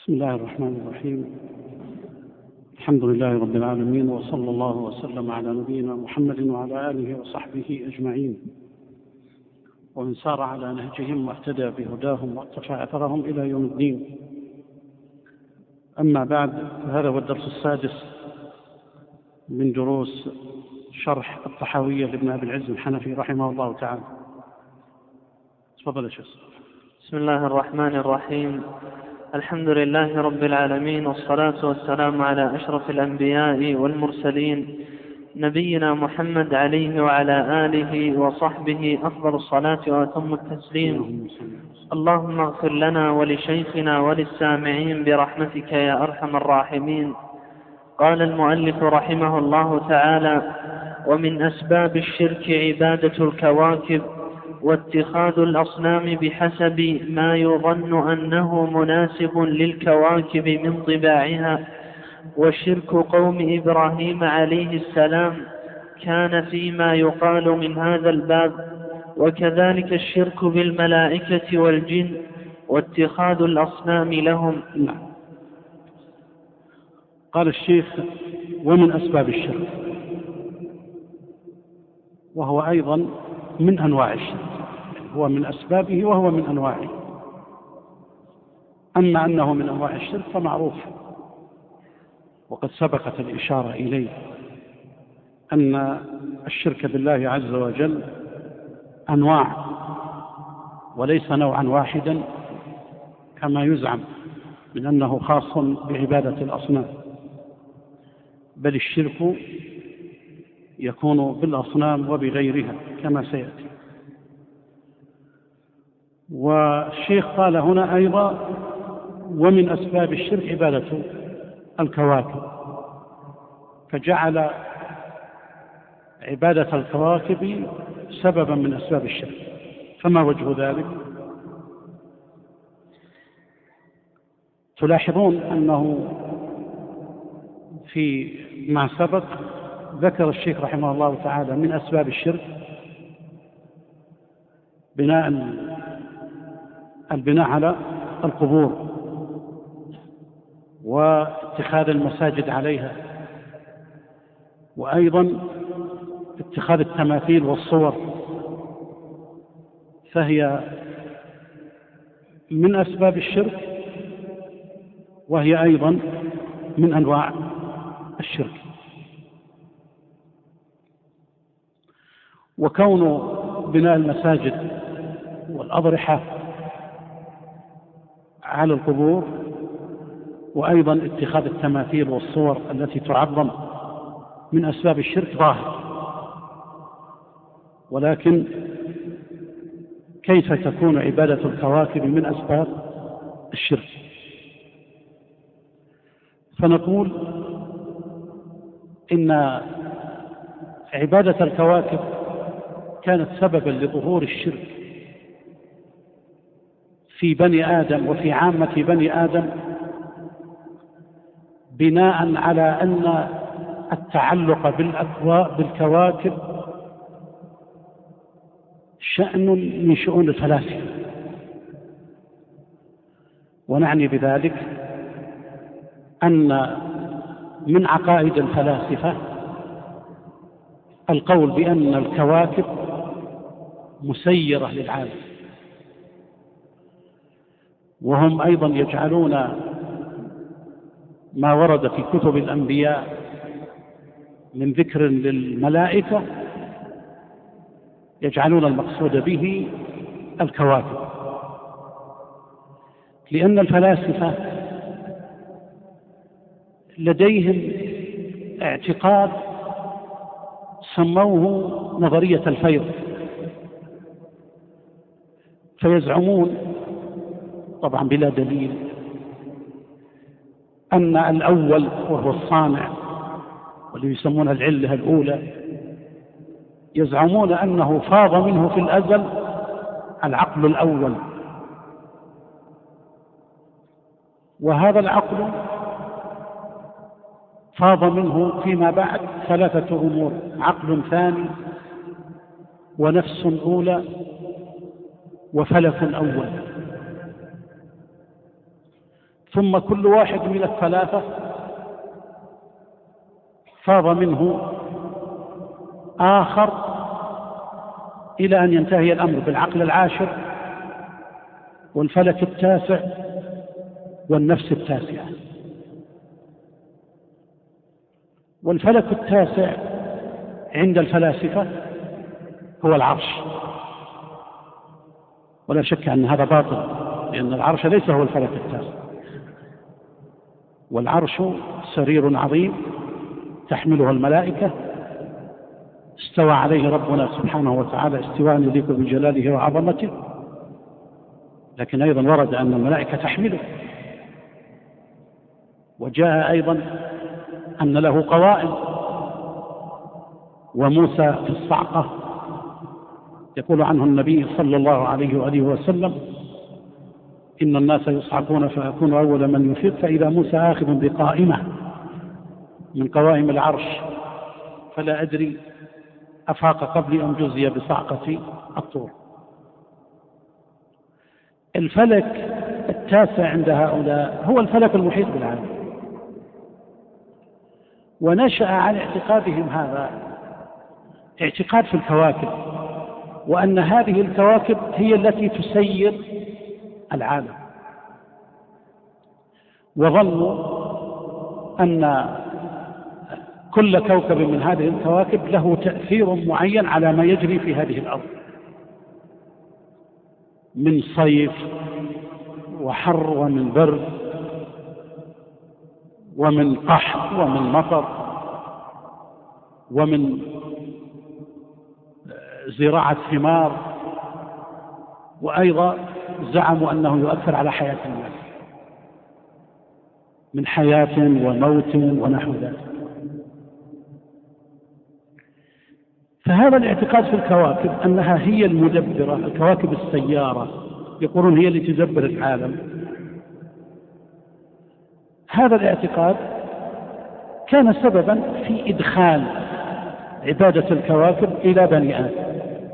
بسم الله الرحمن الرحيم. الحمد لله رب العالمين، وصلى الله وسلم على نبينا محمد وعلى آله وصحبه أجمعين، ومن سار على نهجهم واهتدى بهداهم واقتفى أثرهم إلى يوم الدين. أما بعد، هذا هو الدرس السادس من دروس شرح الطحاوية لابن أبي العز الحنفي رحمه الله تعالى. تفضل يا شيخ. بسم الله الرحمن الرحيم. الحمد لله رب العالمين، والصلاة والسلام على أشرف الأنبياء والمرسلين، نبينا محمد عليه وعلى آله وصحبه أفضل الصلاة وأتم التسليم. اللهم اغفر لنا ولشيخنا وللسامعين برحمتك يا أرحم الراحمين. قال المؤلف رحمه الله تعالى: ومن أسباب الشرك عبادة الكواكب واتخاذ الأصنام بحسب ما يظن أنه مناسب للكواكب من طباعها. وشرك قوم إبراهيم عليه السلام كان فيما يقال من هذا الباب، وكذلك الشرك بالملائكة والجن واتخاذ الأصنام لهم. قال الشيخ: ومن أسباب الشرك، وهو أيضا من أنواع الشرك، هو من أسبابه وهو من أنواعه. أما أنه من أنواع الشرك فمعروف، وقد سبقت الإشارة إليه أن الشرك بالله عز وجل أنواع، وليس نوعا واحدا كما يزعم من أنه خاص بعبادة الأصنام، بل الشرك يكون بالأصنام وبغيرها كما سيأتي. والشيخ قال هنا أيضا: ومن أسباب الشرك عبادة الكواكب، فجعل عبادة الكواكب سببا من أسباب الشرك. فما وجه ذلك؟ تلاحظون أنه في ما سبق ذكر الشيخ رحمه الله تعالى من أسباب الشرك البناء على القبور واتخاذ المساجد عليها، وأيضا اتخاذ التماثيل والصور، فهي من أسباب الشرك، وهي أيضا من أنواع الشرك. وكون بناء المساجد والأضرحة على القبور، وأيضا اتخاذ التماثيل والصور التي تعظم، من أسباب الشرك ظاهر. ولكن كيف تكون عبادة الكواكب من أسباب الشرك؟ فنقول إن عبادة الكواكب كانت سببا لظهور الشرك في بني آدم وفي عامة بني آدم، بناء على أن التعلق بالكواكب شأن من شؤون الفلاسفة. ونعني بذلك أن من عقائد الفلاسفة القول بأن الكواكب مسيرة للعالم، وهم أيضا يجعلون ما ورد في كتب الأنبياء من ذكر للملائكة يجعلون المقصود به الكواكب، لأن الفلاسفة لديهم اعتقاد سموه نظرية الفيض، فيزعمون طبعا بلا دليل أن الأول وهو الصانع، واللي يسمونها العلة الأولى، يزعمون أنه فاض منه في الأزل العقل الأول، وهذا العقل فاض منه فيما بعد ثلاثة أمور: عقل ثاني، ونفس أولى، وفلك أول. ثم كل واحد من الثلاثة فاض منه آخر إلى أن ينتهي الأمر بالعقل العاشر والفلك التاسع والنفس التاسعة. والفلك التاسع عند الفلاسفة هو العرش، ولا شك أن هذا باطل، لأن العرش ليس هو الفلك التاسع، والعرش سرير عظيم تحمله الملائكة استوى عليه ربنا سبحانه وتعالى استواء يليق بجلاله وعظمته، لكن أيضا ورد أن الملائكة تحمله. وجاء أيضا أن له قوائم، وموسى في الصعقة يقول عنه النبي صلى الله عليه وآله وسلم: إن الناس يصعقون فأكون أول من يفيق، فإذا موسى آخذ بقائمة من قوائم العرش فلا أدري أفاق قبل أن جزي بصعقة الطور. الفلك التاسع عند هؤلاء هو الفلك المحيط بالعالم، ونشأ عن اعتقادهم هذا اعتقاد في الكواكب، وأن هذه الكواكب هي التي تسير العالم، وظنوا أن كل كوكب من هذه الكواكب له تأثير معين على ما يجري في هذه الأرض من صيف وحر ومن برد ومن قحط ومن مطر ومن زراعة ثمار، وأيضا زعموا أنه يؤثر على حياة الناس من حياة وموت ونحو ذلك. فهذا الاعتقاد في الكواكب أنها هي المدبرة، الكواكب السيارة يقولون هي اللي تدبر العالم، هذا الاعتقاد كان سببا في إدخال عبادة الكواكب إلى بني آدم،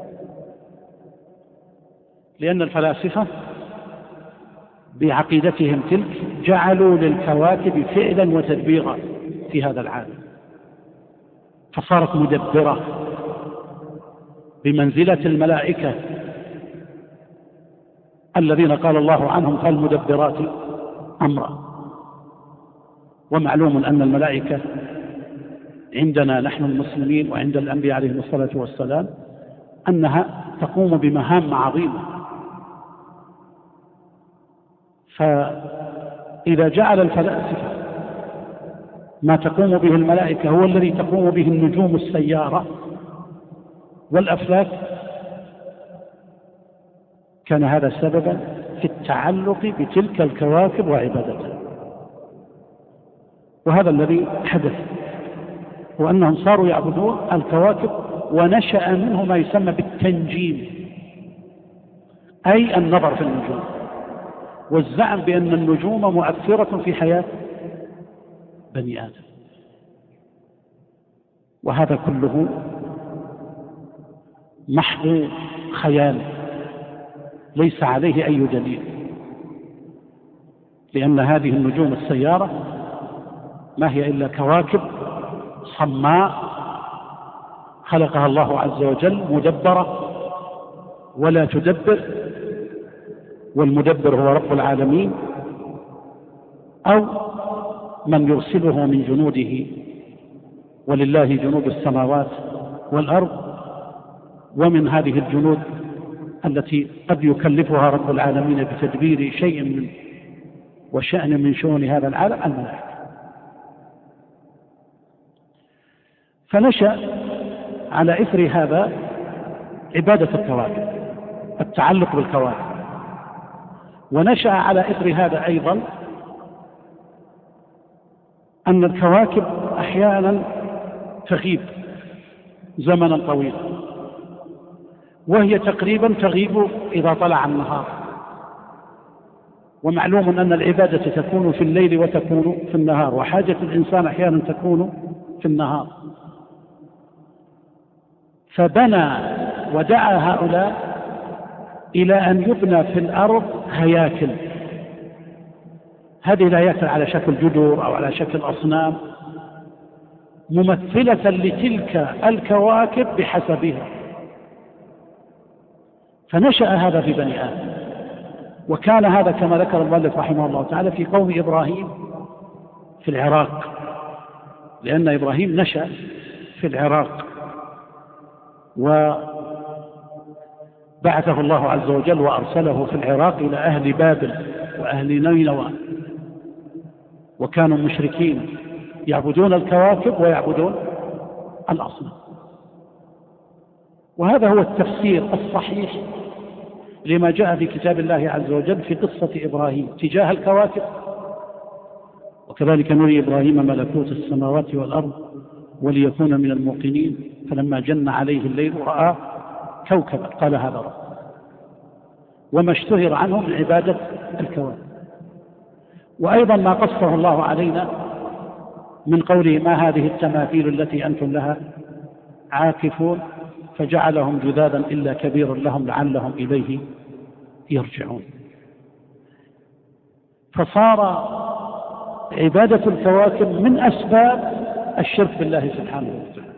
لأن الفلاسفة بعقيدتهم تلك جعلوا للكواكب فعلا وتدبيرا في هذا العالم، فصارت مدبرة بمنزلة الملائكة الذين قال الله عنهم فالمدبرات أمرا. ومعلوم أن الملائكة عندنا نحن المسلمين وعند الأنبياء عليهم الصلاة والسلام أنها تقوم بمهام عظيمة، فإذا جعل الفلاسفة ما تقوم به الملائكة هو الذي تقوم به النجوم السيارة والأفلاك، كان هذا سببا في التعلق بتلك الكواكب وعبادتها. وهذا الذي حدث، وأنهم صاروا يعبدون الكواكب، ونشأ منه ما يسمى بالتنجيم، أي النظر في النجوم، والزعم بأن النجوم مؤثرة في حياة بني آدم. وهذا كله محض خيال ليس عليه أي دليل، لأن هذه النجوم السيارة ما هي إلا كواكب صماء خلقها الله عز وجل مدبرة ولا تدبر، والمدبر هو رب العالمين أو من يرسله من جنوده، ولله جنود السماوات والأرض. ومن هذه الجنود التي قد يكلفها رب العالمين بتدبير شيء من وشأن من شؤون هذا العالم الملائكة. فنشأ على إثر هذا عبادة الكواكب، التعلق بالكواكب، ونشأ على إثر هذا أيضا أن الكواكب أحيانا تغيب زمنا طويلا، وهي تقريبا تغيب إذا طلع النهار، ومعلوم أن العبادة تكون في الليل وتكون في النهار، وحاجة الإنسان أحيانا تكون في النهار. فبنى ودعا هؤلاء إلى أن يبنى في الأرض هياكل، هذه الهياكل على شكل جدر أو على شكل أصنام ممثلة لتلك الكواكب بحسبها، فنشأ هذا في بني آدم. وكان هذا كما ذكر المؤلف رحمه الله تعالى في قوم إبراهيم في العراق، لأن إبراهيم نشأ في العراق وبعثه الله عز وجل وأرسله في العراق إلى أهل بابل وأهل نينوى، وكانوا مشركين يعبدون الكواكب ويعبدون الأصنام. وهذا هو التفسير الصحيح لما جاء في كتاب الله عز وجل في قصة إبراهيم تجاه الكواكب. وكذلك نري إبراهيم ملكوت السماوات والأرض وليكون من الموقنين، فلما جن عليه الليل رأى كوكبا قال هذا رب. وما اشتهر عنه من عبادة الكواكب. وأيضا ما قصه الله علينا من قوله ما هذه التماثيل التي أنتم لها عاكفون فجعلهم جذاذا إلا كبير لهم لعلهم إليه يرجعون. فصار عبادة الكواكب من أسباب الشرك بالله سبحانه وتعالى.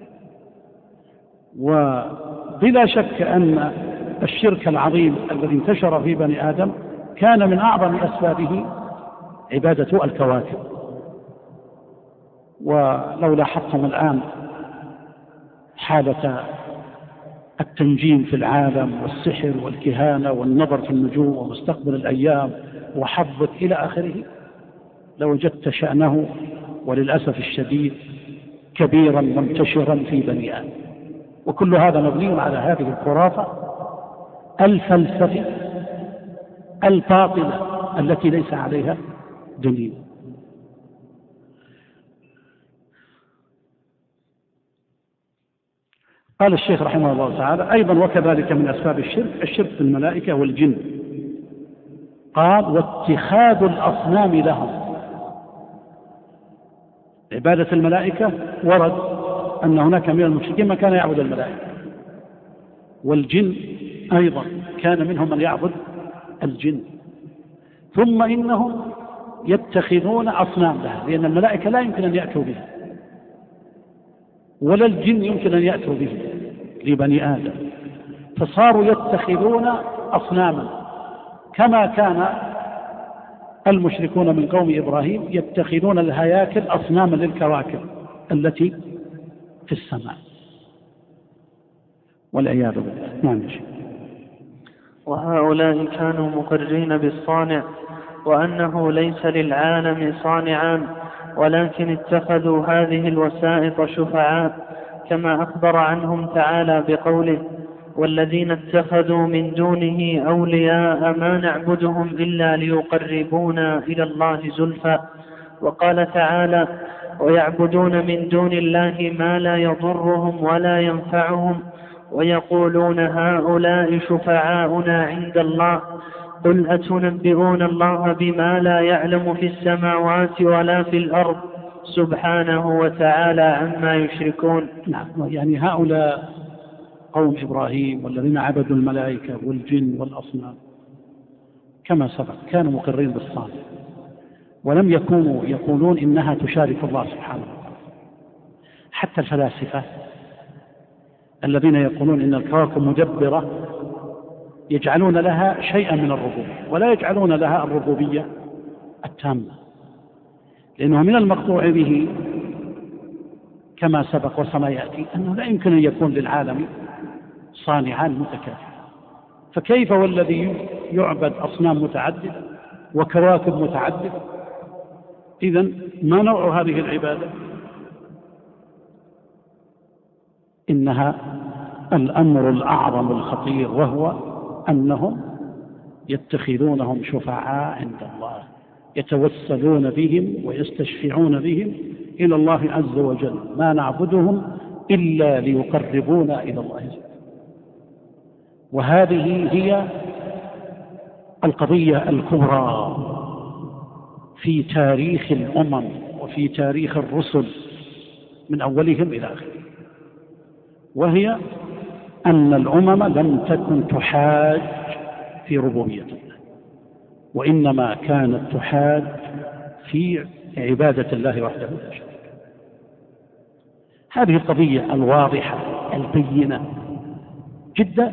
وبلا شك أن الشرك العظيم الذي انتشر في بني آدم كان من أعظم أسبابه عبادة الكواكب. ولو لاحظتم الآن حالة التنجيم في العالم والسحر والكهانة والنظر في النجوم ومستقبل الأيام وحظك إلى آخره، لوجدت شأنه وللأسف الشديد كبيرا منتشرا في بني آدم. وكل هذا مبني على هذه الخرافة الفلسفة الباطلة التي ليس عليها دليل. قال الشيخ رحمه الله تعالى أيضا وكذلك من أسباب الشرك في الملائكة والجن. قال واتخاذ الأصنام لهم. عبادة الملائكة ورد أن هناك من المشركين من كان يعبد الملائكة، والجن أيضا كان منهم من يعبد الجن، ثم إنهم يتخذون أصنام لها، لأن الملائكة لا يمكن أن يأتوا بها ولا الجن يمكن أن يأتوا به لبني آدم، فصاروا يتخذون أصناما كما كان المشركون من قوم إبراهيم يتخذون الهياكل أصناما للكواكب التي في السماء والعياذ بالله. نعم. وهؤلاء كانوا مقرين بالصانع وأنه ليس للعالم صانعان، ولكن اتخذوا هذه الوسائط شفعاء، كما أخبر عنهم تعالى بقوله والذين اتخذوا من دونه أولياء ما نعبدهم إلا ليقربونا إلى الله زلفى. وقال تعالى ويعبدون من دون الله ما لا يضرهم ولا ينفعهم ويقولون هؤلاء شفعاؤنا عند الله قل أتنبئون الله بما لا يعلم في السماوات ولا في الأرض سبحانه وتعالى عما يشركون. نعم، يعني هؤلاء قوم إبراهيم والذين عبدوا الملائكة والجن والأصنام كما سبق كانوا مقرين بالصانع، ولم يكونوا يقولون إنها تشارك الله سبحانه وتعالى. حتى الفلاسفة الذين يقولون إن الكواكب مدبرة يجعلون لها شيئا من الربوبية ولا يجعلون لها الربوبية التامة، لأنه من المقطوع به كما سبق وسما يأتي أنه لا يمكن أن يكون للعالم صانعان متكافئ، فكيف والذي يعبد أصنام متعددة وكواكب متعددة؟ إذن ما نوع هذه العبادة؟ إنها الأمر الأعظم الخطير، وهو أنهم يتخذونهم شفعاء عند الله، يتوسلون بهم ويستشفعون بهم إلى الله عز وجل، ما نعبدهم إلا ليقربونا إلى الله عز وجل. وهذه هي القضية الكبرى في تاريخ الأمم وفي تاريخ الرسل من أولهم إلى آخرهم، وهي أن الأمم لم تكن تحاج في ربوبية الله، وإنما كانت تحاج في عبادة الله وحده لا شريك له. هذه القضية الواضحة البينة جدا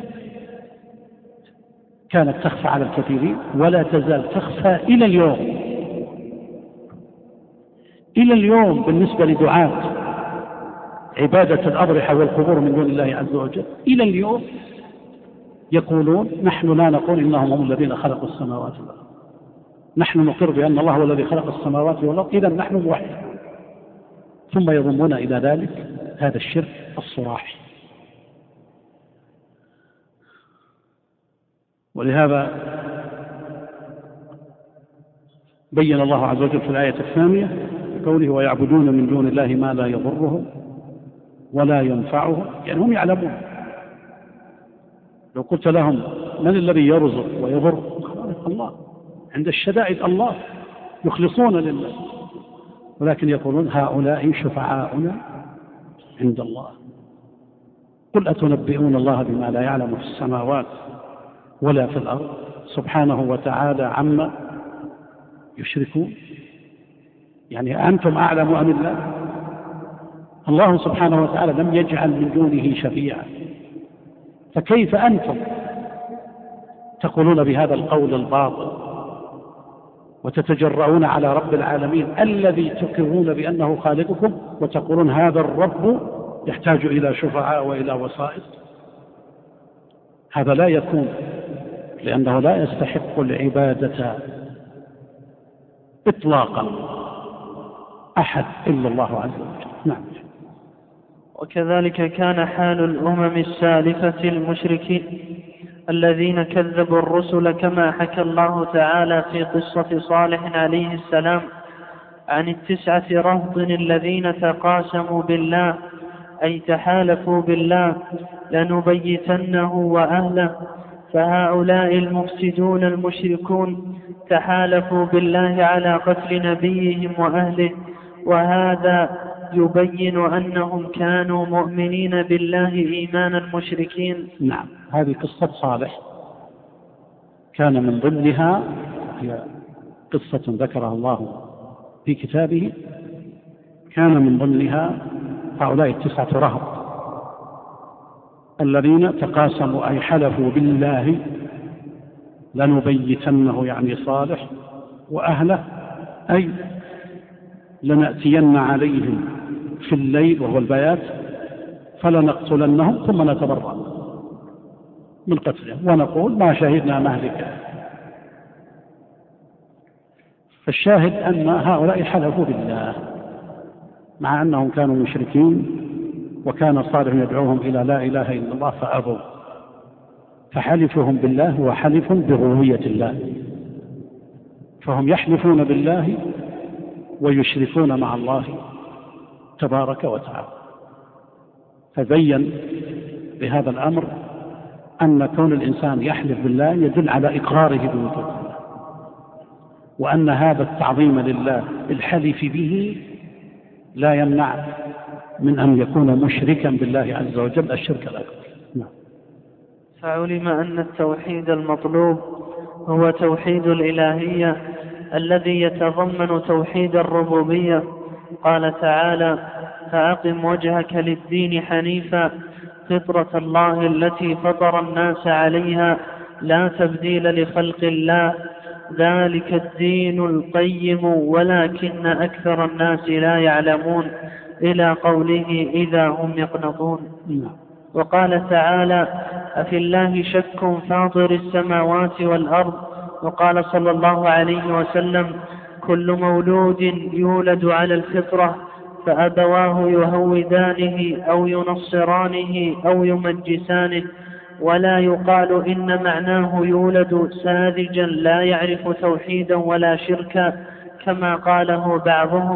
كانت تخفى على الكثيرين ولا تزال تخفى إلى اليوم. إلى اليوم بالنسبة لدعاة عبادة الأضرحة والقبور من دون الله عز وجل، إلى اليوم يقولون نحن لا نقول إنهم هم الذين خلقوا السماوات والأرض، نحن نقر بأن الله هو الذي خلق السماوات والأرض، إذا نحن موحدون. ثم يضمون إلى ذلك هذا الشرك الصراحي. ولهذا بين الله عز وجل في الآية الثانية بقوله ويعبدون من دون الله ما لا يضرهم ولا ينفعهم، يعني هم يعلمون. لو قلت لهم من الذي يرزق ويضر؟ الله. عند الشدائد الله، يخلصون لله، ولكن يقولون هؤلاء شفعاؤنا عند الله. قل أتنبئون الله بما لا يعلم في السماوات ولا في الأرض سبحانه وتعالى عما يشركون. يعني أنتم أعلم أم الله؟ الله سبحانه وتعالى لم يجعل من دونه شفيعا، فكيف أنتم تقولون بهذا القول الباطل وتتجرؤون على رب العالمين الذي تقرون بأنه خالقكم وتقولون هذا الرب يحتاج إلى شفعاء وإلى وسائط؟ هذا لا يكون، لأنه لا يستحق العبادة إطلاقا أحد إلا الله عز وجل. نعم. وكذلك كان حال الأمم السالفة المشركين الذين كذبوا الرسل، كما حكى الله تعالى في قصة صالح عليه السلام عن 9 رهط الذين تقاسموا بالله، أي تحالفوا بالله لنبيتنه وأهله. فهؤلاء المفسدون المشركون تحالفوا بالله على قتل نبيهم وأهله، وهذا يبين أنهم كانوا مؤمنين بالله إيمان المشركين. نعم، هذه قصة صالح كان من ضمنها، هي قصة ذكرها الله في كتابه، كان من ضمنها هؤلاء 9 رهط الذين تقاسموا أي حلفوا بالله لنبيتنه، يعني صالح وأهله، أي لنأتين عليهم في الليل وهو البيات فلنقتلنهم ثم نتبرأ من قتلهم ونقول ما شهدنا مهلكا. فالشاهد أن هؤلاء حلفوا بالله مع أنهم كانوا مشركين، وكان صالح يدعوهم إلى لا إله إلا الله فأبوا، فحلفهم بالله هو حلف بربوبية الله، فهم يحلفون بالله ويشركون مع الله تبارك وتعالى. فبين بهذا الأمر أن كون الإنسان يحلف بالله يدل على إقراره بوجود الله، وأن هذا التعظيم لله الحلف به لا يمنع من أن يكون مشركا بالله عز وجل الشرك الأكبر. نعم. فعلم أن التوحيد المطلوب هو توحيد الإلهية الذي يتضمن توحيد الربوبية. قال تعالى فأقم وجهك للدين حنيفا فطرة الله التي فطر الناس عليها لا تبديل لخلق الله ذلك الدين القيم ولكن أكثر الناس لا يعلمون، إلى قوله إذا هم يقنطون. وقال تعالى أفي الله شك فاطر السماوات والأرض. وقال صلى الله عليه وسلم كل مولود يولد على الفطرة فأبواه يهودانه أو ينصرانه أو يمجسانه، ولا يقال إن معناه يولد ساذجا لا يعرف توحيدا ولا شركا، كما قاله بعضهم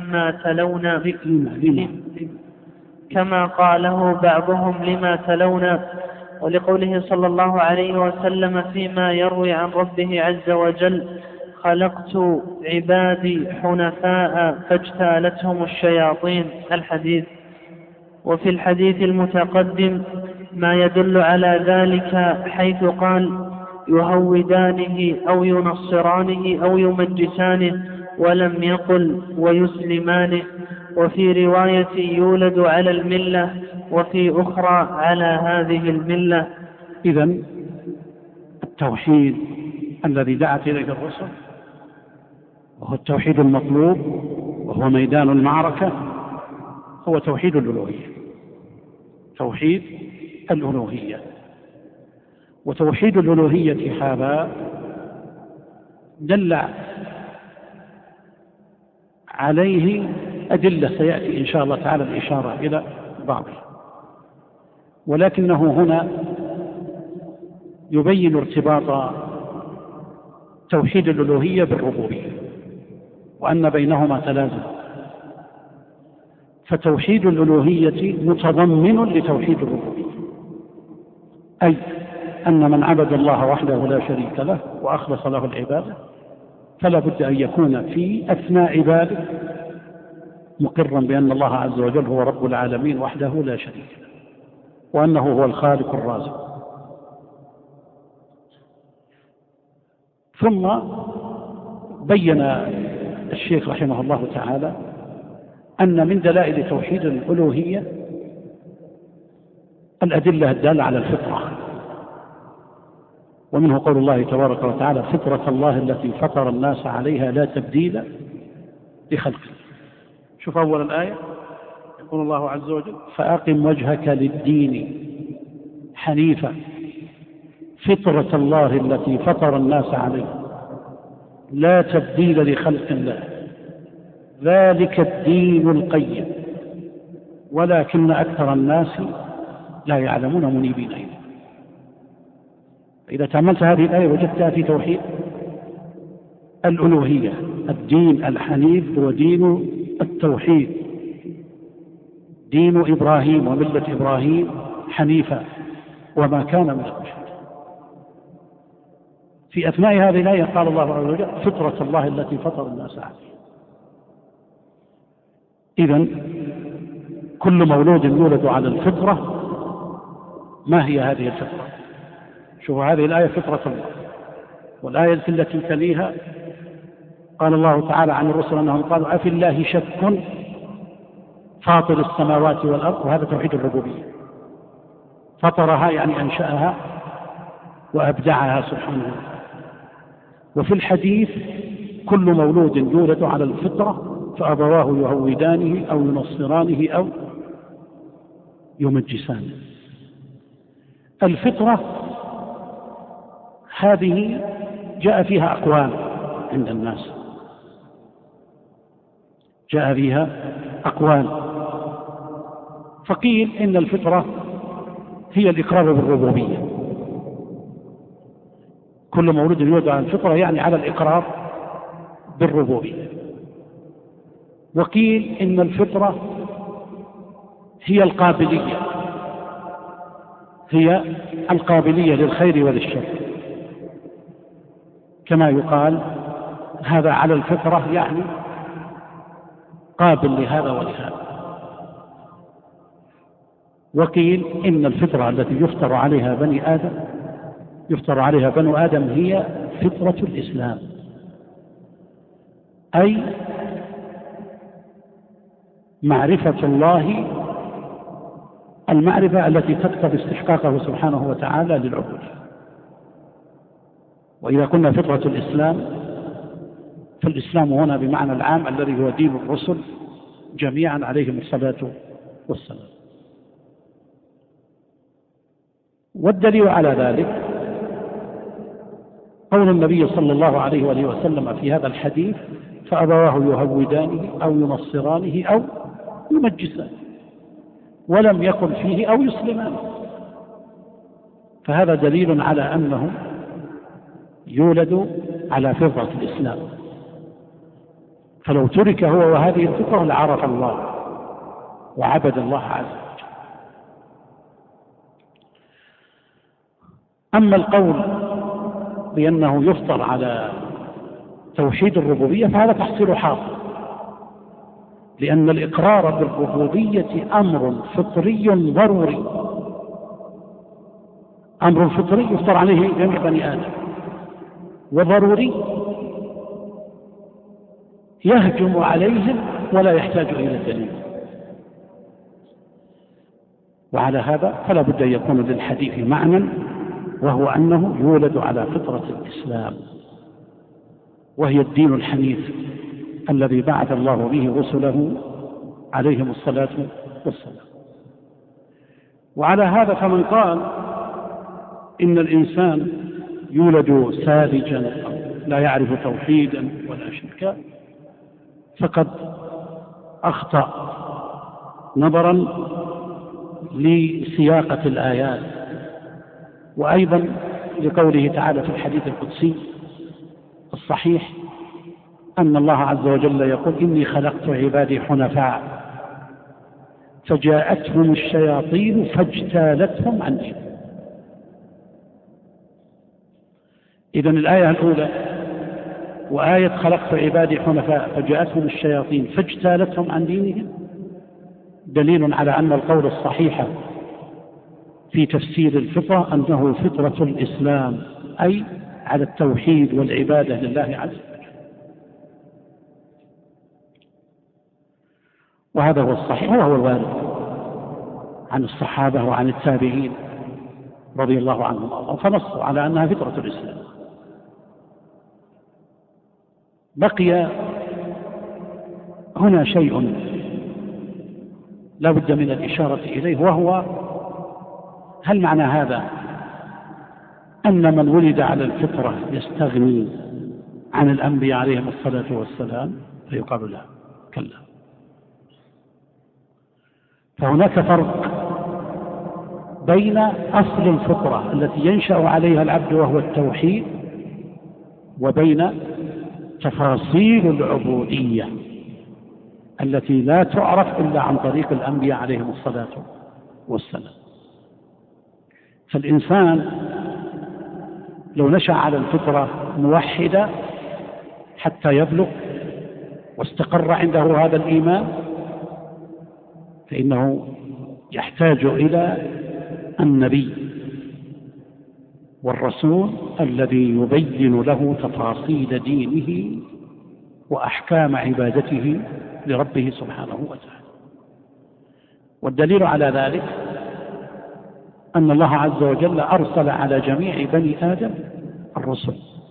لما تلونا. ولقوله صلى الله عليه وسلم فيما يروي عن ربه عز وجل خلقت عبادي حنفاء فاجتالتهم الشياطين، الحديث. وفي الحديث المتقدم ما يدل على ذلك حيث قال يهودانه أو ينصرانه أو يمجسانه، ولم يقل ويسلمان، وفي رواية يولد على الملة، وفي أخرى على هذه الملة. إذن التوحيد الذي دعت إليه الرسل وهو التوحيد المطلوب وهو ميدان المعركة هو توحيد الألوهية. توحيد الألوهية. وتوحيد الألوهية هذا دل عليه أدلة سيأتي إن شاء الله تعالى الإشارة إلى بعضها، ولكنه هنا يبين ارتباط توحيد الألوهية بالربوبية وأن بينهما تلازم. فتوحيد الألوهية متضمن لتوحيد الربوبية، أي أن من عبد الله وحده لا شريك له وأخلص له العبادة فلا بد أن يكون في أثناء ذلك مقرا بأن الله عز وجل هو رب العالمين وحده لا شريك له، وأنه هو الخالق الرازق. ثم بين الشيخ رحمه الله تعالى أن من دلائل توحيد الألوهية الأدلة الدالة على الفطرة، ومنه قول الله تبارك وتعالى: فطرة الله التي فطر الناس عليها لا تبديل لخلقه. شوف أول الآية يقول الله عز وجل: فأقم وجهك للدين حنيفا فطرة الله التي فطر الناس عليها لا تبديل لخلق الله ذلك الدين القيم ولكن أكثر الناس لا يعلمون منيبين إليه. إذا تأملت هذه الآية وجدتها في توحيد الألوهية. الدين الحنيف هو دين التوحيد، دين إبراهيم وملة إبراهيم حنيفا وما كان من المشركين. في أثناء هذه الآية قال الله عز وجل: فطرة الله التي فطر الناس عليها. إذن كل مولود يولد على الفطرة. ما هي هذه الفطرة؟ شوفوا هذه الآية: فطرة الله. والآية التي تليها قال الله تعالى عن الرسل أنهم قالوا: أفي الله شك فاطر السماوات والأرض. وهذا توحيد الربوبية. فطرها يعني أنشأها وأبدعها سبحانه وتعالى. وفي الحديث: كل مولود يولد على الفطرة فأبواه يهودانه أو ينصرانه أو يمجسانه. الفطرة هذه جاء فيها أقوال عند الناس، جاء فيها أقوال. فقيل إن الفطرة هي الإقرار بالربوبية. كل مولود يولد على الفطرة يعني على الإقرار بالربوبية. وقيل إن الفطرة هي القابلية، هي القابلية للخير وللشر، كما يقال هذا على الفطرة يعني قابل لهذا ولهذا. وقيل إن الفطرة التي يفطر عليها بنو آدم هي فطرة الإسلام، أي معرفة الله، المعرفة التي تقتضي استحقاقه سبحانه وتعالى للعبود. وإذا قلنا فطرة الإسلام فالإسلام هنا بمعنى العام الذي هو دين الرسل جميعا عليهم الصلاة والسلام. والدليل على ذلك قول النبي صلى الله عليه وآله وسلم في هذا الحديث: فأبواه يهودانه أو ينصرانه أو يمجسانه، ولم يقل فيه أو يسلمانه. فهذا دليل على أنه يولد على فطرة الإسلام. فلو ترك هو وهذه الفطرة لعرف الله وعبد الله عز وجل. أما القول بأنه يفطر على توحيد الربوبية فهذا تحصيل حاصل، لأن الإقرار بالربوبية أمر فطري ضروري، أمر فطري يفطر عليه جميع بني آدم، وضروري يهجم عليهم ولا يحتاج إلى دليل. وعلى هذا فلا بد أن يكون للحديث معنى، وهو أنه يولد على فطرة الإسلام، وهي الدين الحنيف الذي بعث الله به رسله عليهم الصلاة والسلام. وعلى هذا فمن قال إن الإنسان يولد ساذجا لا يعرف توحيدا ولا شركا فقد أخطأ نظرا لسياقة الآيات، وأيضا لقوله تعالى في الحديث القدسي الصحيح أن الله عز وجل يقول إني خلقت عبادي حنفاء فجاءتهم الشياطين فاجتالتهم عن دينهم. إذن الآية الأولى وآية خلقت عبادي حنفاء فجاءتهم الشياطين فاجتالتهم عن دينهم دليل على أن القول الصحيح في تفسير الفطرة أنه فطرة الإسلام، أي على التوحيد والعبادة لله عز وجل. وهذا هو الصحيح وهو الوارد عن الصحابة وعن التابعين رضي الله عنهم، فنصوا على أنها فطرة الإسلام. بقي هنا شيء لا بد من الإشارة إليه، وهو هل معنى هذا أن من ولد على الفطرة يستغني عن الأنبياء عليهم الصلاة والسلام؟ فيقال لا، كلا. فهناك فرق بين أصل الفطرة التي ينشأ عليها العبد وهو التوحيد، وبين تفاصيل العبودية التي لا تعرف إلا عن طريق الأنبياء عليهم الصلاة والسلام. فالإنسان لو نشأ على الفطرة موحدا حتى يبلغ واستقر عنده هذا الإيمان، فإنه يحتاج إلى النبي والرسول الذي يبين له تفاصيل دينه وأحكام عبادته لربه سبحانه وتعالى. والدليل على ذلك أن الله عز وجل أرسل على جميع بني آدم الرسل،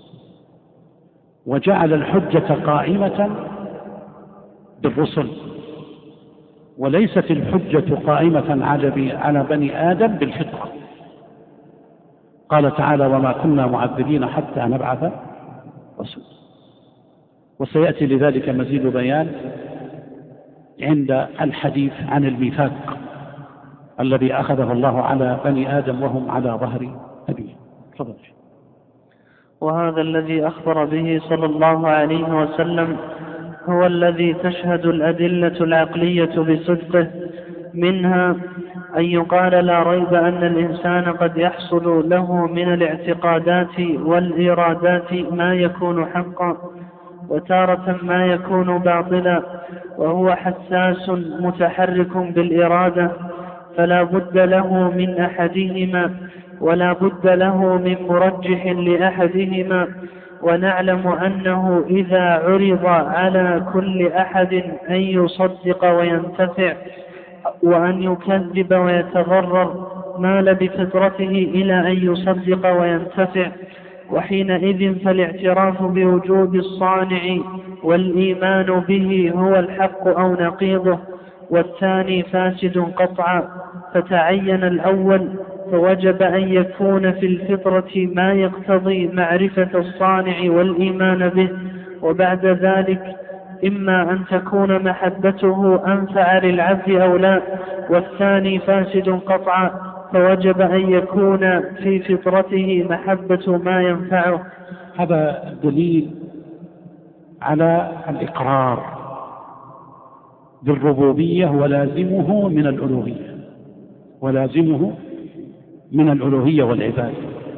وجعل الحجة قائمة بالرسل، وليست الحجة قائمة على بني آدم بالفطرة. قال تعالى وما كنا معذبين حتى نبعث رسولا. وسيأتي لذلك مزيد بيان عند الحديث عن الميثاق الذي أخذه الله على بني آدم وهم على ظهر أبيهم. تفضل. وهذا الذي أخبر به صلى الله عليه وسلم هو الذي تشهد الأدلة العقلية بصدقه، منها أن يقال لا ريب أن الإنسان قد يحصل له من الاعتقادات والإرادات ما يكون حقا، وتارة ما يكون باطلا، وهو حساس متحرك بالإرادة، فلا بد له من أحدهما ولا بد له من مرجح لأحدهما. ونعلم أنه إذا عرض على كل أحد أن يصدق وينتفع وأن يكذب ويتضرر مال بفطرته إلى أن يصدق وينتفع، وحينئذ فالاعتراف بوجود الصانع والإيمان به هو الحق أو نقيضه، والثاني فاسد قطعا. فتعين الأول، فوجب أن يكون في الفطرة ما يقتضي معرفة الصانع والإيمان به، وبعد ذلك إما أن تكون محبته أنفع للعبد أو لا، والثاني فاسد قطعا، فوجب أن يكون في فطرته محبة ما ينفعه. هذا دليل على الإقرار بالربوبية ولازمه من الألوهية، ولازمه من الألوهية والعبادة.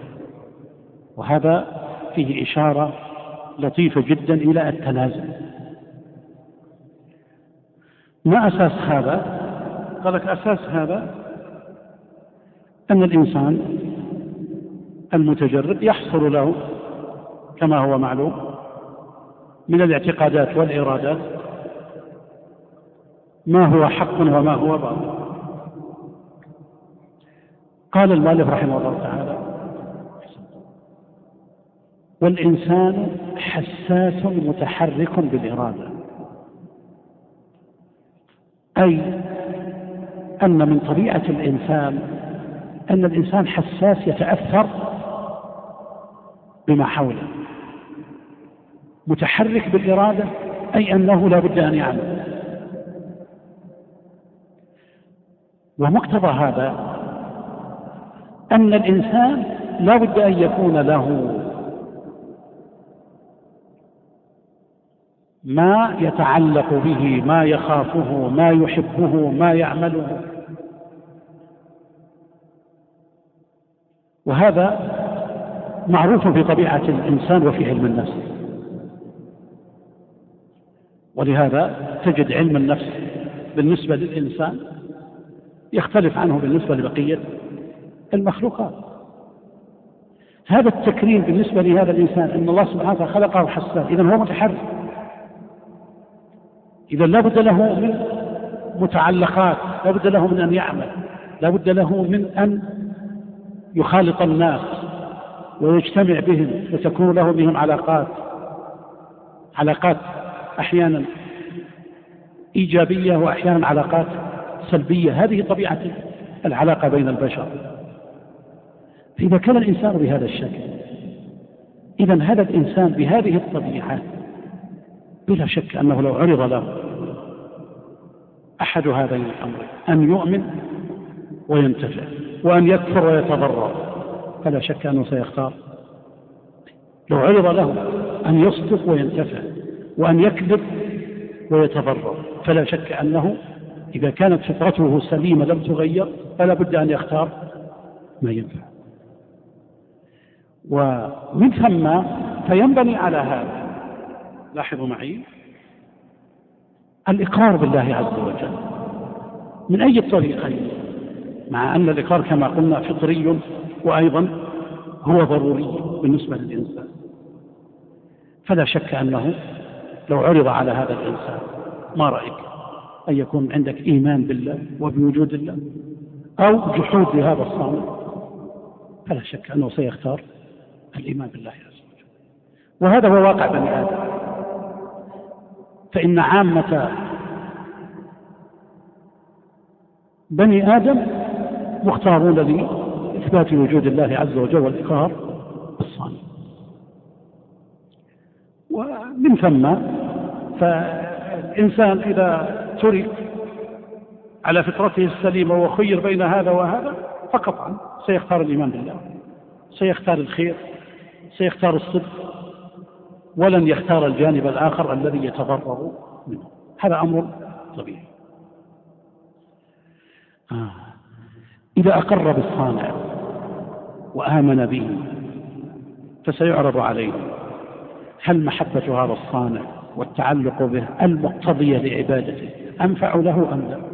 وهذا فيه إشارة لطيفة جدا إلى التلازم. ما أساس هذا؟ قال لك أساس هذا أن الإنسان المتجرد يحصل له كما هو معلوم من الاعتقادات والإرادات ما هو حق وما هو باطل. قال المؤلف رحمه الله تعالى: والإنسان حساس متحرك بالإرادة، أي أن من طبيعة الإنسان أن الإنسان حساس يتأثر بما حوله، متحرك بالإرادة أي أنه لا بد أن يعمل. ومقتضى هذا أن الإنسان لا بد أن يكون له ما يتعلق به، ما يخافه، ما يحبه، ما يعمله. وهذا معروف في طبيعة الإنسان وفي علم النفس. ولهذا تجد علم النفس بالنسبة للإنسان يختلف عنه بالنسبة لبقية المخلوقات. هذا التكريم بالنسبة لهذا الإنسان أن الله سبحانه وتعالى خلقه حساس، إذن هو متحرك، إذا لا بد له من متعلقات، لا بد له من أن يعمل، لا بد له من أن يخالط الناس ويجتمع بهم وتكون له بهم علاقات أحيانا إيجابية وأحيانا علاقات سلبية. هذه طبيعة العلاقة بين البشر. فإذا كان الإنسان بهذا الشكل، إذن هذا الإنسان بهذه الطبيعة بلا شك أنه لو عرض له أحد هذين الأمرين، أن يؤمن وينتفع وأن يكفر ويتضرر، فلا شك أنه سيختار. لو عرض له أن يصدق وينتفع وأن يكذب ويتضرر، فلا شك أنه إذا كانت فطرته سليمة لم تغير فلا بد أن يختار ما ينفع. ومن ثم فينبني على هذا، لاحظوا معي، الإقرار بالله عز وجل من أي الطريقين، مع أن الإقرار كما قلنا فطري وأيضا هو ضروري بالنسبة للإنسان. فلا شك أنه لو عرض على هذا الإنسان: ما رأيك أن يكون عندك إيمان بالله وبوجود الله أو جحود لهذا الصامت؟ فلا شك أنه سيختار الإيمان بالله عز وجل. وهذا هو واقع بني آدم. فإن عامة بني آدم مختارون لإثبات وجود الله عز وجل والإقرار بالصامت. ومن ثم فالإنسان إذا ترك على فطرته السليمة وخير بين هذا وهذا فقطعا سيختار الإيمان بالله، سيختار الخير، سيختار الصدق، ولن يختار الجانب الآخر الذي يتضرر منه. هذا أمر طبيعي. إذا أقر بالصانع وآمن به فسيعرض عليه هل محبة هذا الصانع والتعلق به المقتضية لعبادته أنفع له أم لا؟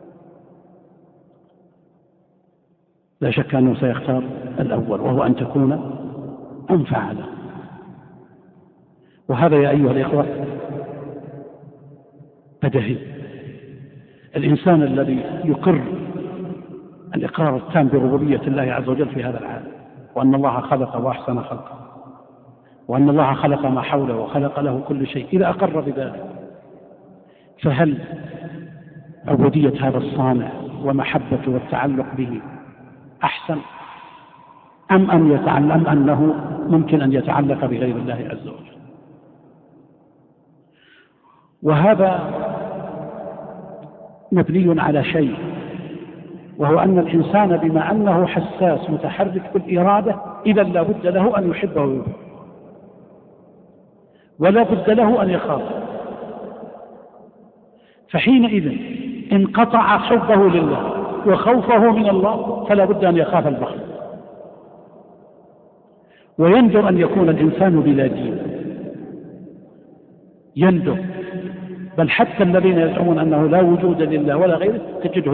لا شك أنه سيختار الأول، وهو أن تكون أنفع له. وهذا يا أيها الإخوة بديهي. الإنسان الذي يقر الإقرار التام بربوبية الله عز وجل في هذا العالم، وأن الله خلق وأحسن خلقه، وأن الله خلق ما حوله وخلق له كل شيء، إذا أقر بذلك فهل عبودية هذا الصانع ومحبته والتعلق به أحسن أم أنه ممكن أن يتعلق بغير الله عز وجل؟ وهذا مبني على شيء، وهو أن الإنسان بما أنه حساس متحرك بالإرادة إذا لا بد له أن يحبه ويحبه، ولا بد له أن يخاف. فحينئذ انقطع حبه لله وخوفه من الله فلا بد أن يخاف البخل، ويندر أن يكون الإنسان بلا دين، يندر. بل حتى الذين يزعمون أنه لا وجود لله ولا غيره تجده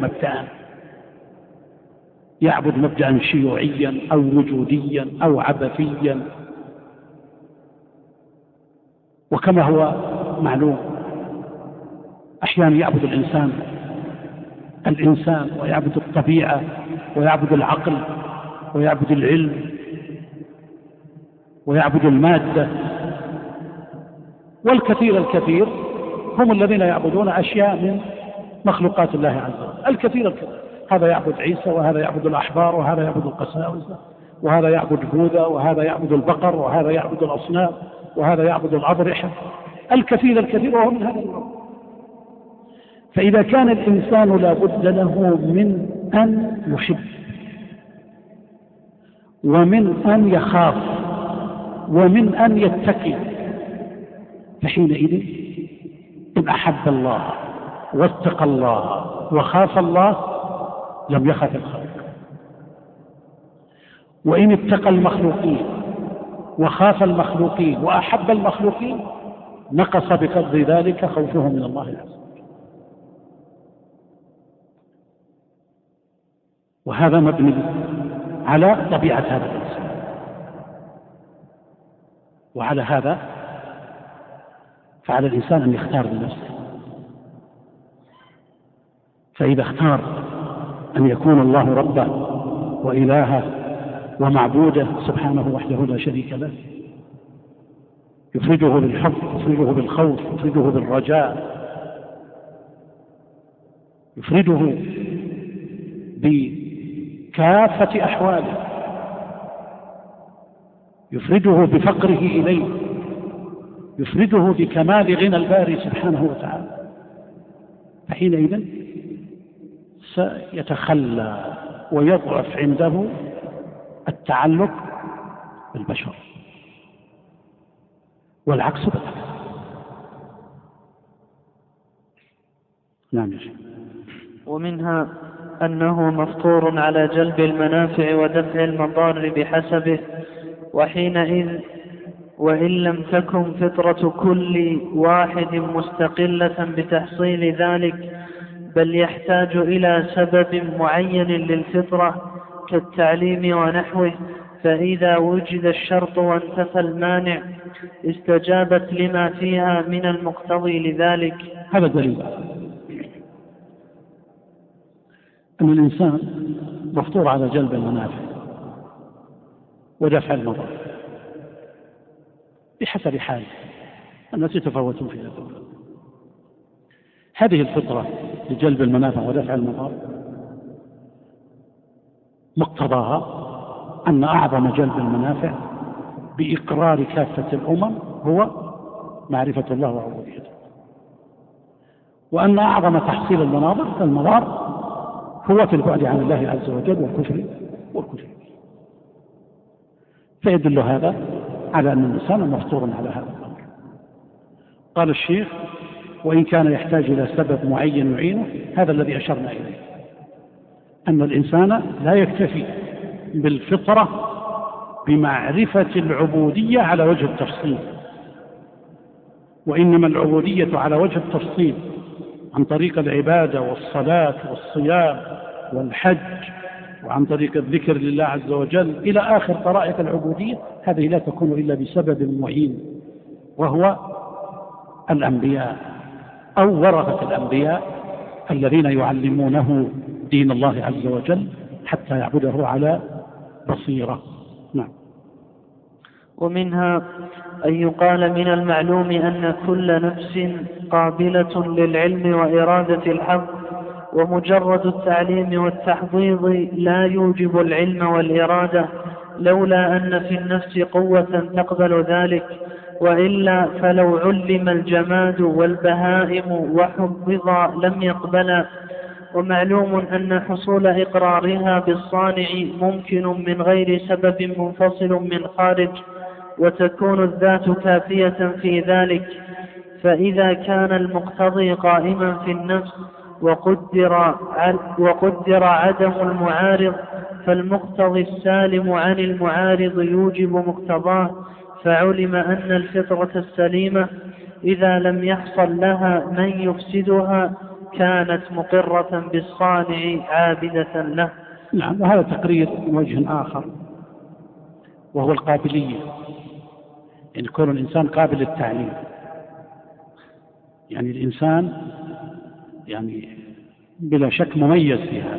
يعبد مبدأ شيوعيا أو وجوديا أو عبثيا. وكما هو معلوم أحيانا يعبد الإنسان ويعبد الطبيعة ويعبد العقل ويعبد العلم ويعبد المادة، والكثير هم الذين يعبدون أشياء من مخلوقات الله عز وجل. الكثير هذا يعبد عيسى، وهذا يعبد الأحبار، وهذا يعبد القساوسة، وهذا يعبد بوذا، وهذا يعبد البقر، وهذا يعبد الأصنام، وهذا يعبد الأضرحة. الكثير وهو من هذا النوع. فإذا كان الإنسان لا بد له من أن يحب ومن أن يخاف ومن أن يتقي، فحينئذ إن أحب الله واتقى الله وخاف الله لم يخف الخلق، وإن اتقى المخلوقين وخاف المخلوقين وأحب المخلوقين نقص بقدر ذلك خوفه من الله عز وجل. وهذا مبني على طبيعة هذا الإنسان. وعلى هذا فعلى الإنسان أن يختار بنفسه، فإذا اختار أن يكون الله ربه وإلهه ومعبوده سبحانه وحده لا شريك له، يفرده بالحب، يفرده بالخوف، يفرده بالرجاء، يفرده بكافة أحواله، يفرده بفقره إليه، يفرده بكمال غنى الباري سبحانه وتعالى، فحينئذ سيتخلى ويضعف عنده التعلق بالبشر، والعكس بالعكس. نعم يا شيخ. ومنها أنه مفطور على جلب المنافع ودفع المضار بحسبه، وحينئذ وإن لم تكن فطرة كل واحد مستقلة بتحصيل ذلك، بل يحتاج إلى سبب معين للفطرة كالتعليم ونحوه، فإذا وجد الشرط وانتفى المانع استجابت لما فيها من المقتضي لذلك. هذا دليل أن الإنسان مفطور على جلب المنافع ودفع المضار بحسب حاله، الناس يتفاوتون في ذلك. هذه الفطرة لجلب المنافع ودفع المضار مقتضاها أن أعظم جلب المنافع بإقرار كافة الأمم هو معرفة الله وعبوديته، وأن أعظم تحصيل المضار هو في البعد عن الله عز وجل والكفر. فيدل هذا على أن الإنسان مفطور على هذا الأمر. قال الشيخ: وإن كان يحتاج إلى سبب معين يعينه، هذا الذي أشرنا إليه، أن الإنسان لا يكتفي بالفطرة بمعرفة العبودية على وجه التفصيل، وإنما العبودية على وجه التفصيل عن طريق العبادة والصلاة والصيام والحج، وعن طريق الذكر لله عز وجل إلى آخر طرائق العبودية. هذه لا تكون إلا بسبب معين، وهو الأنبياء أو ورثة الأنبياء الذين يعلمونه دين الله عز وجل حتى يعبده على بصيرة. نعم. ومنها أن يقال من المعلوم أن كل نفس قابلة للعلم وإرادة الحق، ومجرد التعليم والتحضيض لا يوجب العلم والإرادة، لولا أن في النفس قوة تقبل ذلك، وإلا فلو علم الجماد والبهائم وحفظا لم يقبلا. ومعلوم أن حصول إقرارها بالصانع ممكن من غير سبب منفصل من خارج، وتكون الذات كافية في ذلك. فإذا كان المقتضي قائما في النفس وقدر عدم المعارض، فالمقتضي السالم عن المعارض يوجب مقتضاه، فعلم أن الفطرة السليمة إذا لم يحصل لها من يفسدها كانت مقرة بالصانع عابدة له. نعم. وهذا تقرير من وجه آخر، وهو القابلية، يعني كون الإنسان قابل للتعليم يعني الإنسان يعني بلا شك مميز في هذا.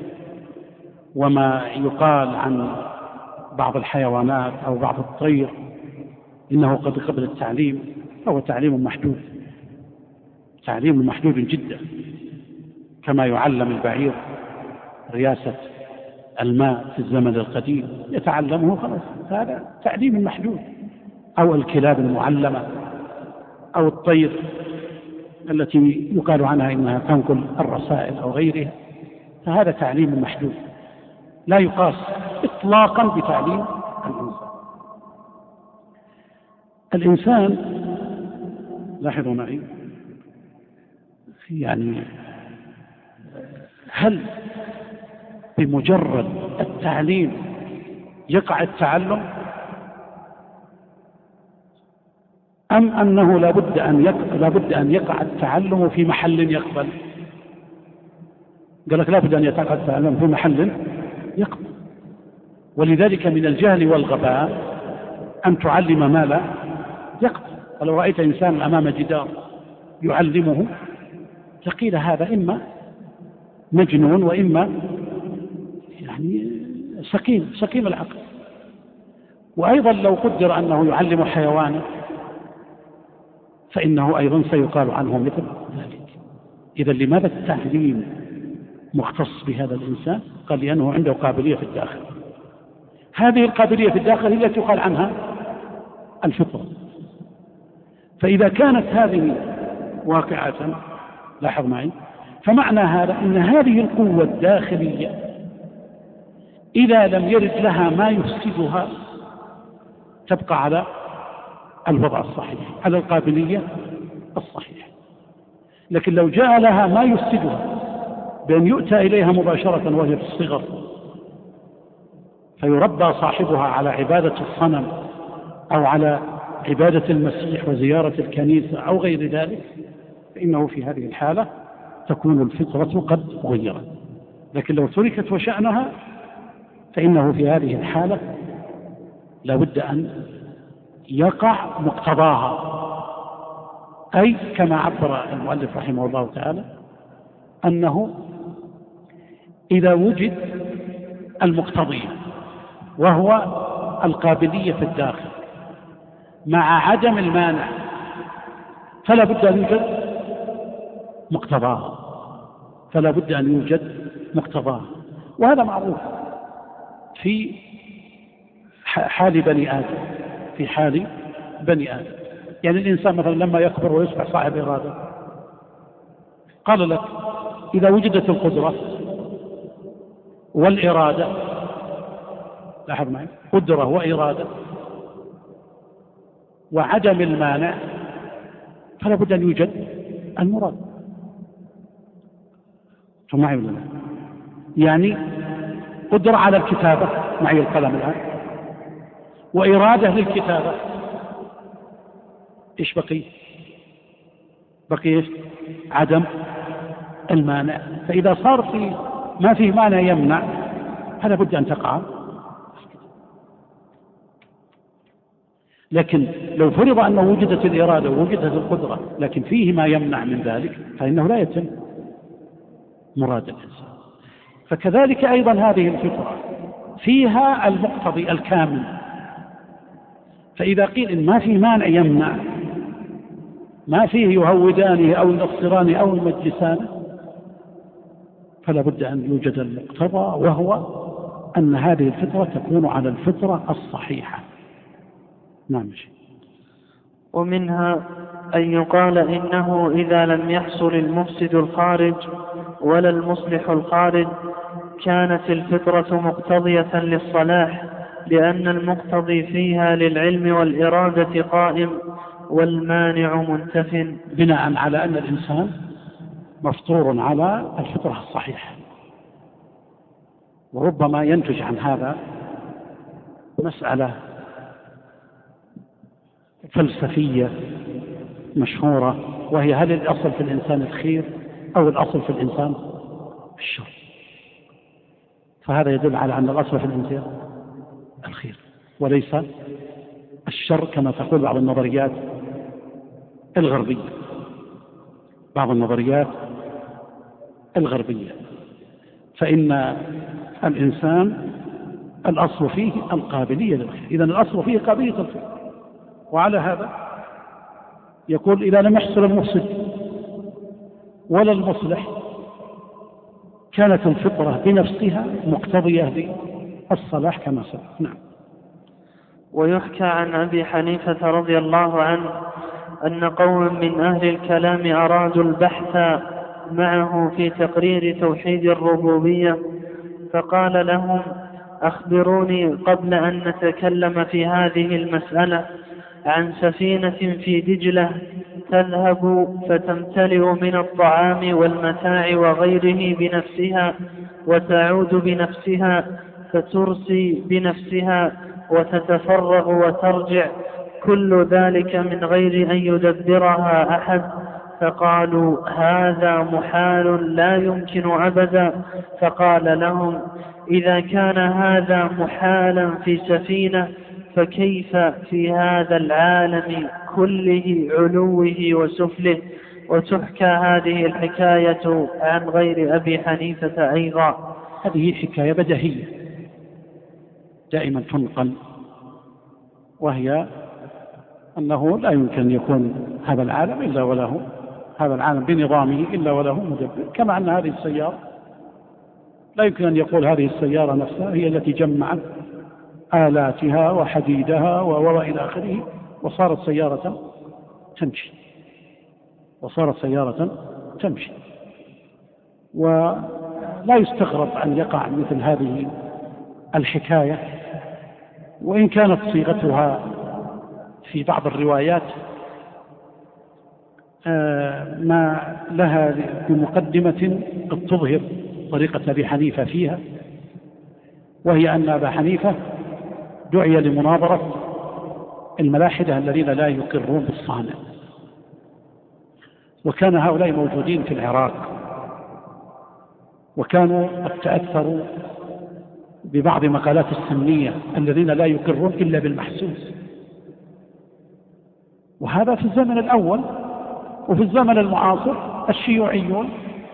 وما يقال عن بعض الحيوانات أو بعض الطير إنه قد قبل التعليم، هو تعليم محدود، تعليم محدود جدا، كما يعلم البعير رياسة الماء في الزمن القديم يتعلمه خلاص، هذا تعليم محدود. أو الكلاب المعلمة أو الطير التي يقال عنها إنها تنقل الرسائل أو غيرها، فهذا تعليم محدود لا يقاس إطلاقا بتعليم الإنسان. لاحظوا معي، يعني هل بمجرد التعليم يقع التعلم، أم أنه لابد أن يقع التعلم في محل يقبل؟ قال لك لابد أن يقع التعلم في محل يقبل. ولذلك من الجهل والغباء أن تعلم ما لا يقبل. ولو رأيت إنسان أمام جدار يعلمه فقيل هذا إما مجنون وإما يعني سقيم العقل. وأيضا لو قدر أنه يعلم حيوانا فإنه أيضا سيقال عنه مثل ذلك. إذا لماذا التعليم مختص بهذا الإنسان؟ قال لأنه عنده قابلية في الداخل. هذه القابلية في الداخل هي التي يقال عنها الفطرة. فإذا كانت هذه واقعة، لاحظ معي، فمعنى هذا أن هذه القوة الداخلية إذا لم يرد لها ما يفسدها تبقى على الوضع الصحيح، على القابلية الصحيحة. لكن لو جاء لها ما يفسدها بأن يؤتى إليها مباشرة وهي في الصغر فيربى صاحبها على عبادة الصنم أو على عبادة المسيح وزيارة الكنيسة أو غير ذلك، فإنه في هذه الحالة تكون الفطرة قد غيرت. لكن لو تركت وشأنها فإنه في هذه الحالة لابد أن يقع مقتضاها، أي كما عبر المؤلف رحمه الله تعالى أنه إذا وجد المقتضي وهو القابلية في الداخل مع عدم المانع فلا بد أن يوجد مقتضاها، فلا بد أن يوجد مقتضاها. وهذا معروف في حال بني آدم، في حال بني آدم. يعني الإنسان مثلا لما يكبر ويصبح صاحب إرادة، قال لك إذا وجدت القدرة والإرادة، لاحظ معي، قدرة وإرادة وعدم المانع فلا بد أن يوجد المراد. معي ولا لا؟ يعني قدرة على الكتابة، معي القلم الآن، وإرادة للكتابة، إيش بقي؟ بقي عدم المانع. فإذا صار ما فيه مانع يمنع فلا بد أن تقع. لكن لو فرض أنه وجدت الإرادة ووجدت القدرة لكن فيه ما يمنع من ذلك فإنه لا يتم مراد الإنسان. فكذلك أيضا هذه الفطرة فيها المقتضي الكامل. فإذا قيل إن ما في مانع يمنع، ما فيه يهودانه أو ينصرانه أو يمجسانه، فلا بد أن يوجد المقتضى، وهو أن هذه الفطرة تكون على الفطرة الصحيحة. نعم. ومنها أن يقال إنه إذا لم يحصل المفسد الخارج ولا المصلح الخارج كانت الفطرة مقتضية للصلاح، لأن المقتضي فيها للعلم والإرادة قائم والمانع منتف. بناء على أن الإنسان مفطور على الفطرة الصحيحة. وربما ينتج عن هذا مسألة فلسفية مشهورة، وهي هل الأصل في الإنسان الخير أو الأصل في الإنسان الشر؟ فهذا يدل على أن الأصل في الإنسان الخير وليس الشر كما تقول بعض النظريات الغربية. بعض النظريات الغربية، فإن الإنسان الأصل فيه القابلية للخير، إذن الأصل فيه قابلية الخير. وعلى هذا يقول إذا لم يحصل المفسد ولا المصلح كانت الفطرة بنفسها مقتضية للصلاح كما سبق. نعم. ويحكى عن أبي حنيفة رضي الله عنه أن قوم من أهل الكلام أرادوا البحث معه في تقرير توحيد الربوبية، فقال لهم: أخبروني قبل أن نتكلم في هذه المسألة عن سفينة في دجلة تذهب فتمتلئ من الطعام والمتاع وغيره بنفسها، وتعود بنفسها، فترسي بنفسها، وتتفرغ وترجع، كل ذلك من غير أن يدبرها أحد. فقالوا: هذا محال لا يمكن أبدا. فقال لهم: إذا كان هذا محالا في سفينة، فكيف في هذا العالم كله علوه وسفله؟ وتحكى هذه الحكاية عن غير أبي حنيفة أيضا. هذه حكاية بديهية دائما تنقل، وهي أنه لا يمكن أن يكون هذا العالم إلا وله، هذا العالم بنظامه إلا وله مدبر، كما أن هذه السيارة لا يمكن أن يقول هذه السيارة نفسها هي التي جمعت آلاتها وحديدها وإلى آخره وصارت سيارة تمشي. ولا يستغرب أن يقع مثل هذه الحكاية، وإن كانت صيغتها في بعض الروايات ما لها بمقدمة قد تظهر طريقة أبي حنيفة فيها، وهي أن أبا حنيفة دعي لمناظرة الملاحدة الذين لا يقرون بالصانع، وكان هؤلاء موجودين في العراق، وكانوا قد تأثروا ببعض مقالات السنية الذين لا يقرون إلا بالمحسوس، وهذا في الزمن الأول. وفي الزمن المعاصر الشيوعيون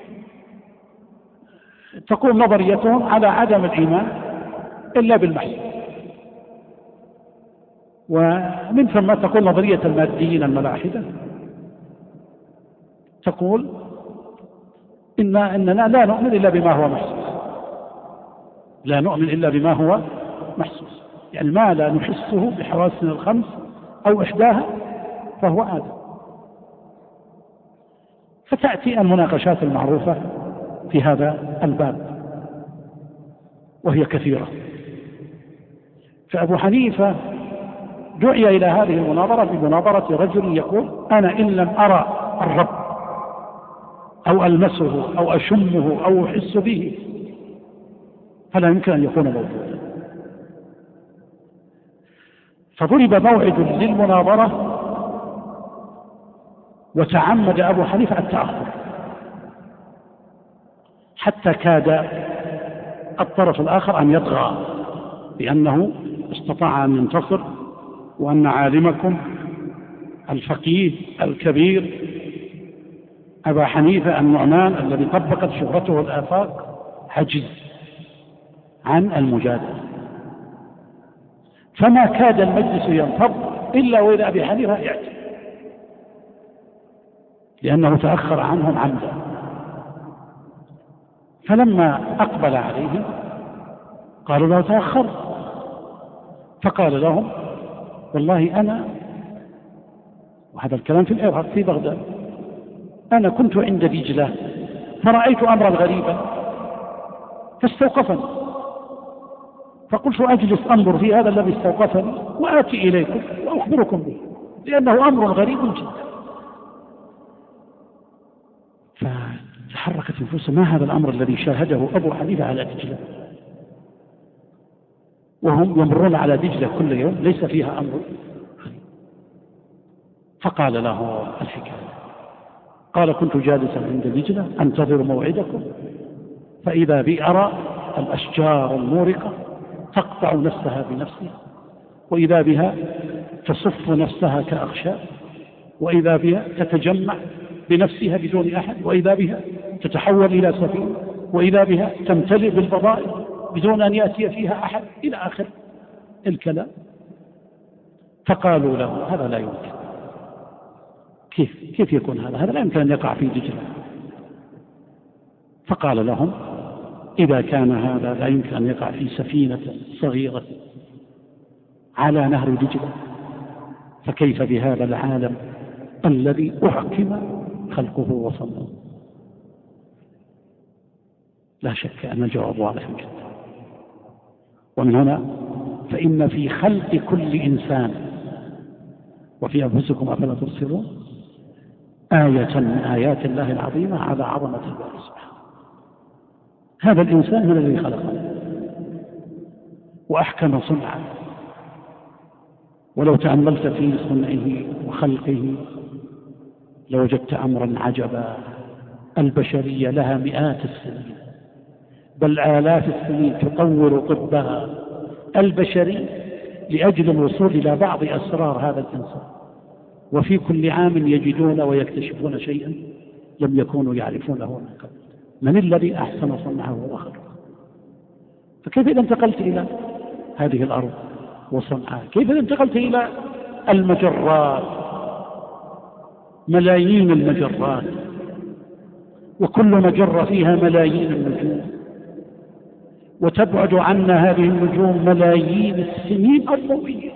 تقوم نظريتهم على عدم الإيمان إلا بالمحسوس، ومن ثم تقول نظرية الماديين الملاحدة تقول إننا لا نؤمن إلا بما هو محسوس، لا نؤمن إلا بما هو محسوس، يعني ما لا نحسه بحواسنا الخمس أو إحداها فهو آدم. فتأتي المناقشات المعروفة في هذا الباب وهي كثيرة. فأبو حنيفة دعي إلى هذه المناظرة بمناظرة رجل يقول: أنا إن لم أرى الرب أو ألمسه أو أشمه أو أحس به فلا يمكن أن يكون موجودا. فضرب موعد للمناظرة، وتعمد أبو حنيفة التأخر حتى كاد الطرف الآخر أن يطغى، لأنه استطاع أن ينتصر، وأن عالمكم الفقيه الكبير أبا حنيفة النعمان الذي طبقت شهرته الآفاق حجز عن المجادلة، فما كاد المجلس ينفض إلا وإذا أبي حنيفة يأتي، لأنه تأخر عنهم عمدا. فلما أقبل عليهم قالوا له: تأخر. فقال لهم: والله أنا، وهذا الكلام في العراق في بغداد، أنا كنت عند دجلة فرأيت أمرا غريبا فاستوقفني، فقلت أجلس أنظر في هذا الذي استوقفني وآتي إليكم وأخبركم به، لأنه أمر غريب جدا. فتحركت نفوسهم: ما هذا الأمر الذي شاهده أبو حنيفة على دجلة، وهم يمرون على دجلة كل يوم ليس فيها أمر. فقال له الحكاية، قال: كنت جالسا عند دجلة أنتظر موعدكم، فإذا بي أرى الأشجار المورقة تقطع نفسها بنفسها، وإذا بها تصف نفسها كأخشاب، وإذا بها تتجمع بنفسها بدون أحد، وإذا بها تتحول إلى سفينة، وإذا بها تمتلئ بالفضائل بدون أن يأتي فيها أحد، إلى آخر الكلام. فقالوا له هذا لا يمكن. كيف يكون هذا لا يمكن أن يقع في دجلة. فقال لهم إذا كان هذا لا يمكن أن يقع في سفينة صغيرة على نهر دجلة، فكيف بهذا العالم الذي أحكم خلقه وصنعه؟ لا شك أن الجواب واضح جدا. ومن هنا فإن في خلق كل إنسان وفي أنفسكم أفلا تبصرون آية من آيات الله العظيمة على عظمة الله سبحانه. هذا الإنسان من الذي خلقه وأحكم صنعه، ولو تأملت في صنعه وخلقه لوجدت أمرا عجبا. البشرية لها مئات السنين بل آلاف السنين تطور طبها البشري لأجل الوصول إلى بعض أسرار هذا الإنسان، وفي كل عام يجدون ويكتشفون شيئا لم يكونوا يعرفونه من قبل. من الذي أحسن صنعه وخلقه؟ فكيف إذا انتقلت إلى هذه الأرض وصنعها؟ كيف إذا انتقلت إلى المجرات، ملايين المجرات، وكل مجرة فيها ملايين النجوم، وتبعد عنا هذه النجوم ملايين السنين الضوئية،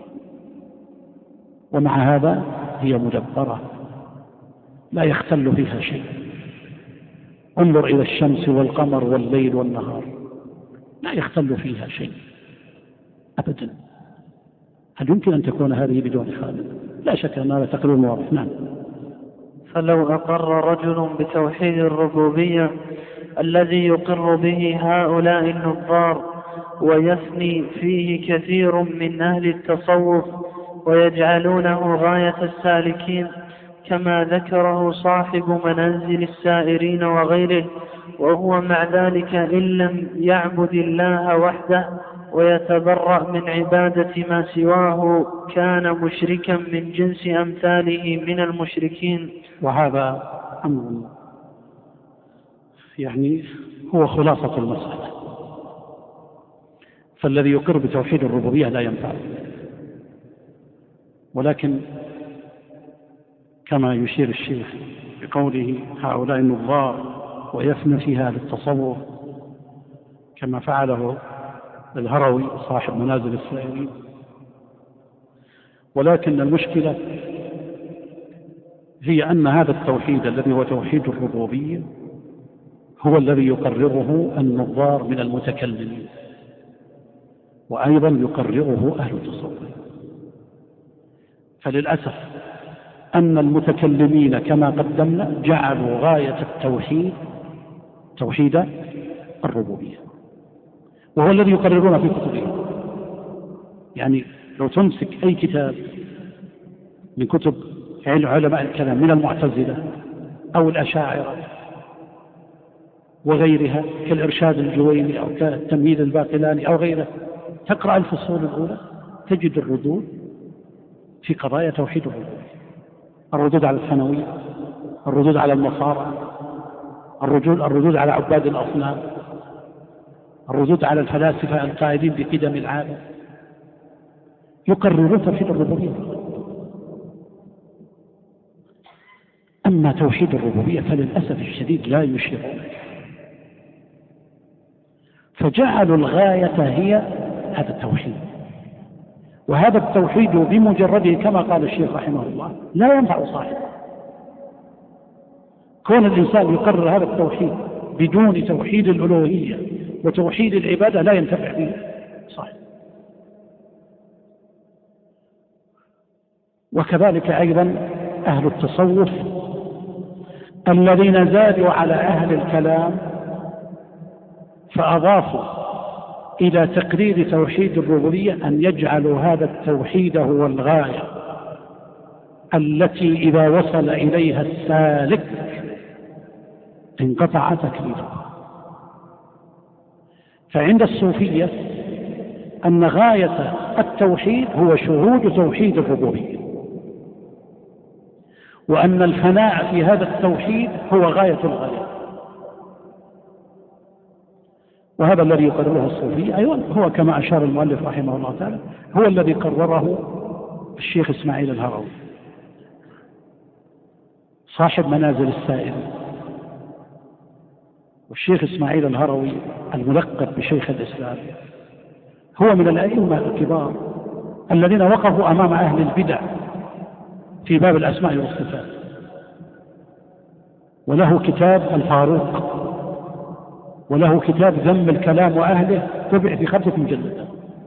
ومع هذا هي مدبرة لا يختل فيها شيء. انظر إلى الشمس والقمر والليل والنهار، لا يختل فيها شيء أبدا. هل يمكن أن تكون هذه بدون خالق؟ لا شك أن هذا تقرير واضح. نعم. فلو أقر رجل بتوحيد الربوبية الذي يقر به هؤلاء النظار ويثني فيه كثير من أهل التصوف ويجعلونه غاية السالكين كما ذكره صاحب منازل السائرين وغيره، وهو مع ذلك إن لم يعبد الله وحده ويتبرأ من عبادة ما سواه كان مشركا من جنس أمثاله من المشركين. وهذا أمر يعني هو خلاصة المسألة. فالذي يقر بتوحيد الربوبية لا ينفع، ولكن كما يشير الشيخ بقوله هؤلاء النظار ويفنى فيها للتصوف كما فعله الهروي صاحب منازل السائرين. ولكن المشكلة هي أن هذا التوحيد الذي هو توحيد الربوبية هو الذي يقرره النظار من المتكلمين، وأيضا يقرره أهل التصوف. فللأسف أن المتكلمين كما قدمنا جعلوا غاية التوحيد توحيد الربوبية، وهو الذي يقررون في كتبهم. يعني لو تمسك أي كتاب من كتب علماء الكلام من المعتزلة أو الأشاعرة وغيرها كالإرشاد الجويني أو كالتمهيد الباقلاني أو غيره، تقرأ الفصول الأولى تجد الردود في قضايا توحيد الربوبية: الردود على الثانوية، الردود على النصارى، الردود على عباد الأصنام، الردود على الفلاسفة القائلين بقدم العالم. يقررون توحيد الربوبية. أما توحيد الربوبية فللأسف الشديد لا يشيرون، فجعلوا الغاية هي هذا التوحيد. وهذا التوحيد بمجرده كما قال الشيخ رحمه الله لا ينفع صاحبه. كون الإنسان يقرر هذا التوحيد بدون توحيد الألوهية وتوحيد العبادة لا ينتفع به صاحبه. وكذلك أيضا أهل التصوف الذين زادوا على أهل الكلام فأضافوا إلى تقرير توحيد الربوبية أن يجعلوا هذا التوحيد هو الغاية التي إذا وصل إليها السالك انقطع تكليفه. فعند الصوفية أن غاية التوحيد هو شهود توحيد الربوبية، وأن الفناء في هذا التوحيد هو غاية الغاية. وهذا الذي يقرره الصوفية أيضا هو كما أشار المؤلف رحمه الله تعالى هو الذي قرره الشيخ إسماعيل الهروي صاحب منازل السائل. والشيخ إسماعيل الهروي الملقب بشيخ الإسلام هو من الأئمة الكبار الذين وقفوا أمام أهل البدع في باب الأسماء والصفات، وله كتاب الفاروق، وله كتاب ذم الكلام وأهله طبع في 5 مجلدات،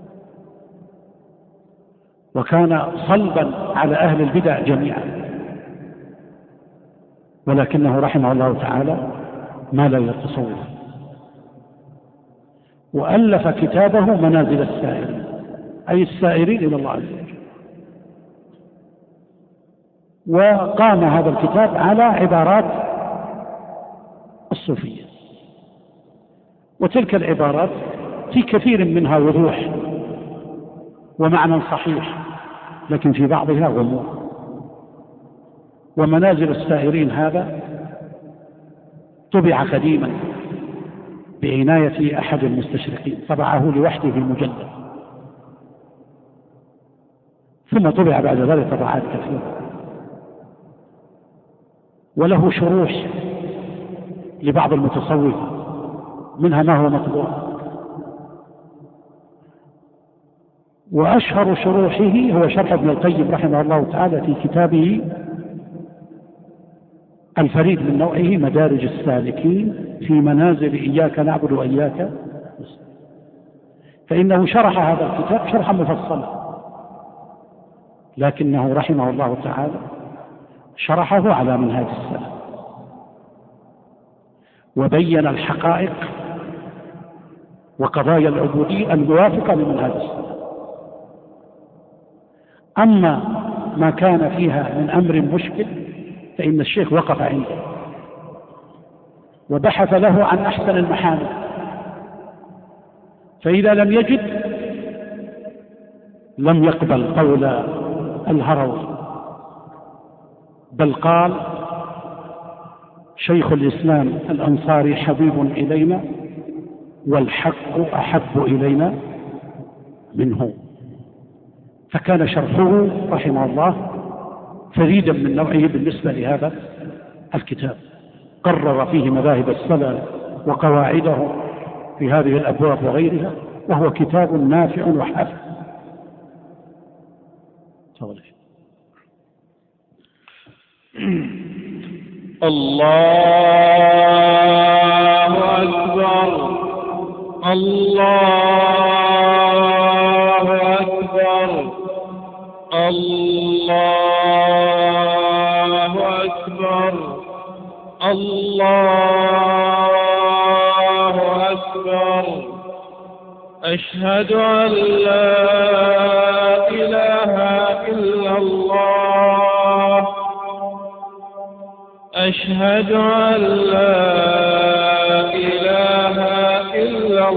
وكان صلبا على أهل البدع جميعا، ولكنه رحمه الله تعالى مال إلى التصوف، وألف كتابه منازل السائرين، أي السائرين إلى الله عز وجل. وقام هذا الكتاب على عبارات الصوفية، وتلك العبارات في كثير منها وضوح ومعنى صحيح، لكن في بعضها غموض. ومنازل السائرين هذا طبع قديما بعناية أحد المستشرقين، طبعه لوحده في مجلد، ثم طبع بعد ذلك طبعات كثيرة، وله شروح لبعض المتصوفة منها ما هو مطبوع. وأشهر شروحه هو شرح ابن القيم رحمه الله تعالى في كتابه الفريد من نوعه مدارج السالكين في منازل إياك نعبد وإياك نستعين، فإنه شرح هذا الكتاب شرحا مفصلا، لكنه رحمه الله تعالى شرحه على منهاج السلف، وبين الحقائق وقضايا العبودية الموافقة لمنهاج السلف. أما ما كان فيها من أمر مشكل فإن الشيخ وقف عنده وبحث له عن أحسن المحامل، فإذا لم يجد لم يقبل قول الهروي، بل قال شيخ الإسلام الأنصاري حبيب إلينا والحق أحب إلينا منه. فكان شرحه رحمه الله فريدا من نوعه بالنسبة لهذا الكتاب، قرر فيه مذاهب السلف وقواعده في هذه الأبواب وغيرها، وهو كتاب نافع وحافظ. الله أكبر الله أكبر الله أكبر الله أكبر. أشهد أن لا إله إلا الله أشهد أن لا إله إلا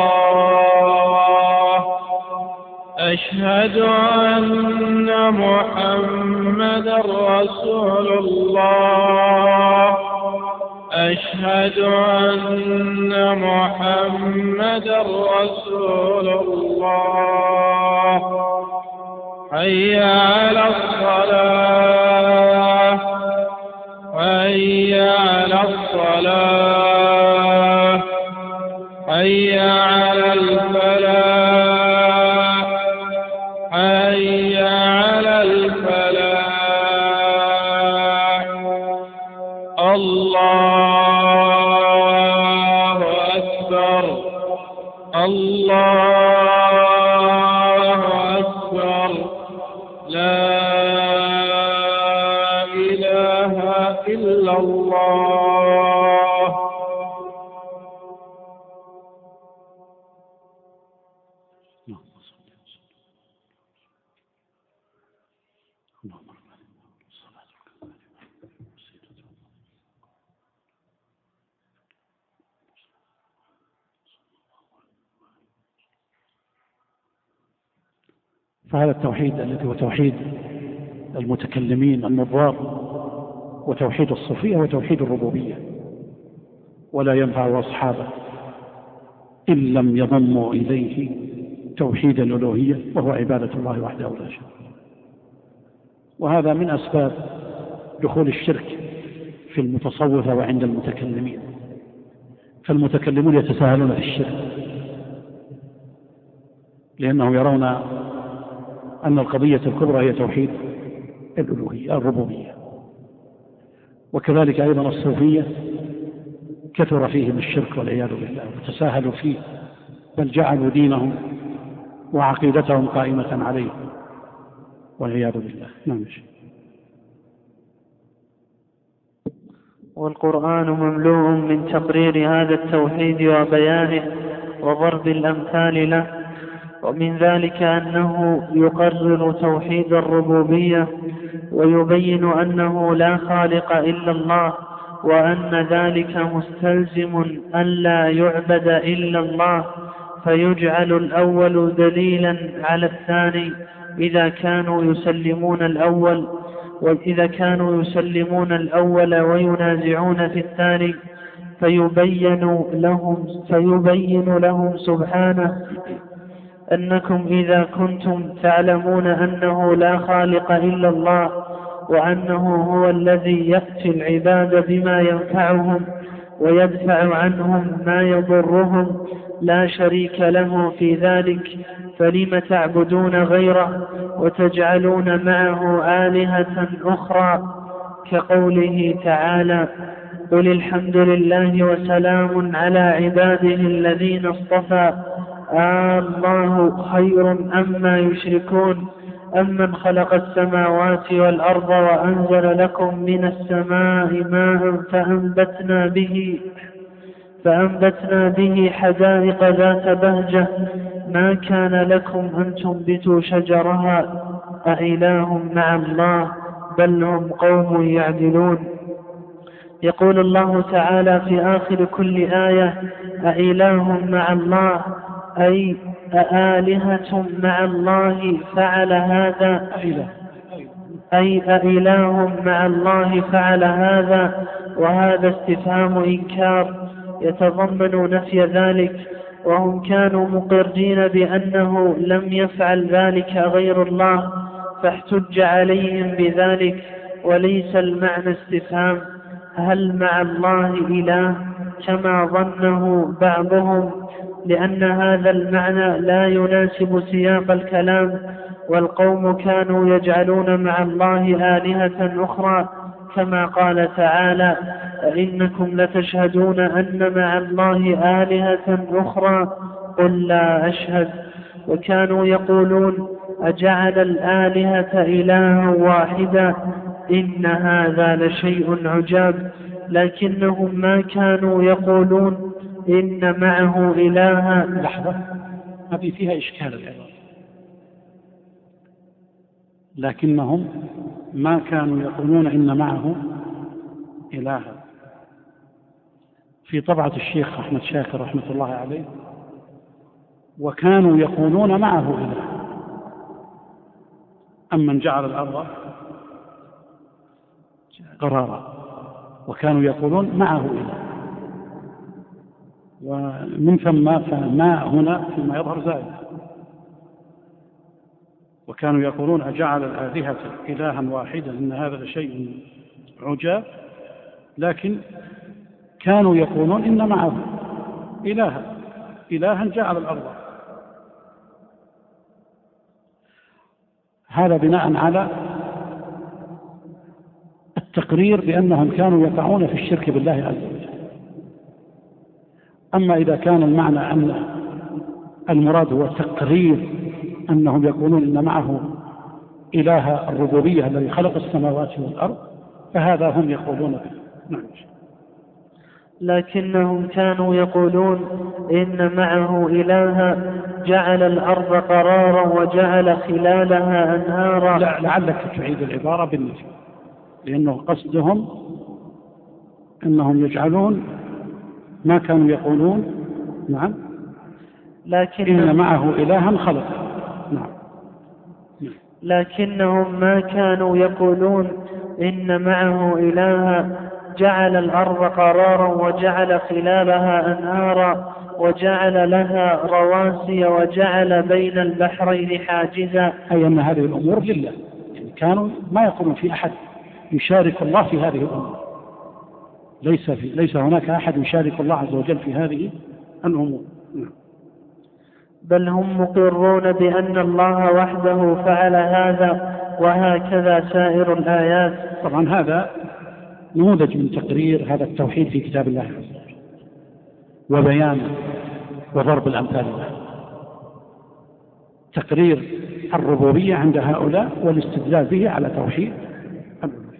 الله أشهد أن محمدا رسول الله أشهد أن محمدا رسول الله. حي على الصلاة حي على الصلاة حي على الفلاح حي على الفلاح. الله أكبر الله أكبر. لا إله إلا الله. فهذا التوحيد الذي هو توحيد المتكلمين النظار وتوحيد الصوفية وتوحيد الربوبية، ولا ينفع أصحابه إن لم يضموا إليه توحيد الألوهية وهو عبادة الله وحده لا شريك له. وهذا من أسباب دخول الشرك في المتصوفة وعند المتكلمين، فالمتكلمون يتساهلون في الشرك لأنهم يرون أن القضية الكبرى هي توحيد الألوهية الربوبية. وكذلك أيضا الصوفية كثر فيهم الشرك والعياذ بالله وتساهلوا فيه، بل جعلوا دينهم وعقيدتهم قائمة عليه والعياذ بالله. نعم. والقرآن مملوء من تقرير هذا التوحيد وبيانه وضرب الأمثال له، ومن ذلك أنه يقرر توحيد الربوبية ويبين أنه لا خالق إلا الله، وأن ذلك مستلزم أن لا يعبد إلا الله، فيجعل الأول دليلا على الثاني إذا كانوا يسلمون الأول وينازعون في الثاني، فيبين لهم سبحانه أنكم إذا كنتم تعلمون أنه لا خالق إلا الله، وأنه هو الذي يأتي العباد بما ينفعهم ويدفع عنهم ما يضرهم لا شريك له في ذلك، فلم تعبدون غيره وتجعلون معه آلهة أخرى، كقوله تعالى: قل الحمد لله وسلام على عباده الذين اصطفى الله خير أما يشركون أمن خلق السماوات والأرض وأنزل لكم من السماء ماء فأنبتنا به حدائق ذات بهجة ما كان لكم أن تنبتوا شجرها أإله مع الله بل هم قوم يعدلون. يقول الله تعالى في آخر كل آية: أإله مع الله، أي أآلهة مع الله فعل هذا، أي أإله مع الله فعل هذا. وهذا استفهام إنكار يتضمن نفي ذلك، وهم كانوا مقرين بأنه لم يفعل ذلك غير الله، فاحتج عليهم بذلك، وليس المعنى استفهام هل مع الله إله كما ظنه بعضهم، لأن هذا المعنى لا يناسب سياق الكلام، والقوم كانوا يجعلون مع الله آلهة أخرى، كما قال تعالى: أئنكم لتشهدون أن مع الله آلهة أخرى قل لا أشهد. وكانوا يقولون: أجعل الآلهة إلها واحدا إن هذا لشيء عجاب. لكنهم ما كانوا يقولون إن معه إلها. لحظة، هذه فيها إشكال العبارة. لكنهم ما كانوا يقولون إن معه إلها. في طبعة الشيخ أحمد شاكر رحمة الله عليه: وكانوا يقولون معه إله، أمن جعل الأرض قرارا، وكانوا يقولون معه إله. ومن ثم فما هنا فيما يظهر زائد. وكانوا يقولون: أجعل الآلهة إلها واحدا إن هذا لشيء عجاب. لكن كانوا يقولون إن معه إلها جعل الأرض. هذا بناء على التقرير بأنهم كانوا يقعون في الشرك بالله عز وجل. أما إذا كان المعنى أن المراد هو تقرير أنهم يقولون إن معه إله الربوبية الذي خلق السماوات والأرض، فهذا هم يقولون به. نعم. لكنهم كانوا يقولون إن معه إلها جعل الأرض قرارا وجعل خلالها أنهارا. لعلك تعيد العبارة بالنفي، لأنه قصدهم أنهم يجعلون ما كانوا يقولون. نعم. إن معه إلها خلق. نعم. لكنهم ما كانوا يقولون إن معه إلها جعل الأرض قرارا وجعل خلالها أنهارا وجعل لها رواسي وجعل بين البحرين حاجزا. أي أن هذه الأمور لله، يعني كانوا ما يقولون في أحد يشارك الله في هذه الأمور، ليس هناك أحد يشارك الله عز وجل في هذه الأمور. بل هم مقرون بأن الله وحده فعل هذا، وهكذا سائر الآيات. طبعا هذا نموذج من تقرير هذا التوحيد في كتاب الله عز وجل وبيانه وضرب الأمثال له، تقرير الربوبية عند هؤلاء والاستدلال به على توحيد الألوهية.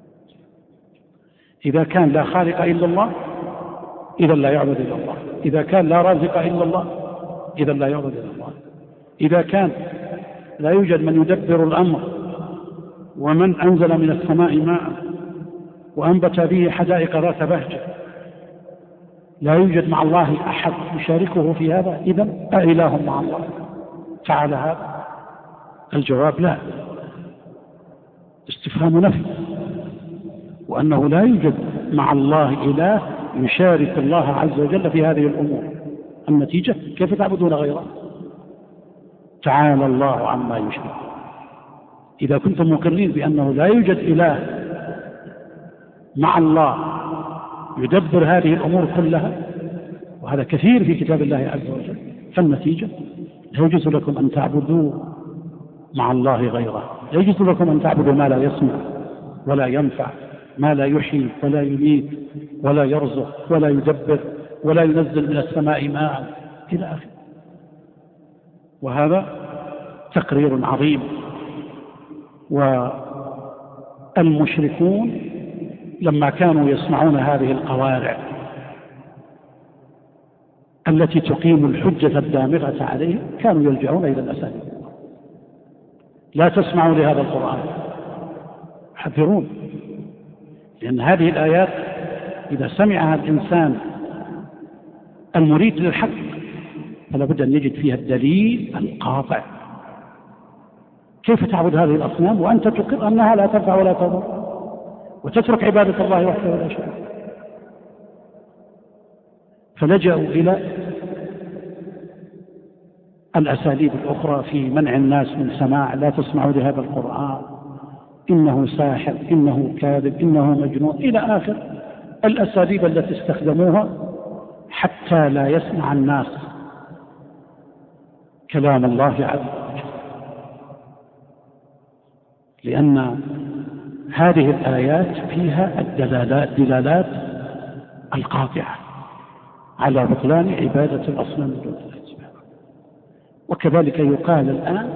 إذا كان لا خالق إلا الله إذا لا يعبد إلا الله، إذا كان لا رازق إلا الله إذا لا يعبد إلا الله، إذا كان لا يوجد من يدبر الأمر ومن أنزل من السماء ماء وأنبت به حدائق ذات بهجة، لا يوجد مع الله أحد يشاركه في هذا، إذا أإله مع الله فعل هذا؟ الجواب لا، استفهام نفي، وأنه لا يوجد مع الله إله يشارك الله عز وجل في هذه الأمور. النتيجة كيف تعبدون غيره؟ تعالى الله عما يشرك. إذا كنتم مقرين بأنه لا يوجد إله مع الله يدبر هذه الأمور كلها، وهذا كثير في كتاب الله عز وجل، فالنتيجة لا يجوز لكم أن تعبدوا مع الله غيره، لا يجوز لكم أن تعبدوا ما لا يسمع ولا ينفع، ما لا يحيي ولا يميت ولا يرزق ولا يدبر ولا ينزل من السماء ماء إلى آخره. وهذا تقرير عظيم. والمشركون لما كانوا يسمعون هذه القوارع التي تقيم الحجة الدامغة عليهم كانوا يلجؤون إلى الأساليب. لا تسمعوا لهذا القرآن، حذرون، لأن هذه الآيات إذا سمعها الإنسان المريد للحق فلا بد أن يجد فيها الدليل القاطع. كيف تعبد هذه الأصنام وأنت تقر أنها لا تنفع ولا تضر، وتترك عبادة الله وحده ولا شريك؟ فلجأوا إلى الأساليب الأخرى في منع الناس من سماع. لا تسمعوا لهذا القرآن، إنه ساحر، إنه كاذب، إنه مجنون، إلى آخر الأساليب التي استخدموها حتى لا يسمع الناس كلام الله عز وجل. لأن هذه الآيات فيها الدلالات القاطعة على بطلان عبادة الأصنام من دون الله سبحانه. وكذلك يقال الآن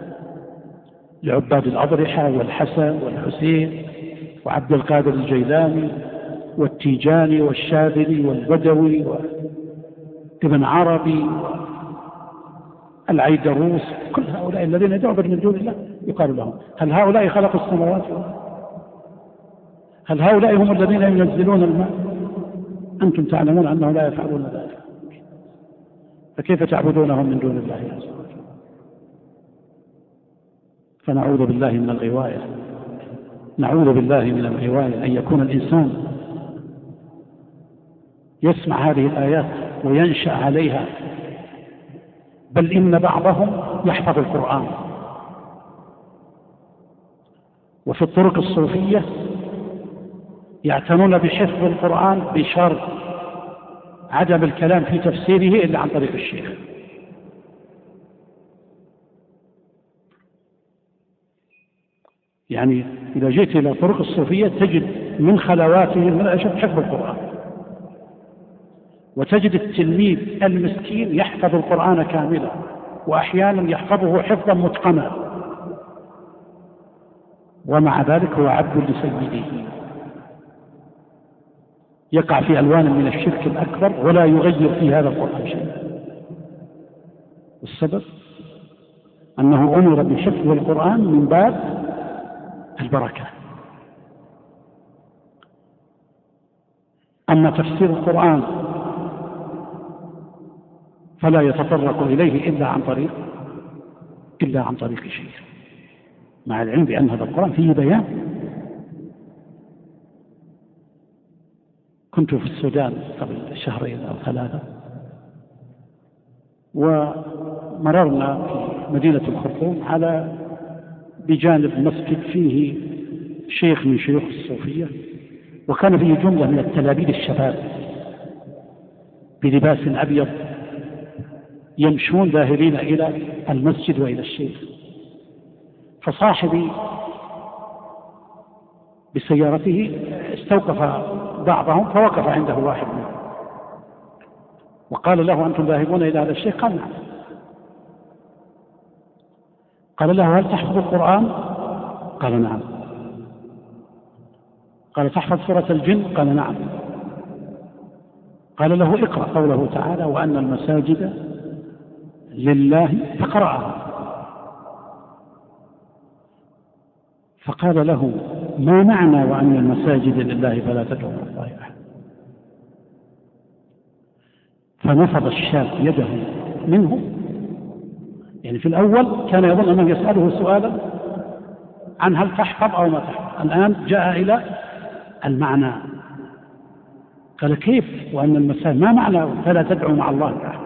لعباد الأضرحة والحسن والحسين وعبد القادر الجيلاني والتيجاني والشاذلي والبدوي وابن عربي والعيدروس، كل هؤلاء الذين يدعون من دون الله يقال لهم هل هؤلاء خلقوا السماوات؟ هل هؤلاء هم الذين ينزلون الماء؟ أنتم تعلمون أنهم لا يفعلون ذلك، فكيف تعبدونهم من دون الله عز وجل؟ فنعوذ بالله من الغواية، نعوذ بالله من الغواية أن يكون الإنسان يسمع هذه الآيات وينشأ عليها، بل إن بعضهم يحفظ القرآن. وفي الطرق الصوفية يعتنون بحفظ القرآن بشرط عدم الكلام في تفسيره إلا عن طريق الشيخ. يعني إذا جئت إلى طرق الصوفية تجد من خلواتهم من أشد حفظ القرآن، وتجد التلميذ المسكين يحفظ القرآن كاملا، وأحيانا يحفظه حفظا متقنا، ومع ذلك هو عبد لسيده، يقع في ألوان من الشرك الأكبر ولا يغير في هذا القرآن شيئا. والسبب أنه أمر بحفظ القرآن من باب البركة. أما تفسير القرآن فلا يتطرق إليه إلا عن طريق شيخ، مع العلم بأن هذا القرآن فيه بيان كنت في السودان قبل 2 أو 3 ومررنا في مدينة الخرطوم على بجانب مسجد فيه شيخ من شيوخ الصوفية، وكان فيه جملة من التلاميذ الشباب بلباس أبيض يمشون ذاهبين إلى المسجد وإلى الشيخ، فصاحبي بسيارته استوقف بعضهم فوقف عنده واحد منهم وقال له: أنتم ذاهبون إلى هذا الشيخ؟ قال: نعم. قال له: هل تحفظ القرآن؟ قال: نعم. قال: تحفظ سورة الجن؟ قال: نعم. قال له: اقرأ قوله تعالى: وأن المساجد لله، فقرأها. فقال له: ما معنى وأن المساجد لله فلا تدعوا مع الله أحد؟ فنفض الشاب يده منه، يعني في الأول كان يظن أنه يسأله سؤالا عن هل تحفظ أو ما تحفظ، الآن جاء إلى المعنى. قال: كيف وأن المساجد، ما معنى فلا تدعوا مع الله أحد؟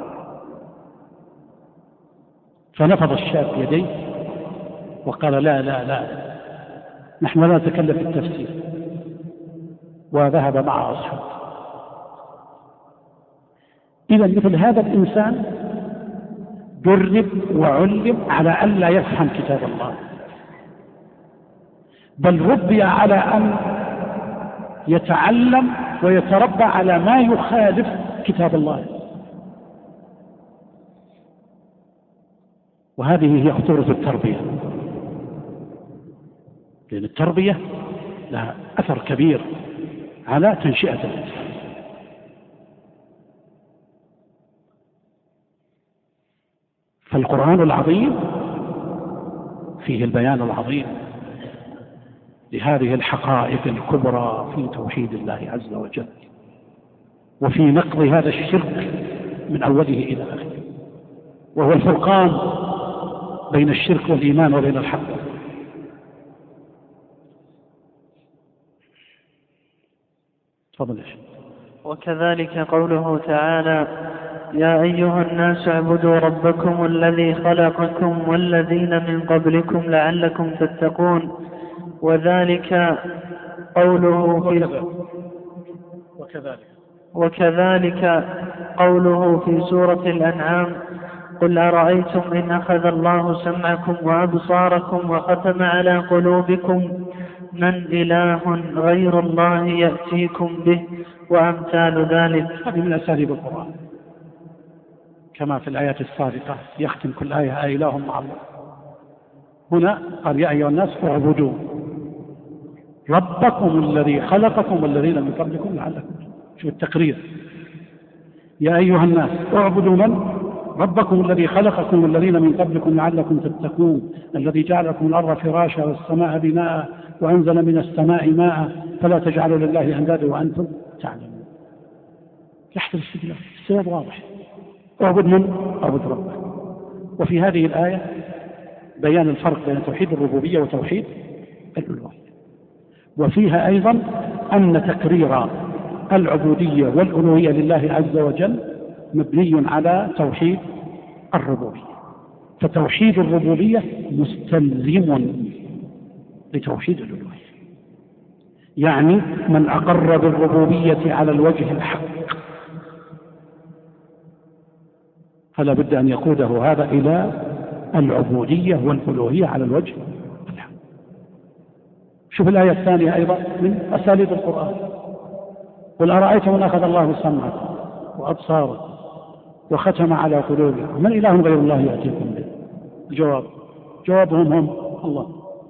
فنفض الشاب يديه وقال: لا لا لا، نحن لا نتكلم في التفسير، وذهب مع أصحابه. إذا مثل هذا الإنسان درب وعلم على ألا يفهم كتاب الله، بل ربي على أن يتعلم ويتربى على ما يخالف كتاب الله. وهذه هي خطورة التربية، لأن التربية لها أثر كبير على تنشئة الإنسان. فالقرآن العظيم فيه البيان العظيم لهذه الحقائق الكبرى في توحيد الله عز وجل، وفي نقض هذا الشرك من أوله إلى آخره، وهو الفرقان بين الشرك والإيمان وبين الحق. تفضل. وكذلك قوله تعالى: يا أيها الناس اعبدوا ربكم الذي خلقكم والذين من قبلكم لعلكم تتقون. وذلك قوله وكذلك قوله في سورة الأنعام: قل أرأيتم إن أخذ الله سمعكم وأبصاركم وختم على قلوبكم من إله غير الله يأتيكم به، وأمثال ذلك. هذه من أساليب القرآن، كما في الآيات السابقة يختم كل آية إله مع الله. هنا قال: يا أيها الناس اعبدوا ربكم الذي خلقكم والذين من قبلكم لعلكم. شوف التقرير: يا أيها الناس اعبدوا من؟ ربكم الذي خلقكم والذين من قبلكم لعلكم تتقون، الذي جعل لكم الأرض فراشا والسماء بناء وأنزل من السماء ماء فلا تجعلوا لله أندادا وأنتم تعلمون. تحت الاستدلال، السبب واضح: اعبد من؟ اعبد ربك. وفي هذه الآية بيان الفرق بين توحيد الربوبية وتوحيد الألوهية، وفيها أيضا أن تكرير العبودية والألوهية لله عز وجل مبني على توحيد الربوبية، فتوحيد الربوبية مستلزم لتوحيد الألوهية، يعني من أقر بالربوبية على الوجه الحق فلا بد أن يقوده هذا إلى العبودية والألوهية على الوجه الحق. شوف الآية الثانية أيضا من أساليب القرآن: قل أرأيتم من أخذ الله سمعكم وأبصاركم وختم على قلوبكم من إله غير الله يأتيكم به. جوابهم هم الله.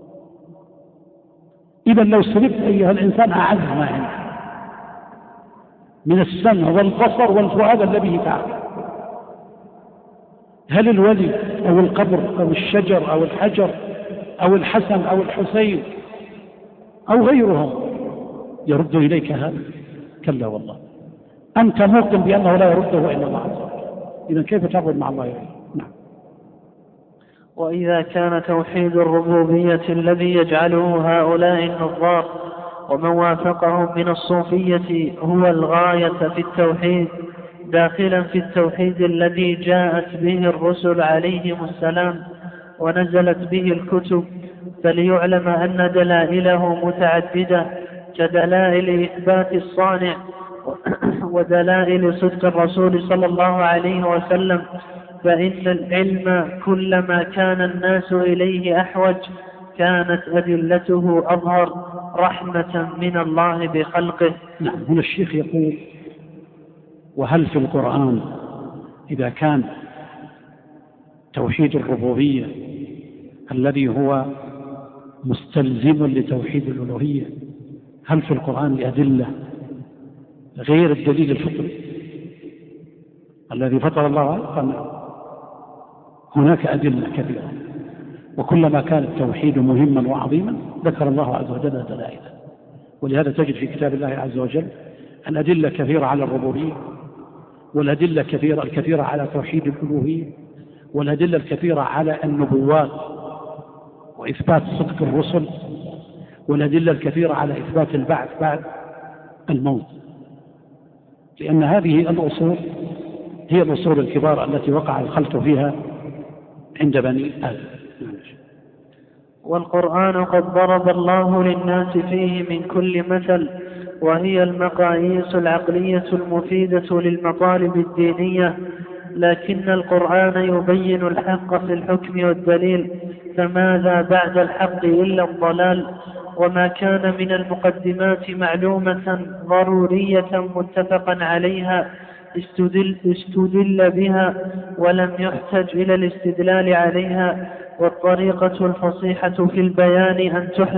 إذا لو سلبت أيها الإنسان أعز ما عندك من السمع والبصر والفؤاد الذي تعالى، هل الولي أو القبر أو الشجر أو الحجر أو الحسن أو الحسين أو غيرهم يرد إليك هذا؟ كلا والله، أنت موقن بأنه لا يرده إلا الله عز وجل. إذا كيف تعبد مع الله غيره؟ نعم. وإذا كان توحيد الربوبية الذي يجعله هؤلاء النظار ومن وافقهم من الصوفية هو الغاية في التوحيد، داخلا في التوحيد الذي جاءت به الرسل عليهم السلام ونزلت به الكتب، فليعلم أن دلائله متعددة كدلائل إثبات الصانع ودلائل صدق الرسول صلى الله عليه وسلم، فإن العلم كلما كان الناس إليه أحوج كانت أدلته أظهر رحمة من الله بخلقه. نعم. هنا الشيخ يقول: وهل في القرآن إذا كان توحيد الربوبية الذي هو مستلزم لتوحيد الألوهية، هل في القرآن أدلة غير الدليل الفطري الذي فطر الله عليه؟ هناك أدلة كثيرة، وكلما كان التوحيد مهما وعظيما ذكر الله عز وجل دلائله، ولهذا تجد في كتاب الله عز وجل الأدلة كثيرة على الربوبية، والأدلة الكثيرة على توحيد الألوهية، والأدلة الكثيرة على النبوات وإثبات صدق الرسل، والأدلة الكثيرة على إثبات البعث بعد الموت، لأن هذه الأصول هي الأصول الكبار التي وقع الخلط فيها عند بني آدم. والقرآن قد ضرب الله للناس فيه من كل مثل، وهي المقاييس العقلية المفيدة للمطالب الدينية، لكن القرآن يبين الحق في الحكم والدليل، فماذا بعد الحق إلا الضلال؟ وما كان من المقدمات معلومة ضرورية متفقا عليها استدل بها ولم يحتج إلى الاستدلال عليها، والطريقة الفصيحة في البيان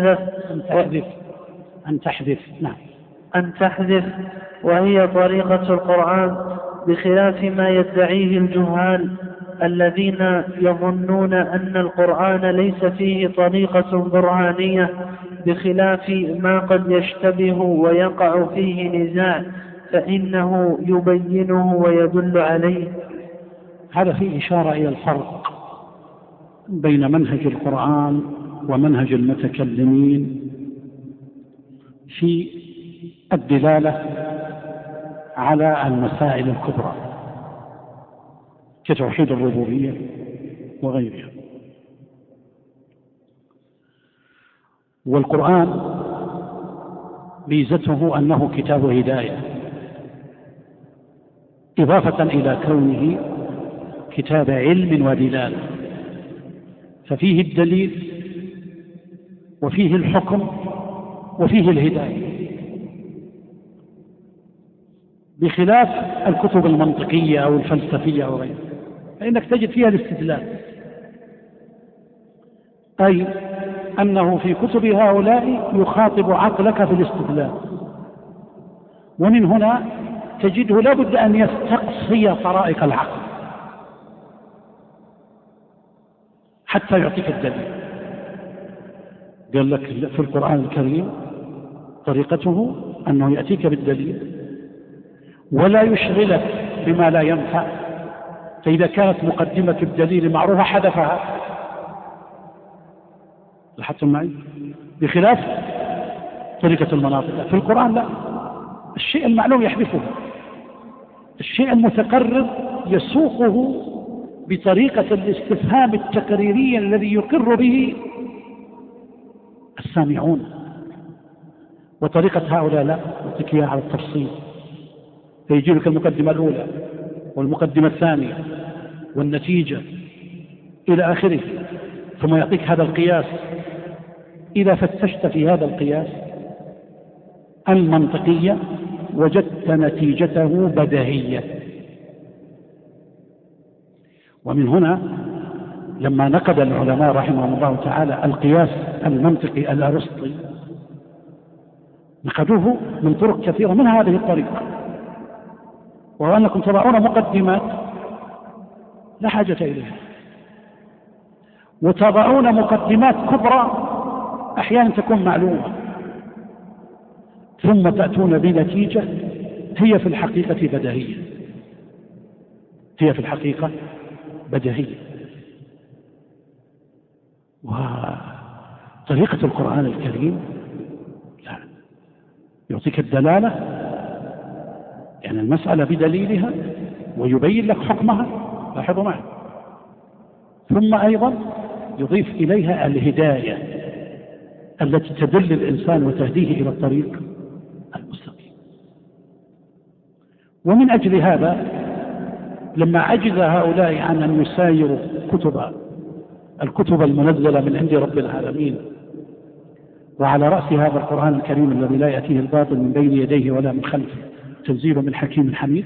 أن تحذف وهي طريقة القرآن، بخلاف ما يدعيه الجهال الذين يظنون أن القرآن ليس فيه طريقة برهانية، بخلاف ما قد يشتبه ويقع فيه نزاع، فإنه يبينه ويدل عليه. هذا فيه إشارة إلى الفرق بين منهج القرآن ومنهج المتكلمين في الدلالة على المسائل الكبرى كتوحيد الربوبية وغيرها. والقرآن ميزته أنه كتاب هداية، إضافة إلى كونه كتاب علم ودلالة، ففيه الدليل وفيه الحكم وفيه الهداية، بخلاف الكتب المنطقية أو الفلسفية أو غيرها، فإنك تجد فيها الاستدلال، أي أنه في كتب هؤلاء يخاطب عقلك في الاستدلال، ومن هنا تجده لا بد أن يستقصي طرائق العقل حتى يعطيك الدليل. قال لك في القرآن الكريم طريقته أنه يأتيك بالدليل ولا يشغلك بما لا ينفع، فإذا كانت مقدمة الدليل معروفة حذفها. لاحظتم معي؟ بخلاف طريقة المناطق في القرآن لا، الشيء المعلوم يحذفه، الشيء المتقرر يسوقه بطريقة الاستفهام التقريري الذي يقر به السامعون. وطريقة هؤلاء لا، يعطيك على التفصيل، فيجي لك المقدمة الأولى والمقدمة الثانية والنتيجة إلى آخره، ثم يعطيك هذا القياس. إذا فتشت في هذا القياس المنطقية وجدت نتيجته بديهية. ومن هنا لما نقد العلماء رحمهم الله تعالى القياس المنطقي الأرسطي نقدوه من طرق كثيرة، من هذه الطريقة، وهو أنكم تضعون مقدمات لا حاجة إليها، وتضعون مقدمات كبرى أحيانا تكون معلومة، ثم تأتون بنتيجة هي في الحقيقة بديهية، هي في الحقيقة بديهية. وطريقة القرآن الكريم لا، يعطيك الدلالة، يعني المسألة بدليلها، ويبين لك حكمها. لاحظوا معي. ثم أيضا يضيف إليها الهداية التي تدل الإنسان وتهديه إلى الطريق المستقيم. ومن أجل هذا لما عجز هؤلاء عن أن يسايروا الكتب المنزلة من عند رب العالمين، وعلى رأس هذا القرآن الكريم الذي لا يأتيه الباطل من بين يديه ولا من خلفه تنزيل من حكيم حميد،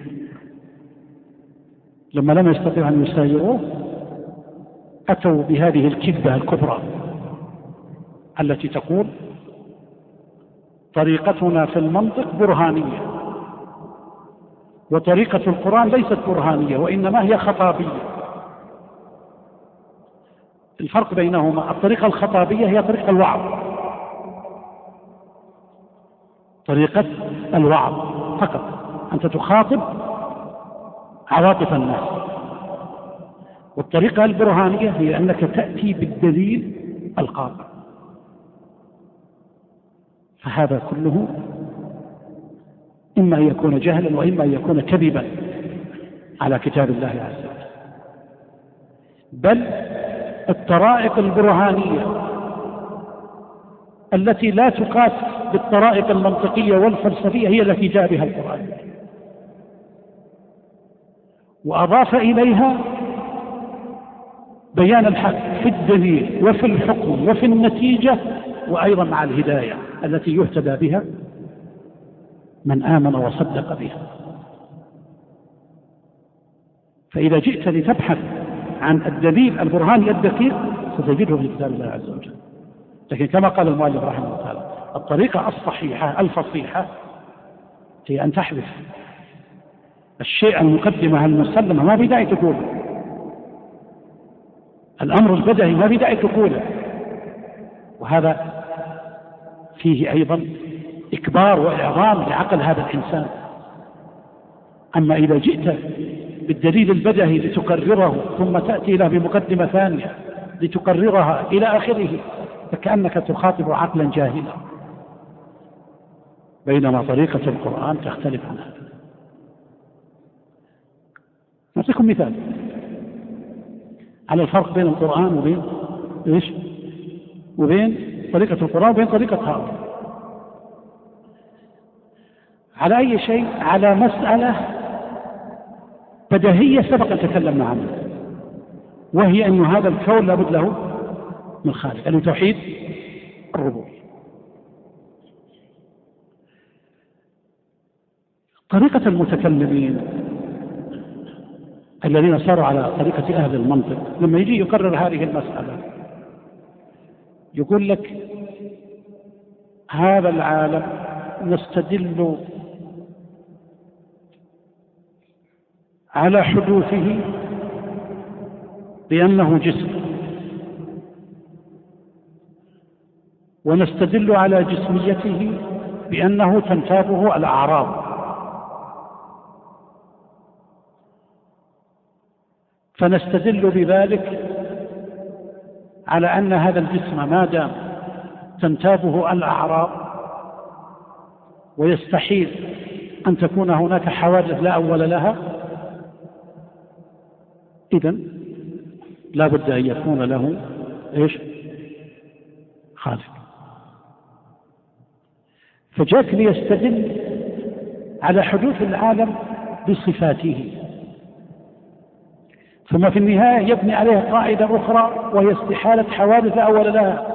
لما لم يستطيعوا أن يسايروه أتوا بهذه الكذبة الكبرى التي تقول طريقتنا في المنطق برهانية، وطريقة القرآن ليست برهانية وإنما هي خطابية. الفرق بينهما: الطريقة الخطابية هي طريقة الوعظ، طريقة الوعظ فقط، أنت تخاطب عواطف الناس. والطريقة البرهانية هي أنك تأتي بالدليل القاطع. فهذا كله إما أن يكون جهلا وإما أن يكون كذبا على كتاب الله عز وجل. بل الطرائق البرهانية التي لا تقاس بالطرائق المنطقية والفلسفية هي التي جاء بها القرآن، وأضاف إليها بيان الحق في الدليل وفي الحكم وفي النتيجة، وأيضا مع الهداية التي يهتدى بها من آمن وصدق بها. فإذا جئت لتبحث عن الدليل البرهاني الدقيق ستجده في كتاب الله عز وجل. لكن كما قال المؤلف رحمه الله تعالى: الطريقة الصحيحة الفصيحة هي أن تحذف الشيء المقدمة المسلمة، ما بداعي تقوله، الأمر البدهي ما بداعي تقوله، وهذا فيه أيضا إكبار وإعظام لعقل هذا الإنسان. أما إذا جئت بالدليل البدهي لتكرره ثم تأتي له بمقدمة ثانية لتكررها إلى آخره، فكأنك تخاطب عقلا جاهلا، بينما طريقة القرآن تختلف عن هذا. نعطيكم مثال على الفرق بين القرآن وبين إيش؟ وبين طريقة القرآن وبين طريقة هؤلاء. على أي شيء؟ على مسألة بديهية سبق أن تكلمنا عنها، وهي أن هذا الكون لابد له من خالق، أنه توحيد الربوبية. طريقة المتكلمين الذين صاروا على طريقة أهل المنطق لما يجي يقرر هذه المسألة يقول لك: هذا العالم نستدل على حدوثه بأنه جسم، ونستدل على جسميته بأنه تنتابه الأعراض، فنستدل بذلك على أن هذا الجسم ما دام تنتابه الأعراض ويستحيل أن تكون هناك حوادث لا أول لها، إذن لا بد أن يكون له إيش؟ خالق. فجاءك ليستدل على حدوث العالم بصفاته، ثم في النهاية يبني عليها قاعدة أخرى وهي استحالة حوادث لا أول لها.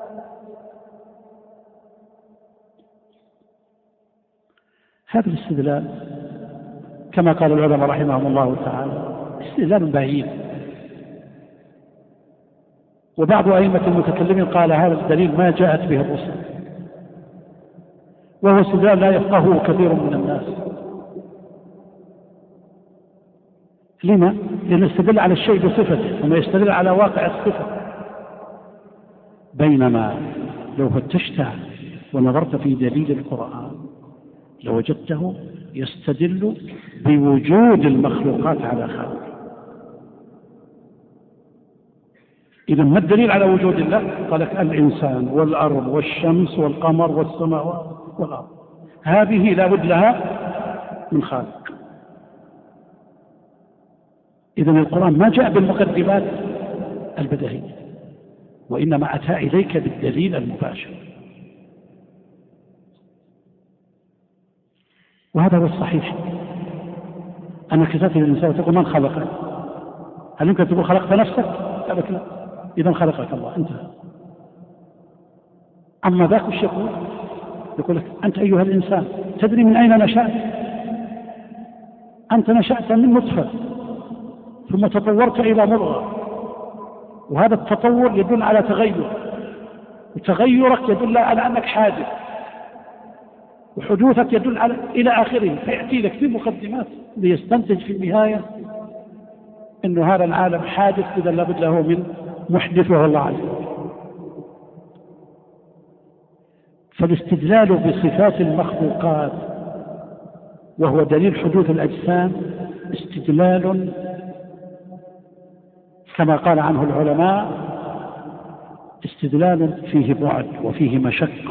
هذا الاستدلال كما قال العلماء رحمهم الله تعالى استدلال بعيد، وبعض أئمة المتكلمين قال هذا الدليل ما جاءت به الرسل، وهو استدلال لا يفقهه كثير من الناس. لما؟ لأنه يستدل على الشيء بصفته وما يستدل على واقع الصفة، بينما لو فتشت ونظرت في دليل القرآن لوجدته يستدل بوجود المخلوقات على خالق. إذا ما الدليل على وجود الله؟ قال لك: الإنسان والأرض والشمس والقمر والسماوات والأرض. هذه لا بد لها من خالق. إذن القرآن ما جاء بالمقدمات البديهية، وإنما أتى إليك بالدليل المباشر، وهذا هو الصحيح. أنك تأتي للإنسان وتقول من خلقك؟ هل يمكن تقول خلقت نفسك؟ قال لك لا، إذن خلقك الله، انتهى. أما ذاك وش يقول لك أنت أيها الإنسان تدري من أين نشأت؟ أنت نشأت من نطفة ثم تطورت إلى مضغة، وهذا التطور يدل على تغير، وتغيرك يدل على أنك حادث، وحدوثك يدل على إلى آخره. فيأتي لك في مقدمات ليستنتج في النهاية أن هذا العالم حادث، إذا لابد له من محدث وهو الله عز وجل. فالاستدلال بصفات المخلوقات وهو دليل حدوث الأجسام استدلال كما قال عنه العلماء استدلال فيه بعد وفيه مشقة،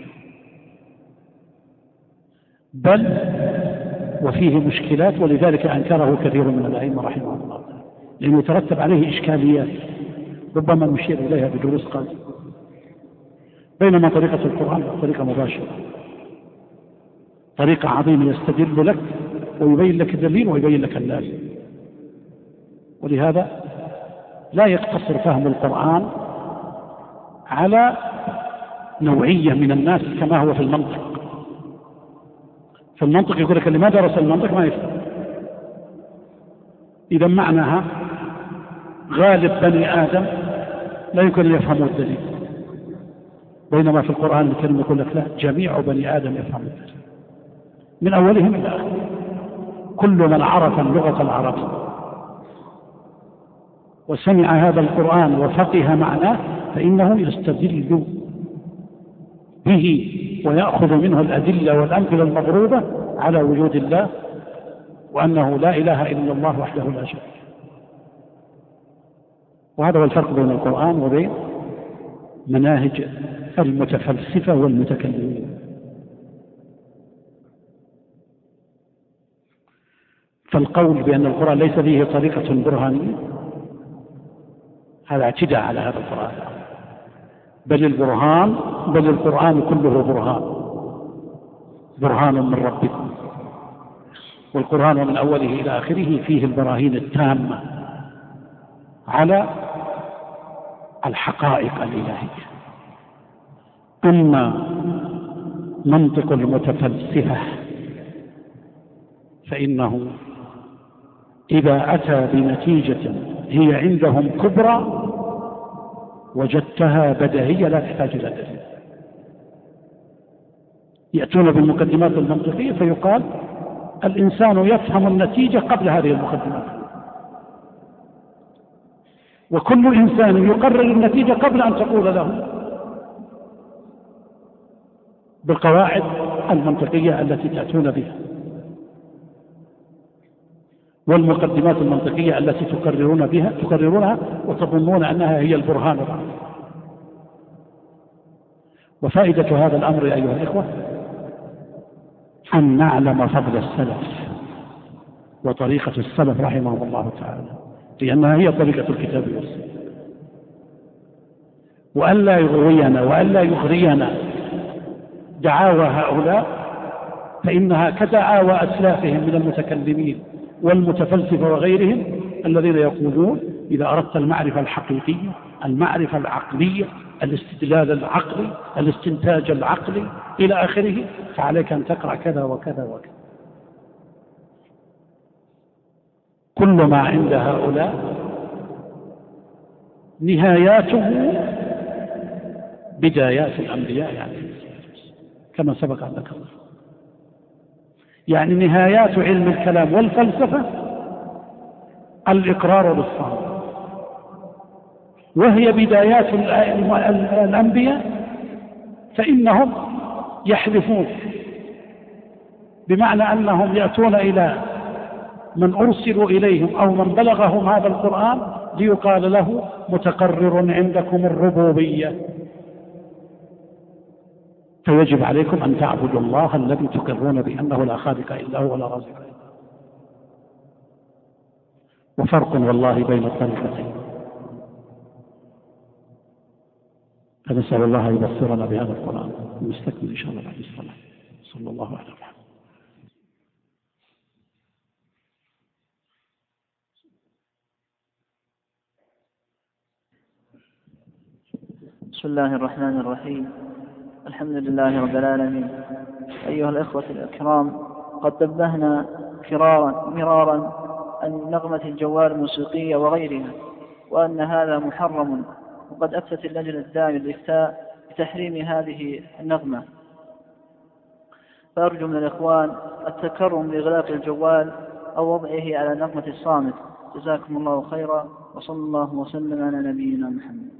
بل وفيه مشكلات، ولذلك أنكره كثير من الأئمة رحمه الله، لأنه يترتب عليه إشكاليات ربما نشير إليها بدروس قادمة. بينما طريقة القرآن طريقة مباشرة، طريقة عظيمة، يستدل لك ويبين لك الدليل ويبين لك اللازم. ولهذا لا يقتصر فهم القرآن على نوعية من الناس كما هو في المنطق. في المنطق يقول لك اللي ما درس المنطق ما يفهم. إذا معناها غالب بني آدم لا يمكن أن يفهموا الدليل، بينما في القرآن الكريم يقول لك لا، جميع بني آدم يفهموا الدليل من أولهم إلى آخرهم، كل من عرف اللغة العربية وسمع هذا القرآن وفقه معناه فإنه يستدل به ويأخذ منه الأدلة والأمثلة المضروبة على وجود الله، وأنه لا إله إلا الله وحده لا شريك له. وهذا هو الفرق بين القرآن وبين مناهج المتفلسفة والمتكلمين. فالقول بأن القرآن ليس فيه طريقة برهانية هذا اعتداء على هذا القرآن، بل القرآن كله برهان من ربكم، والقرآن من أوله إلى آخره فيه البراهين التامة على الحقائق الإلهية. أما منطق المتفلسفة فإنه إذا أتى بنتيجة هي عندهم كبرى وجدتها بديهية لا تحتاج إلى دليل، يأتون بالمقدمات المنطقية فيقال الإنسان يفهم النتيجة قبل هذه المقدمات، وكل إنسان يقرر النتيجة قبل أن تقول له، بالقواعد المنطقية التي تأتون بها والمقدمات المنطقية التي تقررونها وتظنون أنها هي البرهان العظيم. وفائدة هذا الأمر يا أيها الإخوة أن نعلم فضل السلف وطريقة السلف رحمه الله تعالى، لأنها هي طريقة الكتاب والسنة، وألا يغوينا وألا يغرينا دعاوى هؤلاء، فإنها كدعاوى أسلافهم من المتكلمين والمتفلسفة وغيرهم الذين يقولون إذا أردت المعرفة الحقيقية، المعرفة العقلية، الاستدلال العقلي، الاستنتاج العقلي إلى آخره، فعليك أن تقرأ كذا وكذا وكذا. كل ما عند هؤلاء نهاياته بدايات الأنبياء يعني كما سبق أن ذكرنا، يعني نهايات علم الكلام والفلسفة الإقرار بالصمت، وهي بدايات الأنبياء فإنهم يحلفون، بمعنى أنهم يأتون إلى من أرسلوا إليهم أو من بلغهم هذا القرآن ليقال له متقرر عندكم الربوبية، فيجب عليكم أن تعبدوا الله الذي تقرون بأنه لا خالق إلا هو ولا رازق إلا هو. وفرق والله بين الطريقتين. فنسأل الله أن يبصرنا بهذا القرآن ونستكمل إن شاء الله بعد الصلاة. صلى الله عليه وسلم. بسم الله الرحمن الرحيم. الحمد لله رب العالمين. أيها الأخوة الأكرام، قد نبهنا مرارا عن نغمة الجوال الموسيقية وغيرها، وأن هذا محرم، وقد أفتت اللجنة الدائمة للإفتاء بتحريم هذه النغمة. فأرجو من الإخوان التكرم لإغلاق الجوال أو وضعه على نغمة الصامت. جزاكم الله خيرا، وصلى الله وسلم على نبينا محمد.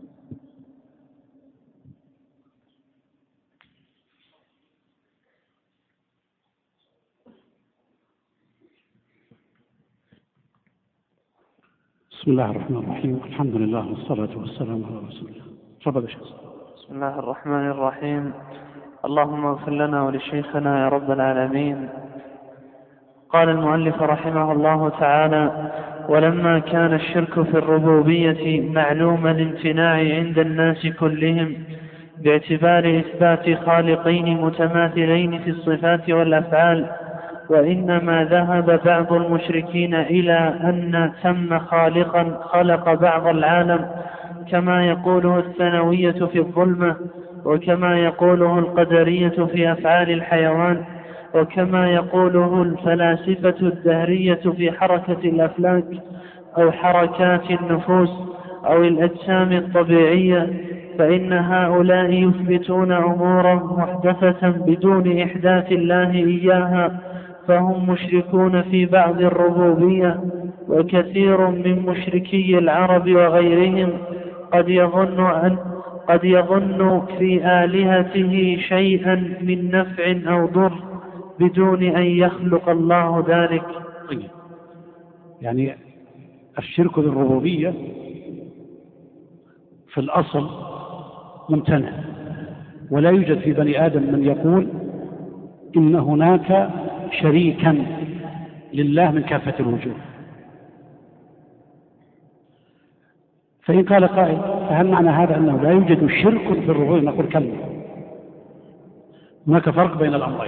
بسم الله الرحمن الرحيم. الحمد لله والصلاة والسلام على رسول الله. تفضل يا شيخ. بسم الله الرحمن الرحيم. اللهم اغفر لنا ولشيخنا يا رب العالمين. قال المؤلف رحمه الله تعالى: ولما كان الشرك في الربوبية معلوم الامتناع عند الناس كلهم باعتبار إثبات خالقين متماثلين في الصفات والأفعال، وإنما ذهب بعض المشركين إلى أن ثم خالقا خلق بعض العالم، كما يقوله الثانوية في الظلمة، وكما يقوله القدرية في أفعال الحيوان، وكما يقوله الفلاسفة الدهرية في حركة الأفلاك أو حركات النفوس أو الأجسام الطبيعية. فإن هؤلاء يثبتون أمورا محدثة بدون إحداث الله إياها، فهم مشركون في بعض الربوبية. وكثير من مشركي العرب وغيرهم قد يظن في آلهته شيئا من نفع أو ضر بدون أن يخلق الله ذلك. يعني الشرك بالربوبية في الأصل ممتنع، ولا يوجد في بني آدم من يقول إن هناك شريكا لله من كافة الوجوه. فإن قال قائل: فهل معنى هذا أنه لا يوجد شرك في الربوبية؟ نقول كلا، هناك فرق بين الأمرين.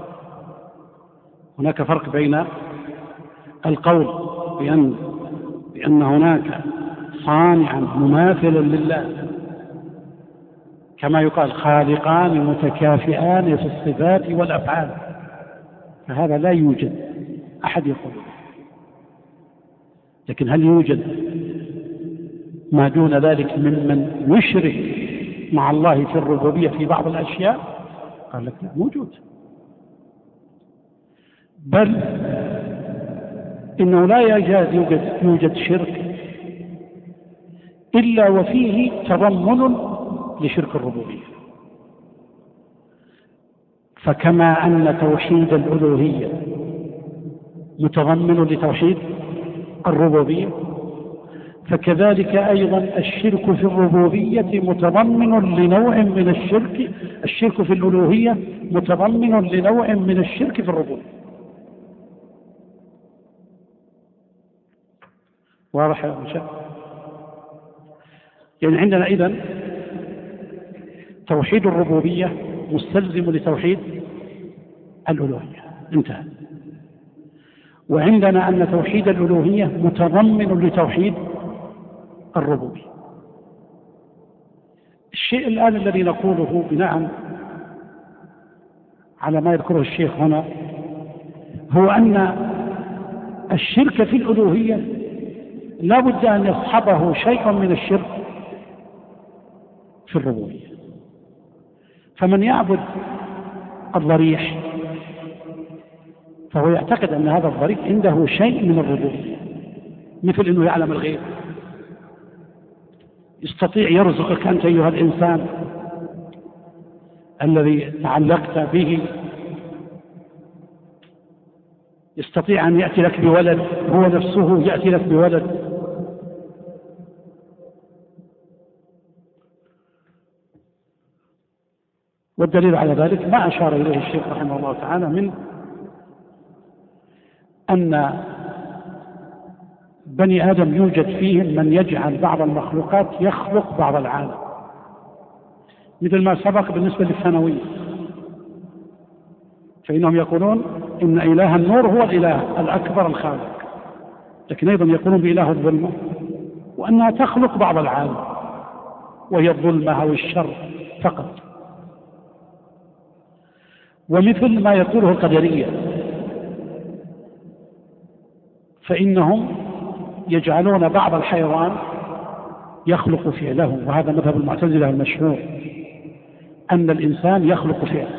هناك فرق بين القول بأن هناك صانعا مماثلا لله، كما يقال خالقان متكافئان في الصفات والأفعال، فهذا لا يوجد أحد يقول. لكن هل يوجد ما دون ذلك ممن يشرك مع الله في الربوبية في بعض الأشياء؟ قال لك لا، موجود. بل إنه لا يوجد شرك إلا وفيه تضمن لشرك الربوبية. فكما أن توحيد الألوهية متضمن لتوحيد الربوبية، فكذلك أيضا الشرك في الربوبية متضمن لنوع من الشرك في الألوهية متضمن لنوع من الشرك في الربوبية. واضح يا شيخ؟ يعني عندنا إذن توحيد الربوبية مستلزم لتوحيد الألوهية، انتهى. وعندنا أن توحيد الألوهية متضمن لتوحيد الربوبية. الشيء الآن الذي نقوله بناء على ما يذكره الشيخ هنا هو أن الشرك في الألوهية لا بد أن يصحبه شيء من الشرك في الربوبية. فمن يعبد الضريح فهو يعتقد أن هذا الضريح عنده شيء من الربوبية، مثل أنه يعلم الغيب، يستطيع يرزقك أنت أيها الإنسان الذي تعلقت به، يستطيع أن يأتي لك بولد، هو نفسه يأتي لك بولد. والدليل على ذلك ما أشار إليه الشيخ رحمه الله تعالى من أن بني آدم يوجد فيهم من يجعل بعض المخلوقات يخلق بعض العالم، مثل ما سبق بالنسبة للثانوية، فإنهم يقولون إن إله النور هو الإله الأكبر الخالق، لكن أيضا يقولون بإله الظلمة وأنها تخلق بعض العالم وهي الظلمة أو الشر فقط. ومثل ما يقوله القدرية، فإنهم يجعلون بعض الحيوان يخلق فعله، وهذا مذهب المعتزلة المشهور، أن الإنسان يخلق فعله،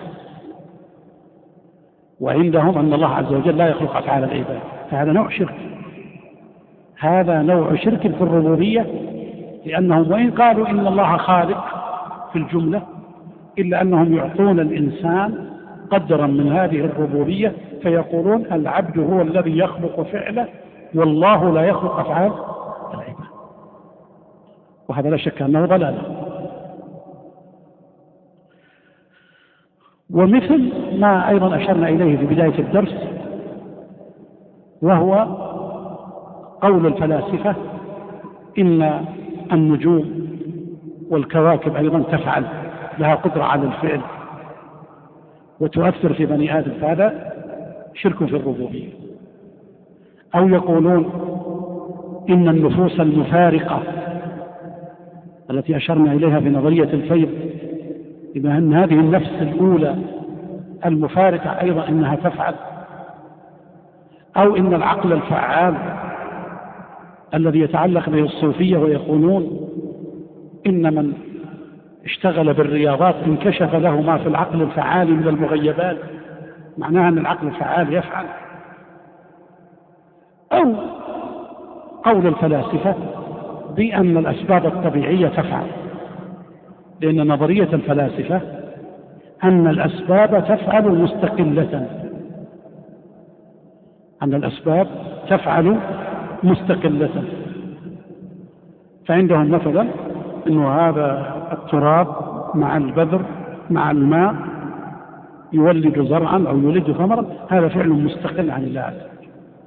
وعندهم أن الله عز وجل لا يخلق أفعال العباد، فهذا نوع شرك، هذا نوع شرك في الربوبية، لأنهم وإن قالوا إن الله خالق في الجملة إلا أنهم يعطون الإنسان قدرا من هذه الربوبية، فيقولون العبد هو الذي يخلق فعله والله لا يخلق أفعال العباد، وهذا لا شك أنه ضلال. ومثل ما أيضا أشرنا إليه في بداية الدرس، وهو قول الفلاسفة إن النجوم والكواكب أيضا تفعل، لها قدرة على الفعل وتؤثر في بني آدم، فهذا شرك في الربوبية. أو يقولون إن النفوس المفارقة التي أشرنا إليها في نظرية الفيض، بما أن هذه النفس الأولى المفارقة أيضا إنها تفعل. أو إن العقل الفعال الذي يتعلق به الصوفية، ويقولون إن من اشتغل بالرياضات انكشف له ما في العقل الفعال من المغيبات، معناها أن العقل الفعال يفعل. أو قول الفلاسفة بأن الأسباب الطبيعية تفعل، لأن نظرية الفلاسفة أن الأسباب تفعل مستقلة، أن الأسباب تفعل مستقلة. فعندهم مثلا أنه هذا التراب مع البذر مع الماء يولد زرعا أو يولد ثمرا، هذا فعل مستقل عن الله عز وجل،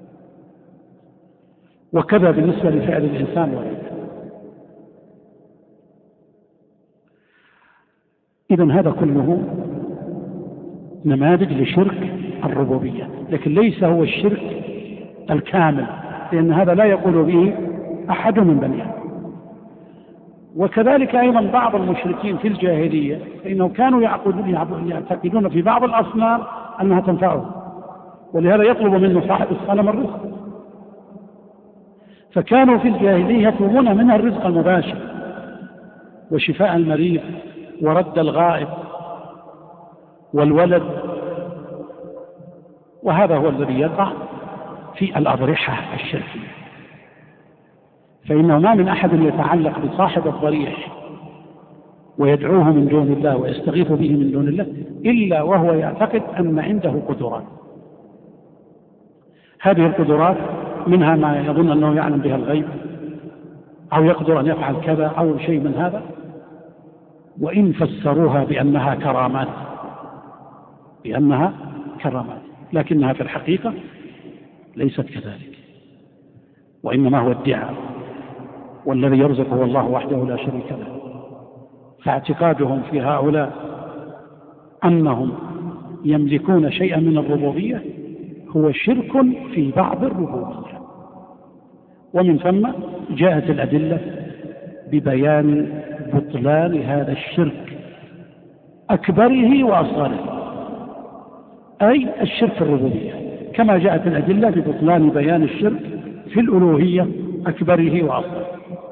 وكذا بالنسبة لفعل الإنسان وغيره. إذن هذا كله نماذج لشرك الربوبية، لكن ليس هو الشرك الكامل، لأن هذا لا يقول به أحد من بني آدم. وكذلك أيضا بعض المشركين في الجاهلية فإنهم كانوا يعتقدون في بعض الأصنام أنها تنفعهم، ولهذا يطلب منه صاحب الصنم الرزق، فكانوا في الجاهلية يطلبون منها الرزق المباشر وشفاء المريض ورد الغائب والولد، وهذا هو الذي يقع في الأضرحة الشركية. فإنه ما من أحد يتعلق بصاحب الضريح ويدعوه من دون الله ويستغيث به من دون الله إلا وهو يعتقد أن عنده قدرات. هذه القدرات منها ما يظن أنه يعلم بها الغيب، أو يقدر أن يفعل كذا أو شيء من هذا، وإن فسروها بأنها كرامات، لكنها في الحقيقة ليست كذلك، وإنما هو ادعاء، والذي يرزق هو الله وحده لا شريك له. فاعتقادهم في هؤلاء أنهم يملكون شيئا من الربوبية هو شرك في بعض الربوبية، ومن ثم جاءت الأدلة ببيان بطلان هذا الشرك أكبره وأصغره، أي الشرك في الربوبية، كما جاءت الأدلة ببطلان بيان الشرك في الألوهية أكبره وأصغره.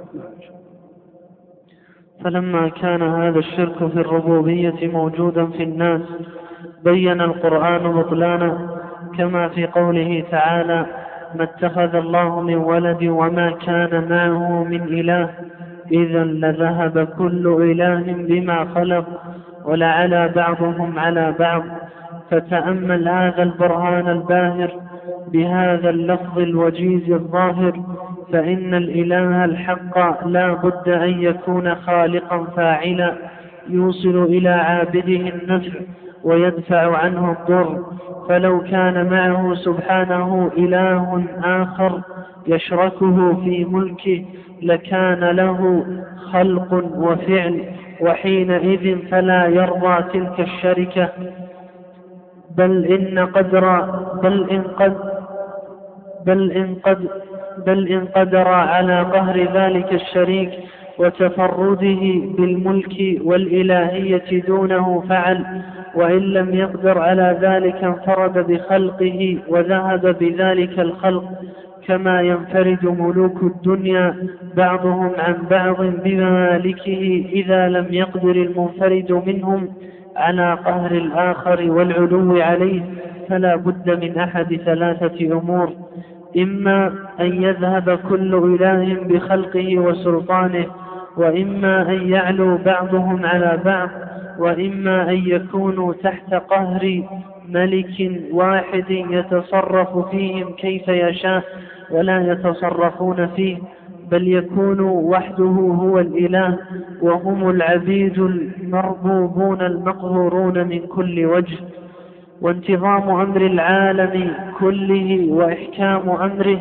فلما كان هذا الشرك في الربوبية موجودا في الناس بين القرآن بطلانه، كما في قوله تعالى: ما اتخذ الله من ولد وما كان معه من إله إذا لذهب كل إله بما خلق ولعلى بعضهم على بعض. فتأمل هذا البرهان الباهر بهذا اللفظ الوجيز الظاهر، فإن الإله الحق لا بد أن يكون خالقا فاعلا، يوصل إلى عابده النفع ويدفع عنه الضر. فلو كان معه سبحانه إله آخر يشركه في ملكه لكان له خلق وفعل، وحينئذ فلا يرضى تلك الشركة، بل إن قدر على قهر ذلك الشريك وتفرده بالملك والإلهية دونه فعل، وإن لم يقدر على ذلك انفرد بخلقه وذهب بذلك الخلق، كما ينفرد ملوك الدنيا بعضهم عن بعض بممالكه إذا لم يقدر المنفرد منهم على قهر الآخر والعلو عليه. فلا بد من أحد ثلاثة أمور: إما أن يذهب كل إله بخلقه وسلطانه، وإما أن يعلو بعضهم على بعض، وإما أن يكونوا تحت قهر ملك واحد يتصرف فيهم كيف يشاء ولا يتصرفون فيه، بل يكون وحده هو الإله وهم العبيد المربوبون المقهورون من كل وجه. وانتظام أمر العالم كله وإحكام أمره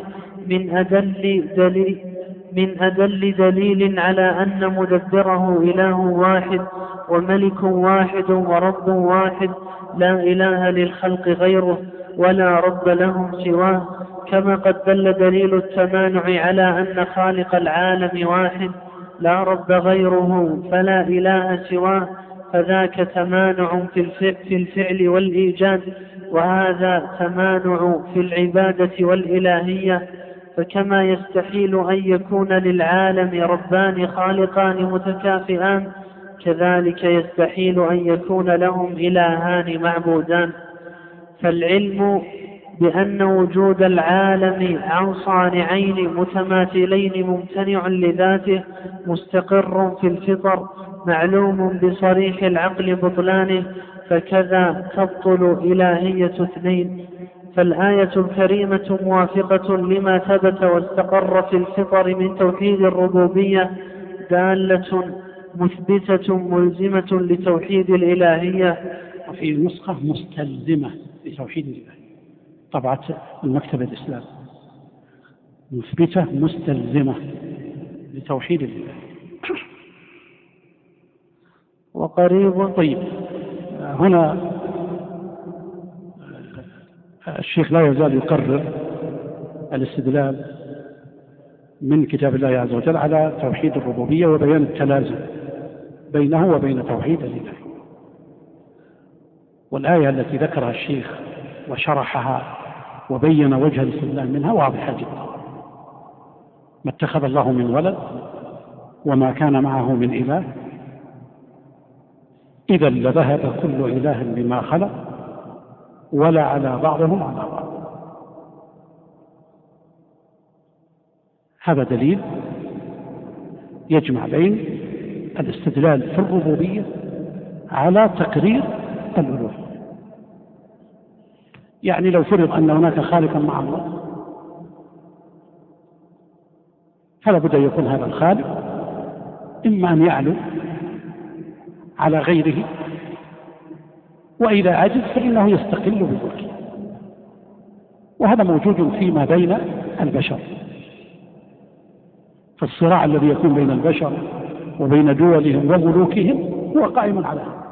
من أدل دليل على أن مدبره إله واحد وملك واحد ورب واحد، لا إله للخلق غيره ولا رب لهم سواه. كما قد دل دليل التمانع على أن خالق العالم واحد لا رب غيره فلا إله سواه، فذاك تمانع في الفعل والإيجاد، وهذا تمانع في العبادة والإلهية. فكما يستحيل أن يكون للعالم ربان خالقان متكافئان، كذلك يستحيل أن يكون لهم إلهان معبودان. فالعلم بأن وجود العالم عن صانعين متماثلين ممتنع لذاته مستقر في الفطر معلوم بصريح العقل بطلانه، فكذا تبطل إلهية اثنين. فالآية الكريمة موافقة لما ثبت واستقر في الفطر من توحيد الربوبية، دالة مثبتة ملزمة لتوحيد الإلهية. وفي نسخة مستلزمة لتوحيد الإلهية، طبعة المكتب الإسلامي، مثبتة مستلزمة لتوحيد الإلهية. وقريب. طيب، هنا الشيخ لا يزال يقرر الاستدلال من كتاب الله عز وجل على توحيد الربوبية وبيان التلازم بينه وبين توحيد الإلهية. والآية التي ذكرها الشيخ وشرحها وبين وجه الاستدلال منها واضحة جدا: ما اتخذ الله من ولد وما كان معه من إله، إذا لذهب كل إله بما خلق ولا على بعضهم على بعض. هذا دليل يجمع بين الاستدلال في الربوبية على تقرير الألوهية. يعني لو فرض أن هناك خالقا مع الله، فلا بد أن يكون هذا الخالق إما أن يعلو على غيره، وإذا عجز فإنه يستقل بملكه. وهذا موجود فيما بين البشر، فالصراع الذي يكون بين البشر وبين دولهم وملوكهم هو قائم على هذا.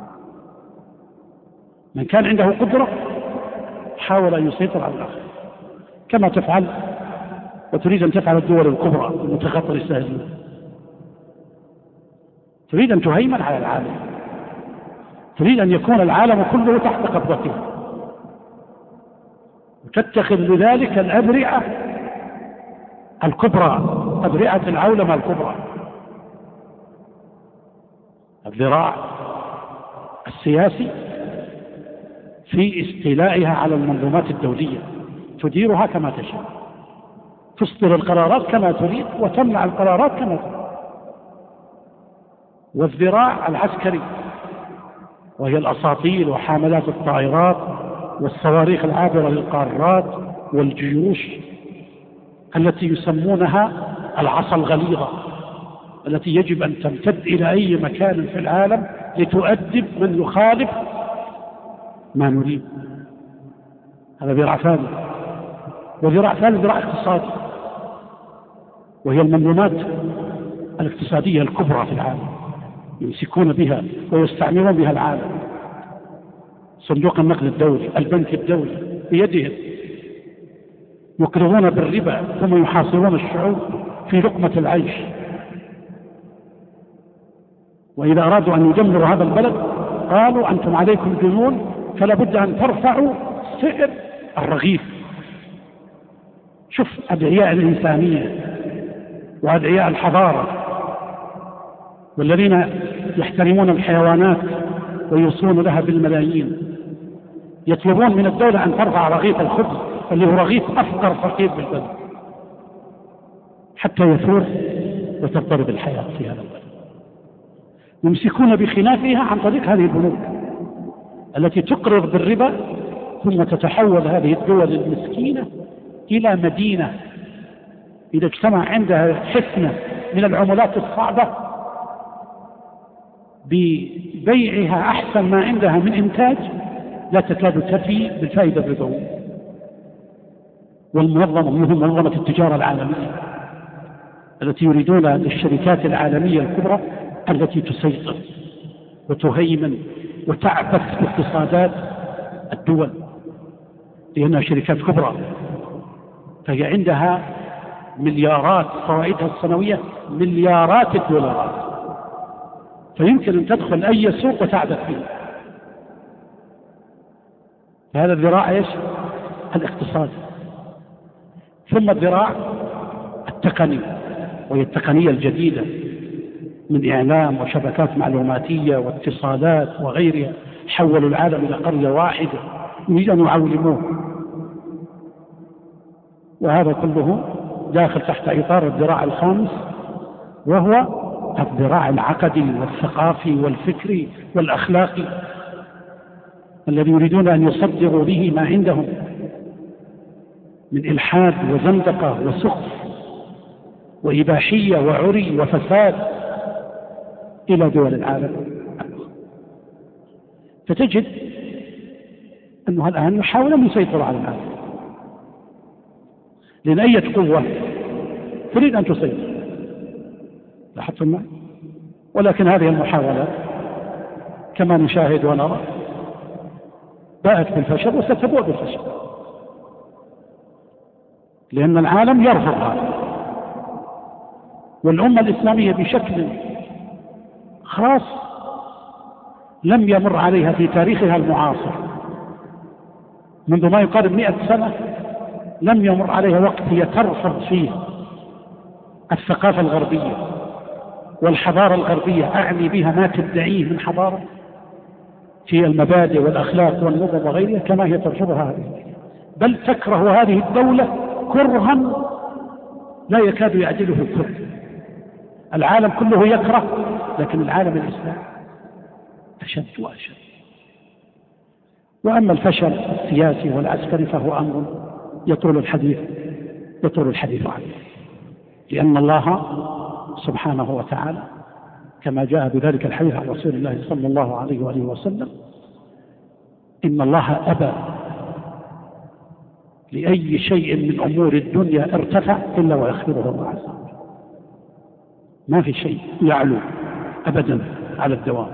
من كان عنده قدرة حاول أن يسيطر على الآخر، كما تفعل وتريد أن تفعل الدول الكبرى المتخطرة هذه، تريد أن تهيمن على العالم، تريد أن يكون العالم كله تحت قبضتها، وتتخذ لذلك الأذرعة الكبرى، أذرعة العولمة الكبرى، الذراع السياسي في استيلائها على المنظومات الدولية، تديرها كما تشاء، تصدر القرارات كما تريد وتمنع القرارات كما تريد. والذراع العسكري، وهي الأساطيل وحاملات الطائرات والصواريخ العابرة للقارات والجيوش التي يسمونها العصا الغليظة، التي يجب أن تمتد إلى أي مكان في العالم لتؤدب من يخالف ما نريد. هذا ذراع ثالث. وذراع ثالث ذراع اقتصادي، وهي المنظومات الاقتصادية الكبرى في العالم يمسكون بها ويستعمرون بها العالم. صندوق النقد الدولي، البنك الدولي بيدهم، يقرضون بالربا ثم يحاصرون الشعوب في لقمة العيش. وإذا أرادوا أن يدمروا هذا البلد قالوا أنتم عليكم ديون فلا بد أن ترفعوا سعر الرغيف. شوف أدعياء الإنسانية وأدعياء الحضارة والذين يحترمون الحيوانات ويوصون لها بالملايين يطلبون من الدولة أن ترفع رغيف الخبز اللي هو رغيف أفقر فقير بالبلد حتى يثور وتضطرب الحياة في هذا البلد. يمسكون بخلافها عن طريق هذه البنوك التي تقرض بالربا، ثم تتحول هذه الدول المسكينة إلى مدينة إذا اجتمع عندها حفنة من العملات الصعبة ببيعها أحسن ما عندها من إنتاج لا تكاد تفي بالفائدة الربوية. والمنظمة منهم منظمة التجارة العالمية التي يريدون للشركات العالمية الكبرى التي تسيطر وتهيمن وتعبث باقتصادات الدول لأنها شركات كبرى، فهي عندها مليارات، فوائدها السنوية مليارات الدولارات، فيمكن أن تدخل أي سوق وتعبث فيه. هذا الذراع ايش؟ الاقتصاد. ثم الذراع التقني، وهي التقنية الجديدة من إعلام وشبكات معلوماتية واتصالات وغيرها، حولوا العالم إلى قرية واحدة يريد أن يعولموه. وهذا كله داخل تحت إطار الذراع الخامس، وهو الذراع العقدي والثقافي والفكري والأخلاقي الذي يريدون أن يصدروا به ما عندهم من إلحاد وزندقة وسخف وإباحية وعري وفساد إلى دول العالم. فتجد أنه الآن يحاول أن يسيطر على العالم، لأن أي قوة تريد أن تسيطر، لاحظتم معي؟ ولكن هذه المحاولات كما نشاهد ونرى باءت بالفشل وستبوء بالفشل، لأن العالم يرفض هذا. والأمة الإسلامية بشكل خاص لم يمر عليها في تاريخها المعاصر منذ ما يقارب 100 سنة، لم يمر عليها وقت هي ترفض فيه الثقافة الغربية والحضارة الغربية، أعني بها ما تدعيه من حضارة في المبادئ والأخلاق والنظم وغيرها، كما هي ترفضها هذه، بل تكره هذه الدولة كرها لا يكاد يعدله الكره. العالم كله يكره، لكن العالم الإسلامي أشد وأشد. وأما الفشل السياسي والعسكري فهو أمر يطول الحديث عنه، لأن الله سبحانه وتعالى كما جاء بذلك الحديث عن رسول الله صلى الله عليه وآله وسلم: إن الله أبى لأي شيء من أمور الدنيا ارتفع إلا ويخفضه الله عز وجل. ما في شيء يعلو أبدا على الدوام.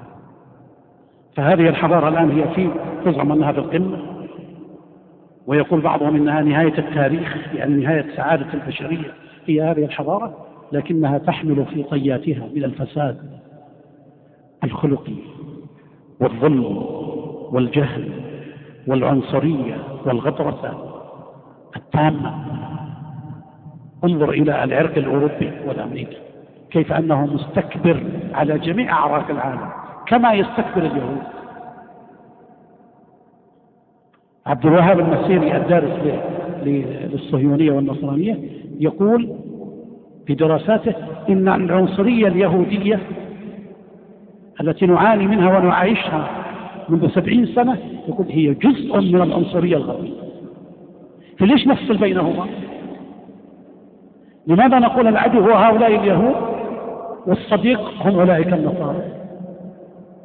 فهذه الحضارة الآن هي في تزعم أنها في القمة، ويقول بعضهم إنها نهاية التاريخ، يعني نهاية سعادة البشرية هي هذه الحضارة، لكنها تحمل في طياتها من الفساد الخلقي والظلم والجهل والعنصرية والغطرسة التامة. انظر إلى العرق الأوروبي والأمريكي كيف أنه مستكبر على جميع أعراق العالم كما يستكبر اليهود. عبد الوهاب المسيري الدارس للصهيونية والنصرانية يقول في دراساته إن العنصرية اليهودية التي نعاني منها ونعيشها منذ 70 سنة يقول هي جزء من العنصرية الغربية. فليش نفصل بينهما؟ لماذا نقول العدو هو هؤلاء اليهود والصديق هم أولئك النصارى؟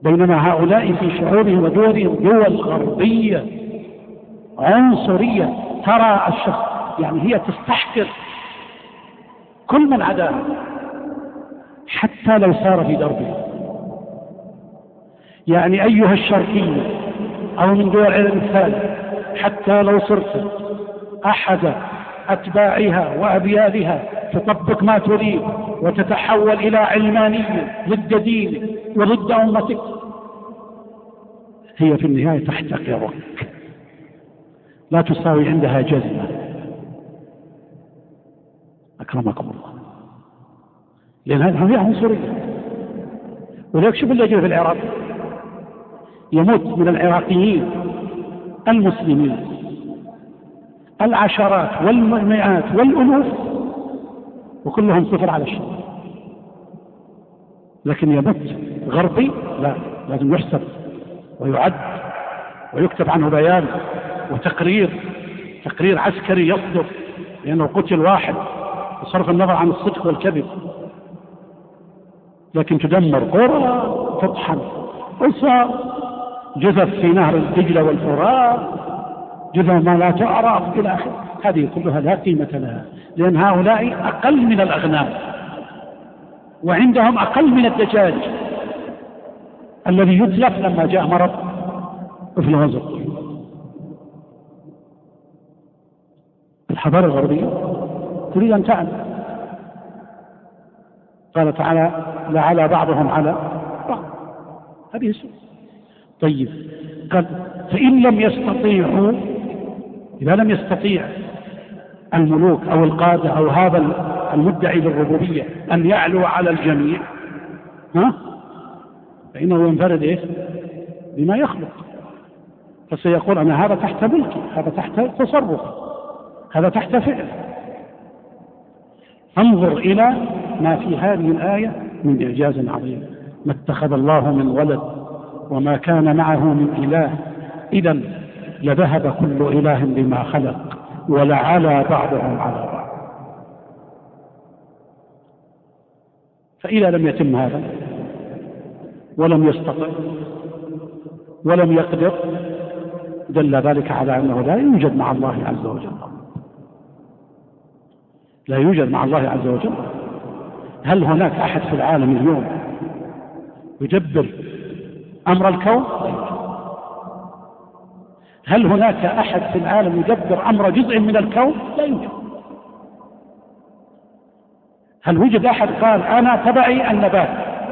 بينما هؤلاء في شعورهم ودورهم دول غربية عنصرية ترى الشخص، يعني هي تستحقر كل من عداه حتى لو سار في دربه. يعني أيها الشرقية أو من دول العالم الثالث، حتى لو صرت أحد أتباعها وأبيالها تطبق ما تريد وتتحول إلى علمانية ضد دينك وضد أمتك، هي في النهاية تحتقرك، لا تساوي عندها جزمة. أكرمكم الله. لأن هذه عنصرية. ولذلك شوف اللي يجري في العراق، يموت من العراقيين المسلمين العشرات والمئات والألوف وكلهم صفر على الشر، لكن يموت غربي لا، لازم يحسب ويعد ويكتب عنه بيان وتقرير عسكري يصدر لأنه قتل واحد بصرف النظر عن الصدق والكذب. لكن تدمر قرى، تطحن أسر، جثث في نهر الدجلة والفرات، جثث ما لا تعرف إلى آخره، هذه كلها لا قيمة لها، لأن هؤلاء أقل من الأغنام وعندهم أقل من الدجاج الذي يتلف لما جاء مرض في الغزو. الحضارة الغربية تريد أن تعلم، قال تعالى لعلى بعضهم على بعض، هذه السنة. طيب قال فإن لم يستطيعوا، إذا لم يستطيع الملوك أو القادة أو هذا المدعي بالربوبية أن يعلو على الجميع، فإنه ينفرد بما يخلق، فسيقول أنا هذا تحت ملكي، هذا تحت تصرف، هذا تحت فعل. انظر إلى ما في هذه الآية من إعجاز عظيم. ما اتخذ الله من ولد وما كان معه من إله، إذا لذهب كل إله بما خلق ولعلى بعضهم على بعض. فإذا لم يتم هذا ولم يستطع ولم يقدر، دل ذلك على أنه لا يوجد مع الله عز وجل، لا يوجد مع الله عز وجل. هل هناك أحد في العالم اليوم يدبر أمر الكون؟ هل هناك أحد في العالم يدبر أمر جزء من الكون؟ لا يوجد. هل وجد أحد قال أنا تبعي النبات،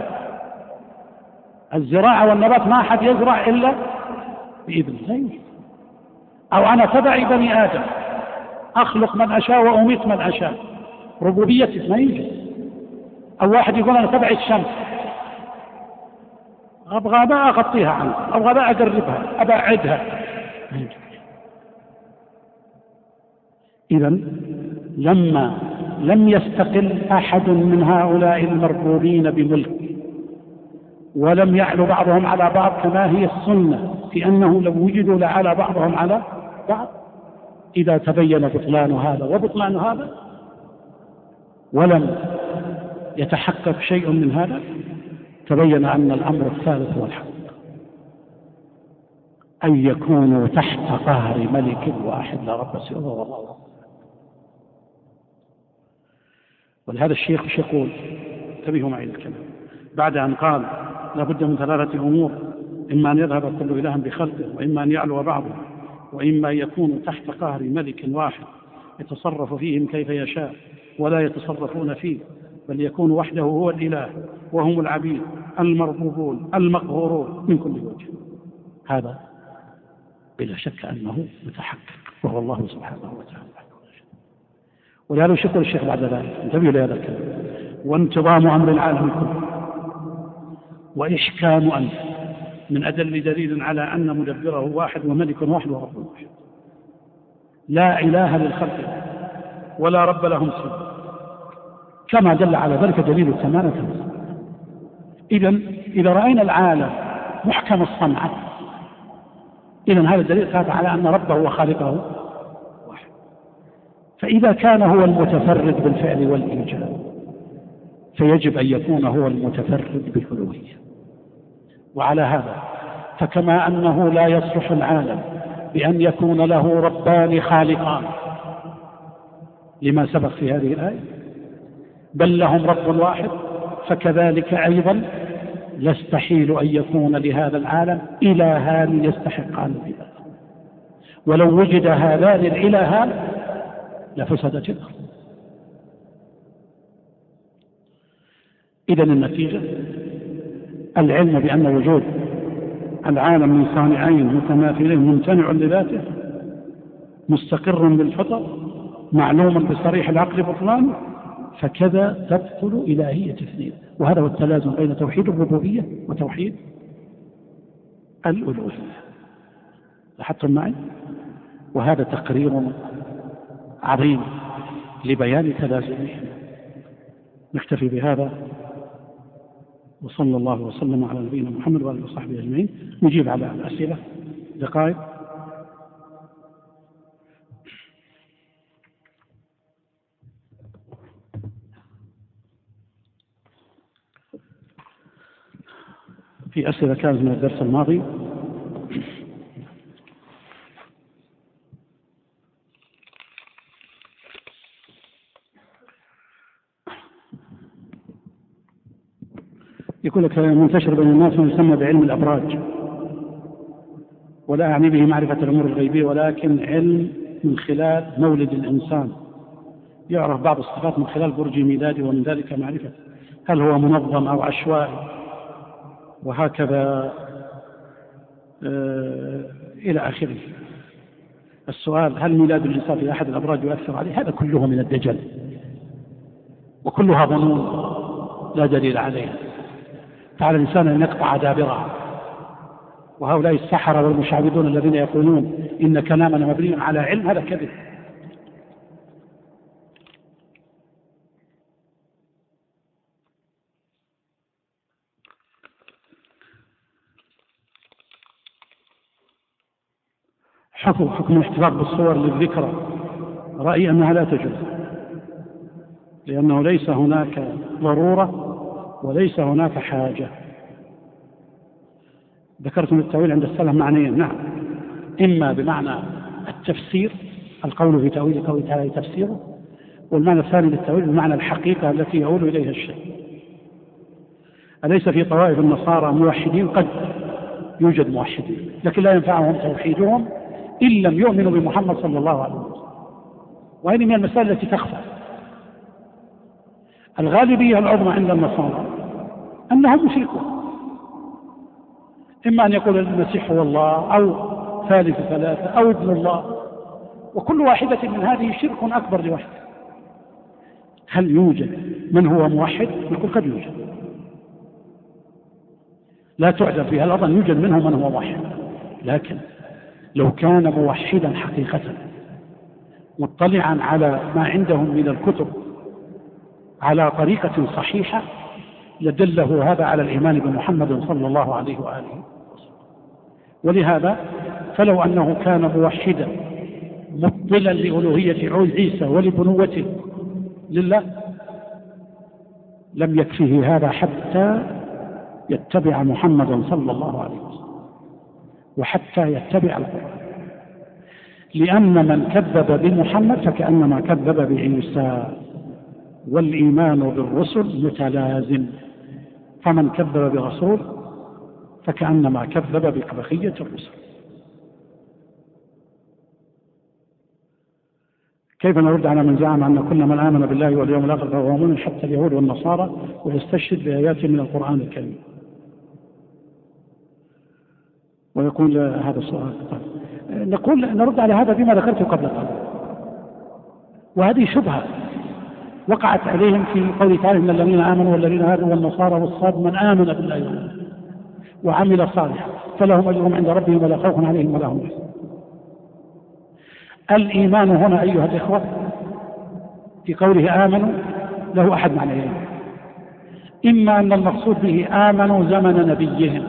الزراعة والنبات ما أحد يزرع إلا بإذن الله؟ أو أنا تبعي بني آدم، أخلق من أشاء وأميت من أشاء، ربوبيتي ما يوجد. أو واحد يقول أنا تبعي الشمس، أبغى ما أغطيها عنه، أبغى ما أقربها، أبعدها. إذن لما لم يستقل أحد من هؤلاء المربوبين بملك ولم يعلو بعضهم على بعض كما هي السنة في أنه لو وجدوا لعلى بعضهم على بعض، إذا تبين بطلان هذا وبطلان هذا ولم يتحقق شيء من هذا، تبين أن الأمر الثالث هو الحق، أن يكونوا تحت قهر ملك واحد لا رب سواه والله. ولهذا الشيخ يقول، انتبهوا معي الكلام، بعد أن قال لابد من ثلاثة أمور: إما أن يذهب كل إله بخلقه، وإما أن يعلو بعضه، وإما أن يكونوا تحت قهر ملك واحد يتصرف فيهم كيف يشاء ولا يتصرفون فيه، بل يكون وحده هو الإله وهم العبيد المربوبون المقهورون من كل وجه. هذا بلا شك أنه متحقق، وهو الله سبحانه وتعالى. ولهذا شكر الشيخ بعد ذلك، انتبهوا لهذا الكلام: وانتظام أمر العالم كله وإحكام أمره من أدل دليل على أن مدبره واحد وملك واحد ورب واحد، لا إله للخلق ولا رب لهم سوى، كما دل على ذلك دليل الثمانة. إذا رأينا العالم محكم الصنعة، إذن هذا الدليل على أن ربه وخالقه واحد. فإذا كان هو المتفرد بالفعل والإيجاد، فيجب أن يكون هو المتفرد بالألوهية. وعلى هذا فكما أنه لا يصلح العالم بأن يكون له ربان خالقان لما سبق في هذه الآية، بل لهم رب واحد، فكذلك أيضا يستحيل أن يكون لهذا العالم إلهان يستحقان العبادة. ولو وجد هذان الإلهان لفسدت الأرض. إذن النتيجة العلم بأن وجود العالم من صانعين متماثلين ممتنع لذاته مستقر بالفطر معلوم بصريح العقل بطلانه، فكذا تبطل إلهية اثنين. وهذا هو التلازم بين توحيد الربوبية وتوحيد الألوهية. لاحظتم معي؟ وهذا تقرير عظيم لبيان تلازمهم. نكتفي بهذا، وصلى الله وسلم على نبينا محمد وآله وصحبه أجمعين. نجيب على الأسئلة دقائق. في أسئلة كانت من الدرس الماضي. يقول لك منتشر بين الناس ما يسمى بعلم الأبراج، ولا أعني به معرفة الأمور الغيبية، ولكن علم من خلال مولد الإنسان، يعرف بعض الصفات من خلال برج ميلاده، ومن ذلك معرفة هل هو منظم أو عشوائي، وهكذا إلى آخره. السؤال: هل ميلاد الإنسان في أحد الأبراج يؤثر عليه؟ هذا كله من الدجل، وكلها ظنون لا دليل عليها. فعلى الإنسان أن يقطع دابرها. وهؤلاء السحرة والمشعوذون الذين يقولون إن كلامنا مبني على علم، هذا كذب. حكم الاحتفاظ بالصور للذكرى، رأيي أنها لا تجوز، لأنه ليس هناك ضرورة وليس هناك حاجة. ذكرت من التأويل عند السلف معنيين، نعم، إما بمعنى التفسير، القول في تأويل قوله تعالى تفسيره، والمعنى الثاني للتأويل بمعنى الحقيقة التي يؤول إليها الشيء. أليس في طوائف النصارى موحدين؟ قد يوجد موحدين، لكن لا ينفعهم توحيدهم إن لم يؤمنوا بمحمد صلى الله عليه وسلم، وهذه من المسائل التي تخفى. الغالبية العظمى عند النصارى أنهم مشركون، إما أن يقول المسيح هو الله أو ثالث ثلاثة أو ابن الله، وكل واحدة من هذه شرك أكبر لوحده. هل يوجد من هو موحد؟ نقول قد يوجد، لا تعجب فيها الأرض أن يوجد منهم من هو موحد، لكن لو كان موحدا حقيقة مطلعا على ما عندهم من الكتب على طريقة صحيحة لدله هذا على الإيمان بمحمد صلى الله عليه وآله وسلم. ولهذا فلو أنه كان موحدا مبطلا لألوهية عيسى ولبنوته لله لم يكفيه هذا حتى يتبع محمدا صلى الله عليه وسلم وحتى يتبع القرآن، لأن من كذب بمحمد فكأنما كذب بعيسى، والإيمان بالرسل متلازم، فمن كذب برسول فكأنما كذب ببقية الرسل. كيف نرد على من زعم أن كل من آمن بالله واليوم الآخر فهو مؤمن حتى اليهود والنصارى ويستشهد بآيات من القرآن الكريم؟ ويقول هذا السؤال، نقول نرد على هذا بما ذكرته قبل قليل، وهذه شبهة وقعت عليهم في قوله تعالى إن الذين آمنوا والذين هادوا والنصارى والصاد من آمن بالله وعمل صالحا فلهم أجرهم عند ربهم ولا خوف عليهم ولا هم يحزنون. الإيمان هنا أيها الإخوة في قوله آمنوا له أحد معنيين: إما أن المقصود به آمنوا زمن نبيهم،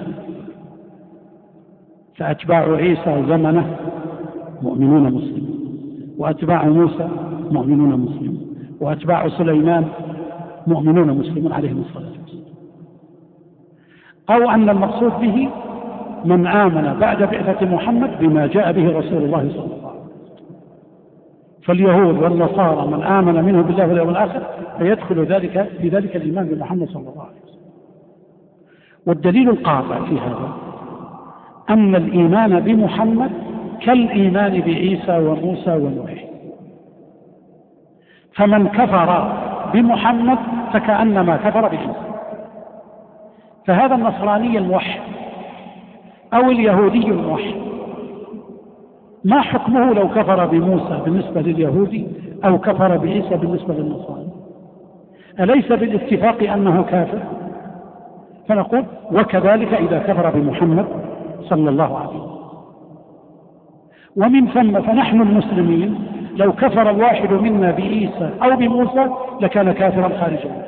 فأتباع عيسى زمنه مؤمنون مسلمون، وأتباع موسى مؤمنون مسلمون، وأتباع سليمان مؤمنون مسلمون عليهم الصلاة والسلام. أو أن المقصود به من آمن بعد بعثة محمد بما جاء به رسول الله صلى الله عليه وسلم. فاليهود والنصارى من آمن منه بالله واليوم الآخر فيدخل ذلك في ذلك الإيمان بمحمد صلى الله عليه وسلم. والدليل القاطع في هذا أن الإيمان بمحمد كالإيمان بعيسى وموسى ونوح، فمن كفر بمحمد فكأنما كفر بعيسى. فهذا النصراني الموحد أو اليهودي الموحد ما حكمه لو كفر بموسى بالنسبة لليهودي أو كفر بعيسى بالنسبة للنصراني؟ أليس بالاتفاق أنه كافر؟ فنقول وكذلك إذا كفر بمحمد صلى الله عليه وسلم. ومن ثم فنحن المسلمين لو كفر الواحد منا بعيسى أو بموسى لكان كافرا خارجا.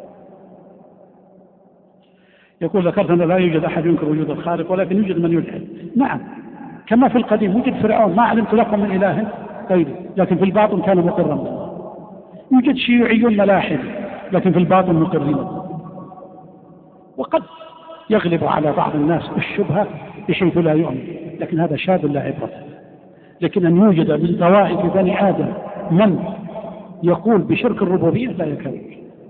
يقول ذكرت أن لا يوجد أحد ينكر وجود الخالق ولكن يوجد من يلحد. نعم، كما في القديم وجد فرعون ما علمت لكم من إله غيري، لكن في الباطن كان مقرا بالله. يوجد شيوعيون ملاحد لكن في الباطن مقرين. وقد يغلب على بعض الناس الشبهة بحيث لا يؤمن، لكن هذا شاذ لا عبرة. لكن أن يوجد من طوائف بني آدم من يقول بشرك الربوبية لا يكاد.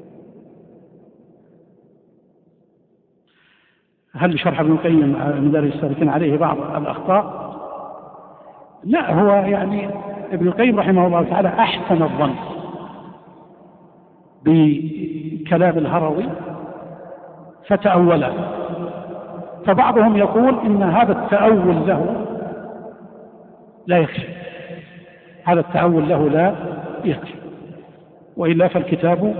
هل شرح ابن القيم مدارج السالكين عليه بعض الأخطاء؟ لا، هو يعني ابن القيم رحمه الله تعالى أحسن الظن بكلام الهروي فتأوله. فبعضهم يقول إن هذا التأول له لا يكفي، هذا التأول له لا يكفي، وإلا فالكتاب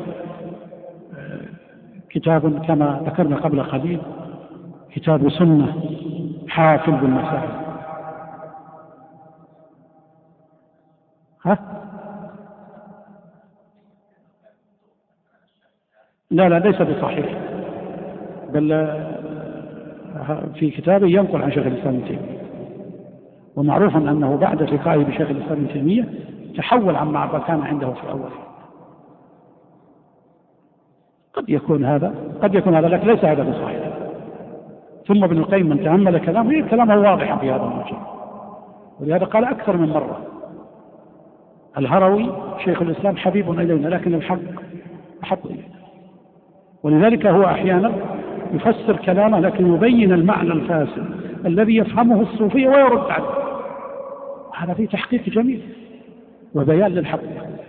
كتاب كما ذكرنا قبل قليل كتاب سنة حافل بالمسائل. لا ليس بصحيح، بل في كتابه ينقل عن شيخ الإسلام ابن تيمية، ومعروف أنه بعد لقائه بشيخ الإسلام ابن تيمية تحول عما كان عنده في أوله. قد يكون هذا لكن ليس هذا بصحيح. ثم ابن القيم من تأمل كلامه كلامه واضح في هذا المجال، ولهذا قال أكثر من مرة الهروي شيخ الإسلام حبيب إلينا لكن الحق أحب إلينا. ولذلك هو أحيانا يفسر كلامه لكن يبين المعنى الفاسد الذي يفهمه الصوفية ويرد عنه. هذا فيه تحقيق جميل وبيان للحق.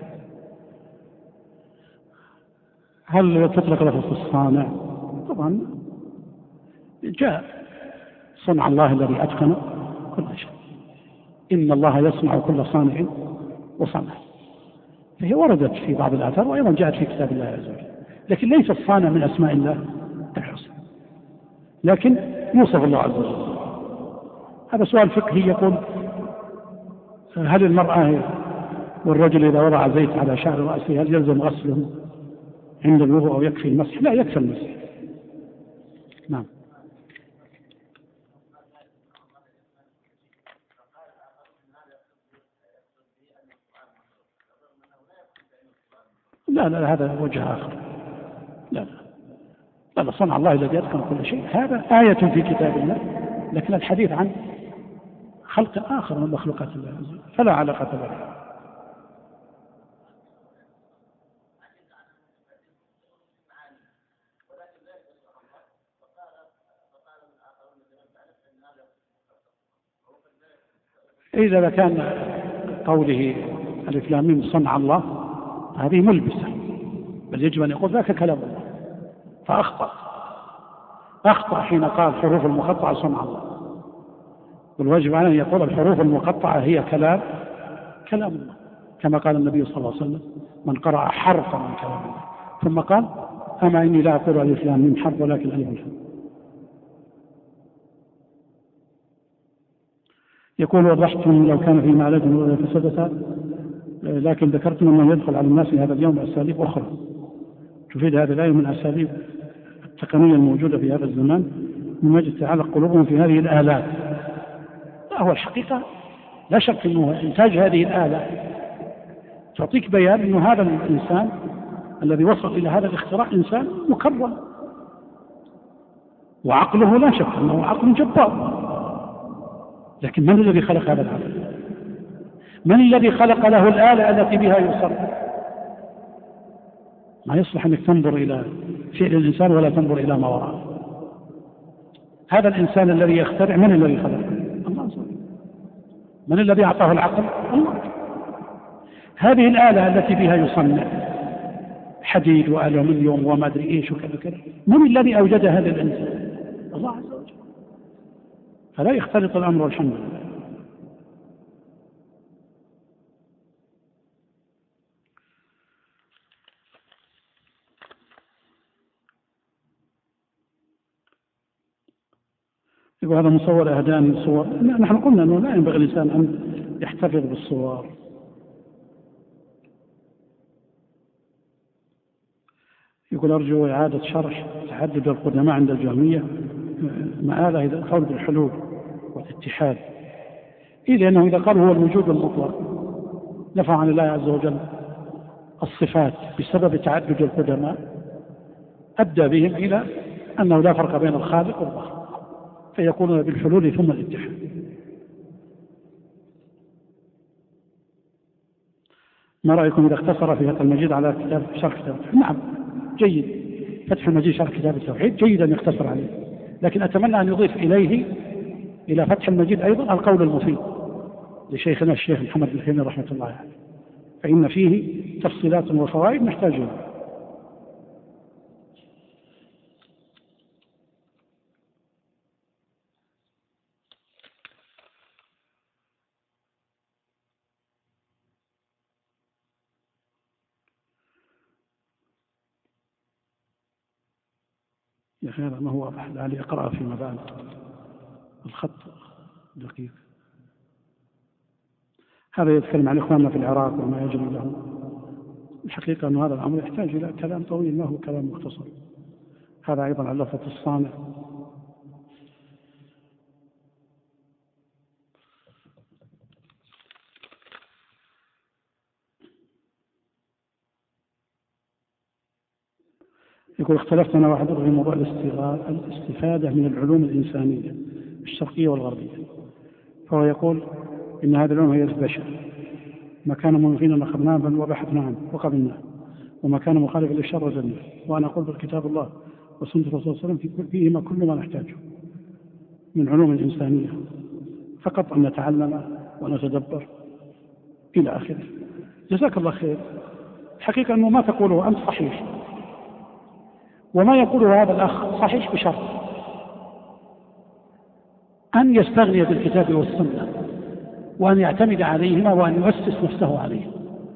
هل تطلق لفظ الصانع؟ طبعا جاء صنع الله الذي أتقن كل شيء، إن الله يصنع كل صانع وصنع، فهي وردت في بعض الآثار وأيضا جاءت في كتاب الله عز وجل، لكن ليس الصانع من أسماء الله الحسنى، لكن يوصف الله عز وجل. هذا سؤال فقهي يقول هل المرأة والرجل إذا وضع زيت على شعر رأسه هل يلزم غسله عند الوضوء أو يكفي المسح؟ لا، يكفي المسح. نعم. لا هذا وجه آخر. لا صنع الله الذي يتقن كل شيء هذا آية في كتاب الله، لكن الحديث عن خلق آخر من مخلوقات الله عز وجل فلا علاقة له. إذا كان قوله ألف لام ميم صنع الله هذه ملبسة، بل يجب أن يقول ذاك كلام الله، فأخطأ حين قال حروف المقطعة صنع الله، والواجب عليه أن يقول الحروف المقطعة هي كلام الله، كما قال النبي صلى الله عليه وسلم من قرأ حرفا من كلام الله، ثم قال أما إني لا أقول ألف لام ميم حرف ولكن ألف لام. يقول وضحتم لو كان في معلج فسدتها، لكن ذكرتم أنه يدخل على الناس هذا اليوم بأساليب أخرى تفيد هذه الآية من أساليب التقنية الموجودة في هذا الزمان من أجل تعلق قلوبهم في هذه الآلات. لا، هو الحقيقة لا شك أنه إنتاج هذه الآلة تعطيك بيان أنه هذا الإنسان الذي وصل إلى هذا الاختراع إنسان مكرم، وعقله لا شك أنه عقل جبار، لكن من الذي خلق هذا العقل؟ من الذي خلق له الآلة التي بها يصرف؟ ما يصلح أنك تنظر إلى فعل الإنسان ولا تنظر إلى ما وراءه. هذا الإنسان الذي يخترع من الذي خلقه؟ الله عز وجل. من الذي أعطاه العقل؟ الله. هذه الآلة التي بها يصنع حديد وألومنيوم وما أدري إيش وكذا كذا، من الذي أوجد هذا الإنسان؟ الله عز وجل. فلا يختلط الأمر والحمد لله. يقول هذا مصور أهداني صور. نحن قلنا أنه لا ينبغي الإنسان أن يحتفظ بالصور. يقول أرجو إعادة شرح تعدد القدماء عند الجهمية مآله إذا قول بالحلول والاتحاد. لأنه إذا قال هو الوجود المطلق نفى عن الله عز وجل الصفات بسبب تعدد القدماء، أدى بهم إلى أنه لا فرق بين الخالق والمخلوق، فيقولون بالحلول ثم الاتحاد. ما رأيكم إذا اختصر في فتح المجيد على كتاب شرح كتاب التوحيد؟ نعم جيد، فتح المجيد شرح كتاب التوحيد جيد أن يختصر عليه، لكن أتمنى أن يضيف إليه إلى فتح المجيد أيضا القول المفيد لشيخنا الشيخ محمد بن تيمية رحمة الله عليه، فإن فيه تفصيلات وفوائد نحتاجها. يا أخي هذا ما هو واضح، لعلي أقرأ فيما بعد، الخط دقيق. هذا يتكلم عن إخواننا في العراق وما يجري لهم. الحقيقة أن هذا الأمر يحتاج إلى كلام طويل، ما هو كلام مختصر. هذا أيضا على لفظة الصانع. يقول اختلفت أنا واحد في موضوع الاستفادة من العلوم الإنسانية الشرقية والغربية، فهو يقول إن هذه العلوم هي البشر، ما كان ممكنا نخذناه بل وبحثنا عنه وقبلناه، وما كان مخالفا للشر وزلناه. وأنا أقول بالكتاب الله وسنة الرسول صلى الله عليه وسلم فيهما كل ما نحتاجه من علوم الإنسانية، فقط أن نتعلم ونتدبر إلى آخره. جزاك الله خير. الحقيقة أنه ما تقوله أنت صحيح، وما يقوله هذا الأخ صحيح بشرط أن يستغني بالكتاب والسنة وأن يعتمد عليهما وأن يؤسس نفسه عليهما،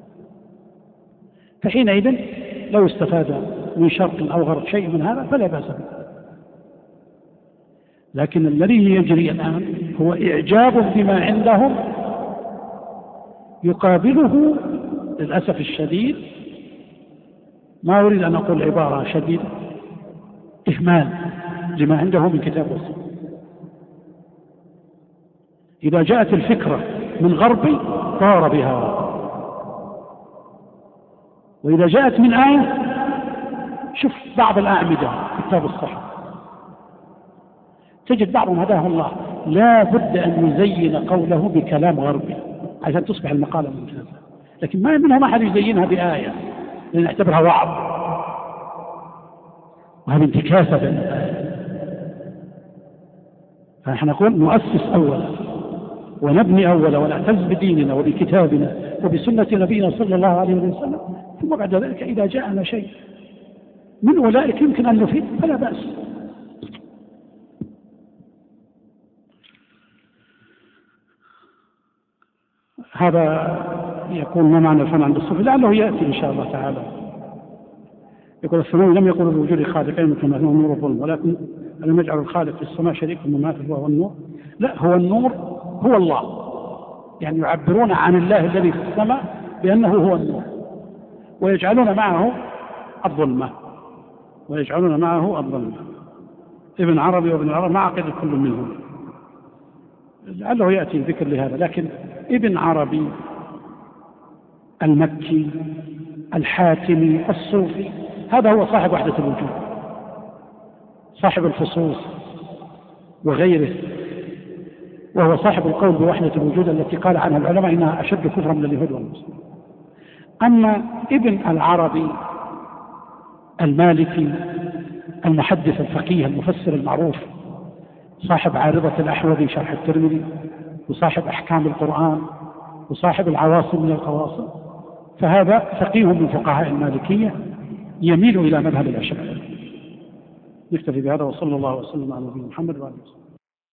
فحينئذ لو استفاد من شرق أو غرب شيء من هذا فلا بأس به. لكن الذي يجري الآن هو إعجاب بما عندهم يقابله للأسف الشديد، ما أريد أن أقول عبارة شديدة، إهمال لما عنده من كتاب والسنة. إذا جاءت الفكرة من غربي طار بها، وإذا جاءت من آية، شوف بعض الأعمدة كتاب الصحة تجد بعضهم هداه الله لا بد أن يزين قوله بكلام غربي عشان تصبح المقالة ممتازة، لكن ما منهم أحد يزينها بآية لأن نعتبرها وعظ، وهذه انتكاسة بين الآية. فنحن نقول نؤسس أولا ونبني أولا ونعتز بديننا وبكتابنا وبسنة نبينا صلى الله عليه وسلم، ثم بعد ذلك إذا جاءنا شيء من أولئك يمكن أن نفيد فلا بأس. هذا يقول ما معنى الفن عند الصوفي، لعله يأتي إن شاء الله تعالى. يقول السماوي لم يقل بوجود خالقين كما هو النور والظلم، ولكن لم يجعل الخالق في السماء شريك مماثل وهو النور. لا، هو النور هو الله، يعني يعبرون عن الله الذي في السماء بأنه هو النور، ويجعلون معه الظلمة ابن عربي وابن عربي ما عقد كل منهم، لعله يأتي ذكر لهذا. لكن ابن عربي المكي الحاتمي الصوفي هذا هو صاحب وحدة الوجود، وصاحب الفصوص وغيره، وهو صاحب القول بوحدة الوجود التي قال عنها العلماء إنها أشد كفرا من اليهود والمسلمين. أما ابن العربي المالكي المحدث الفقيه المفسر المعروف صاحب عارضة الأحوذي شرح الترمذي وصاحب أحكام القرآن وصاحب العواصم من القواصم، فهذا فقيه من فقهاء المالكية يميل إلى مذهب الأشاعرة. نكتفي بهذا وصلى الله وسلم على نبينا محمد وعلى آله وسلم.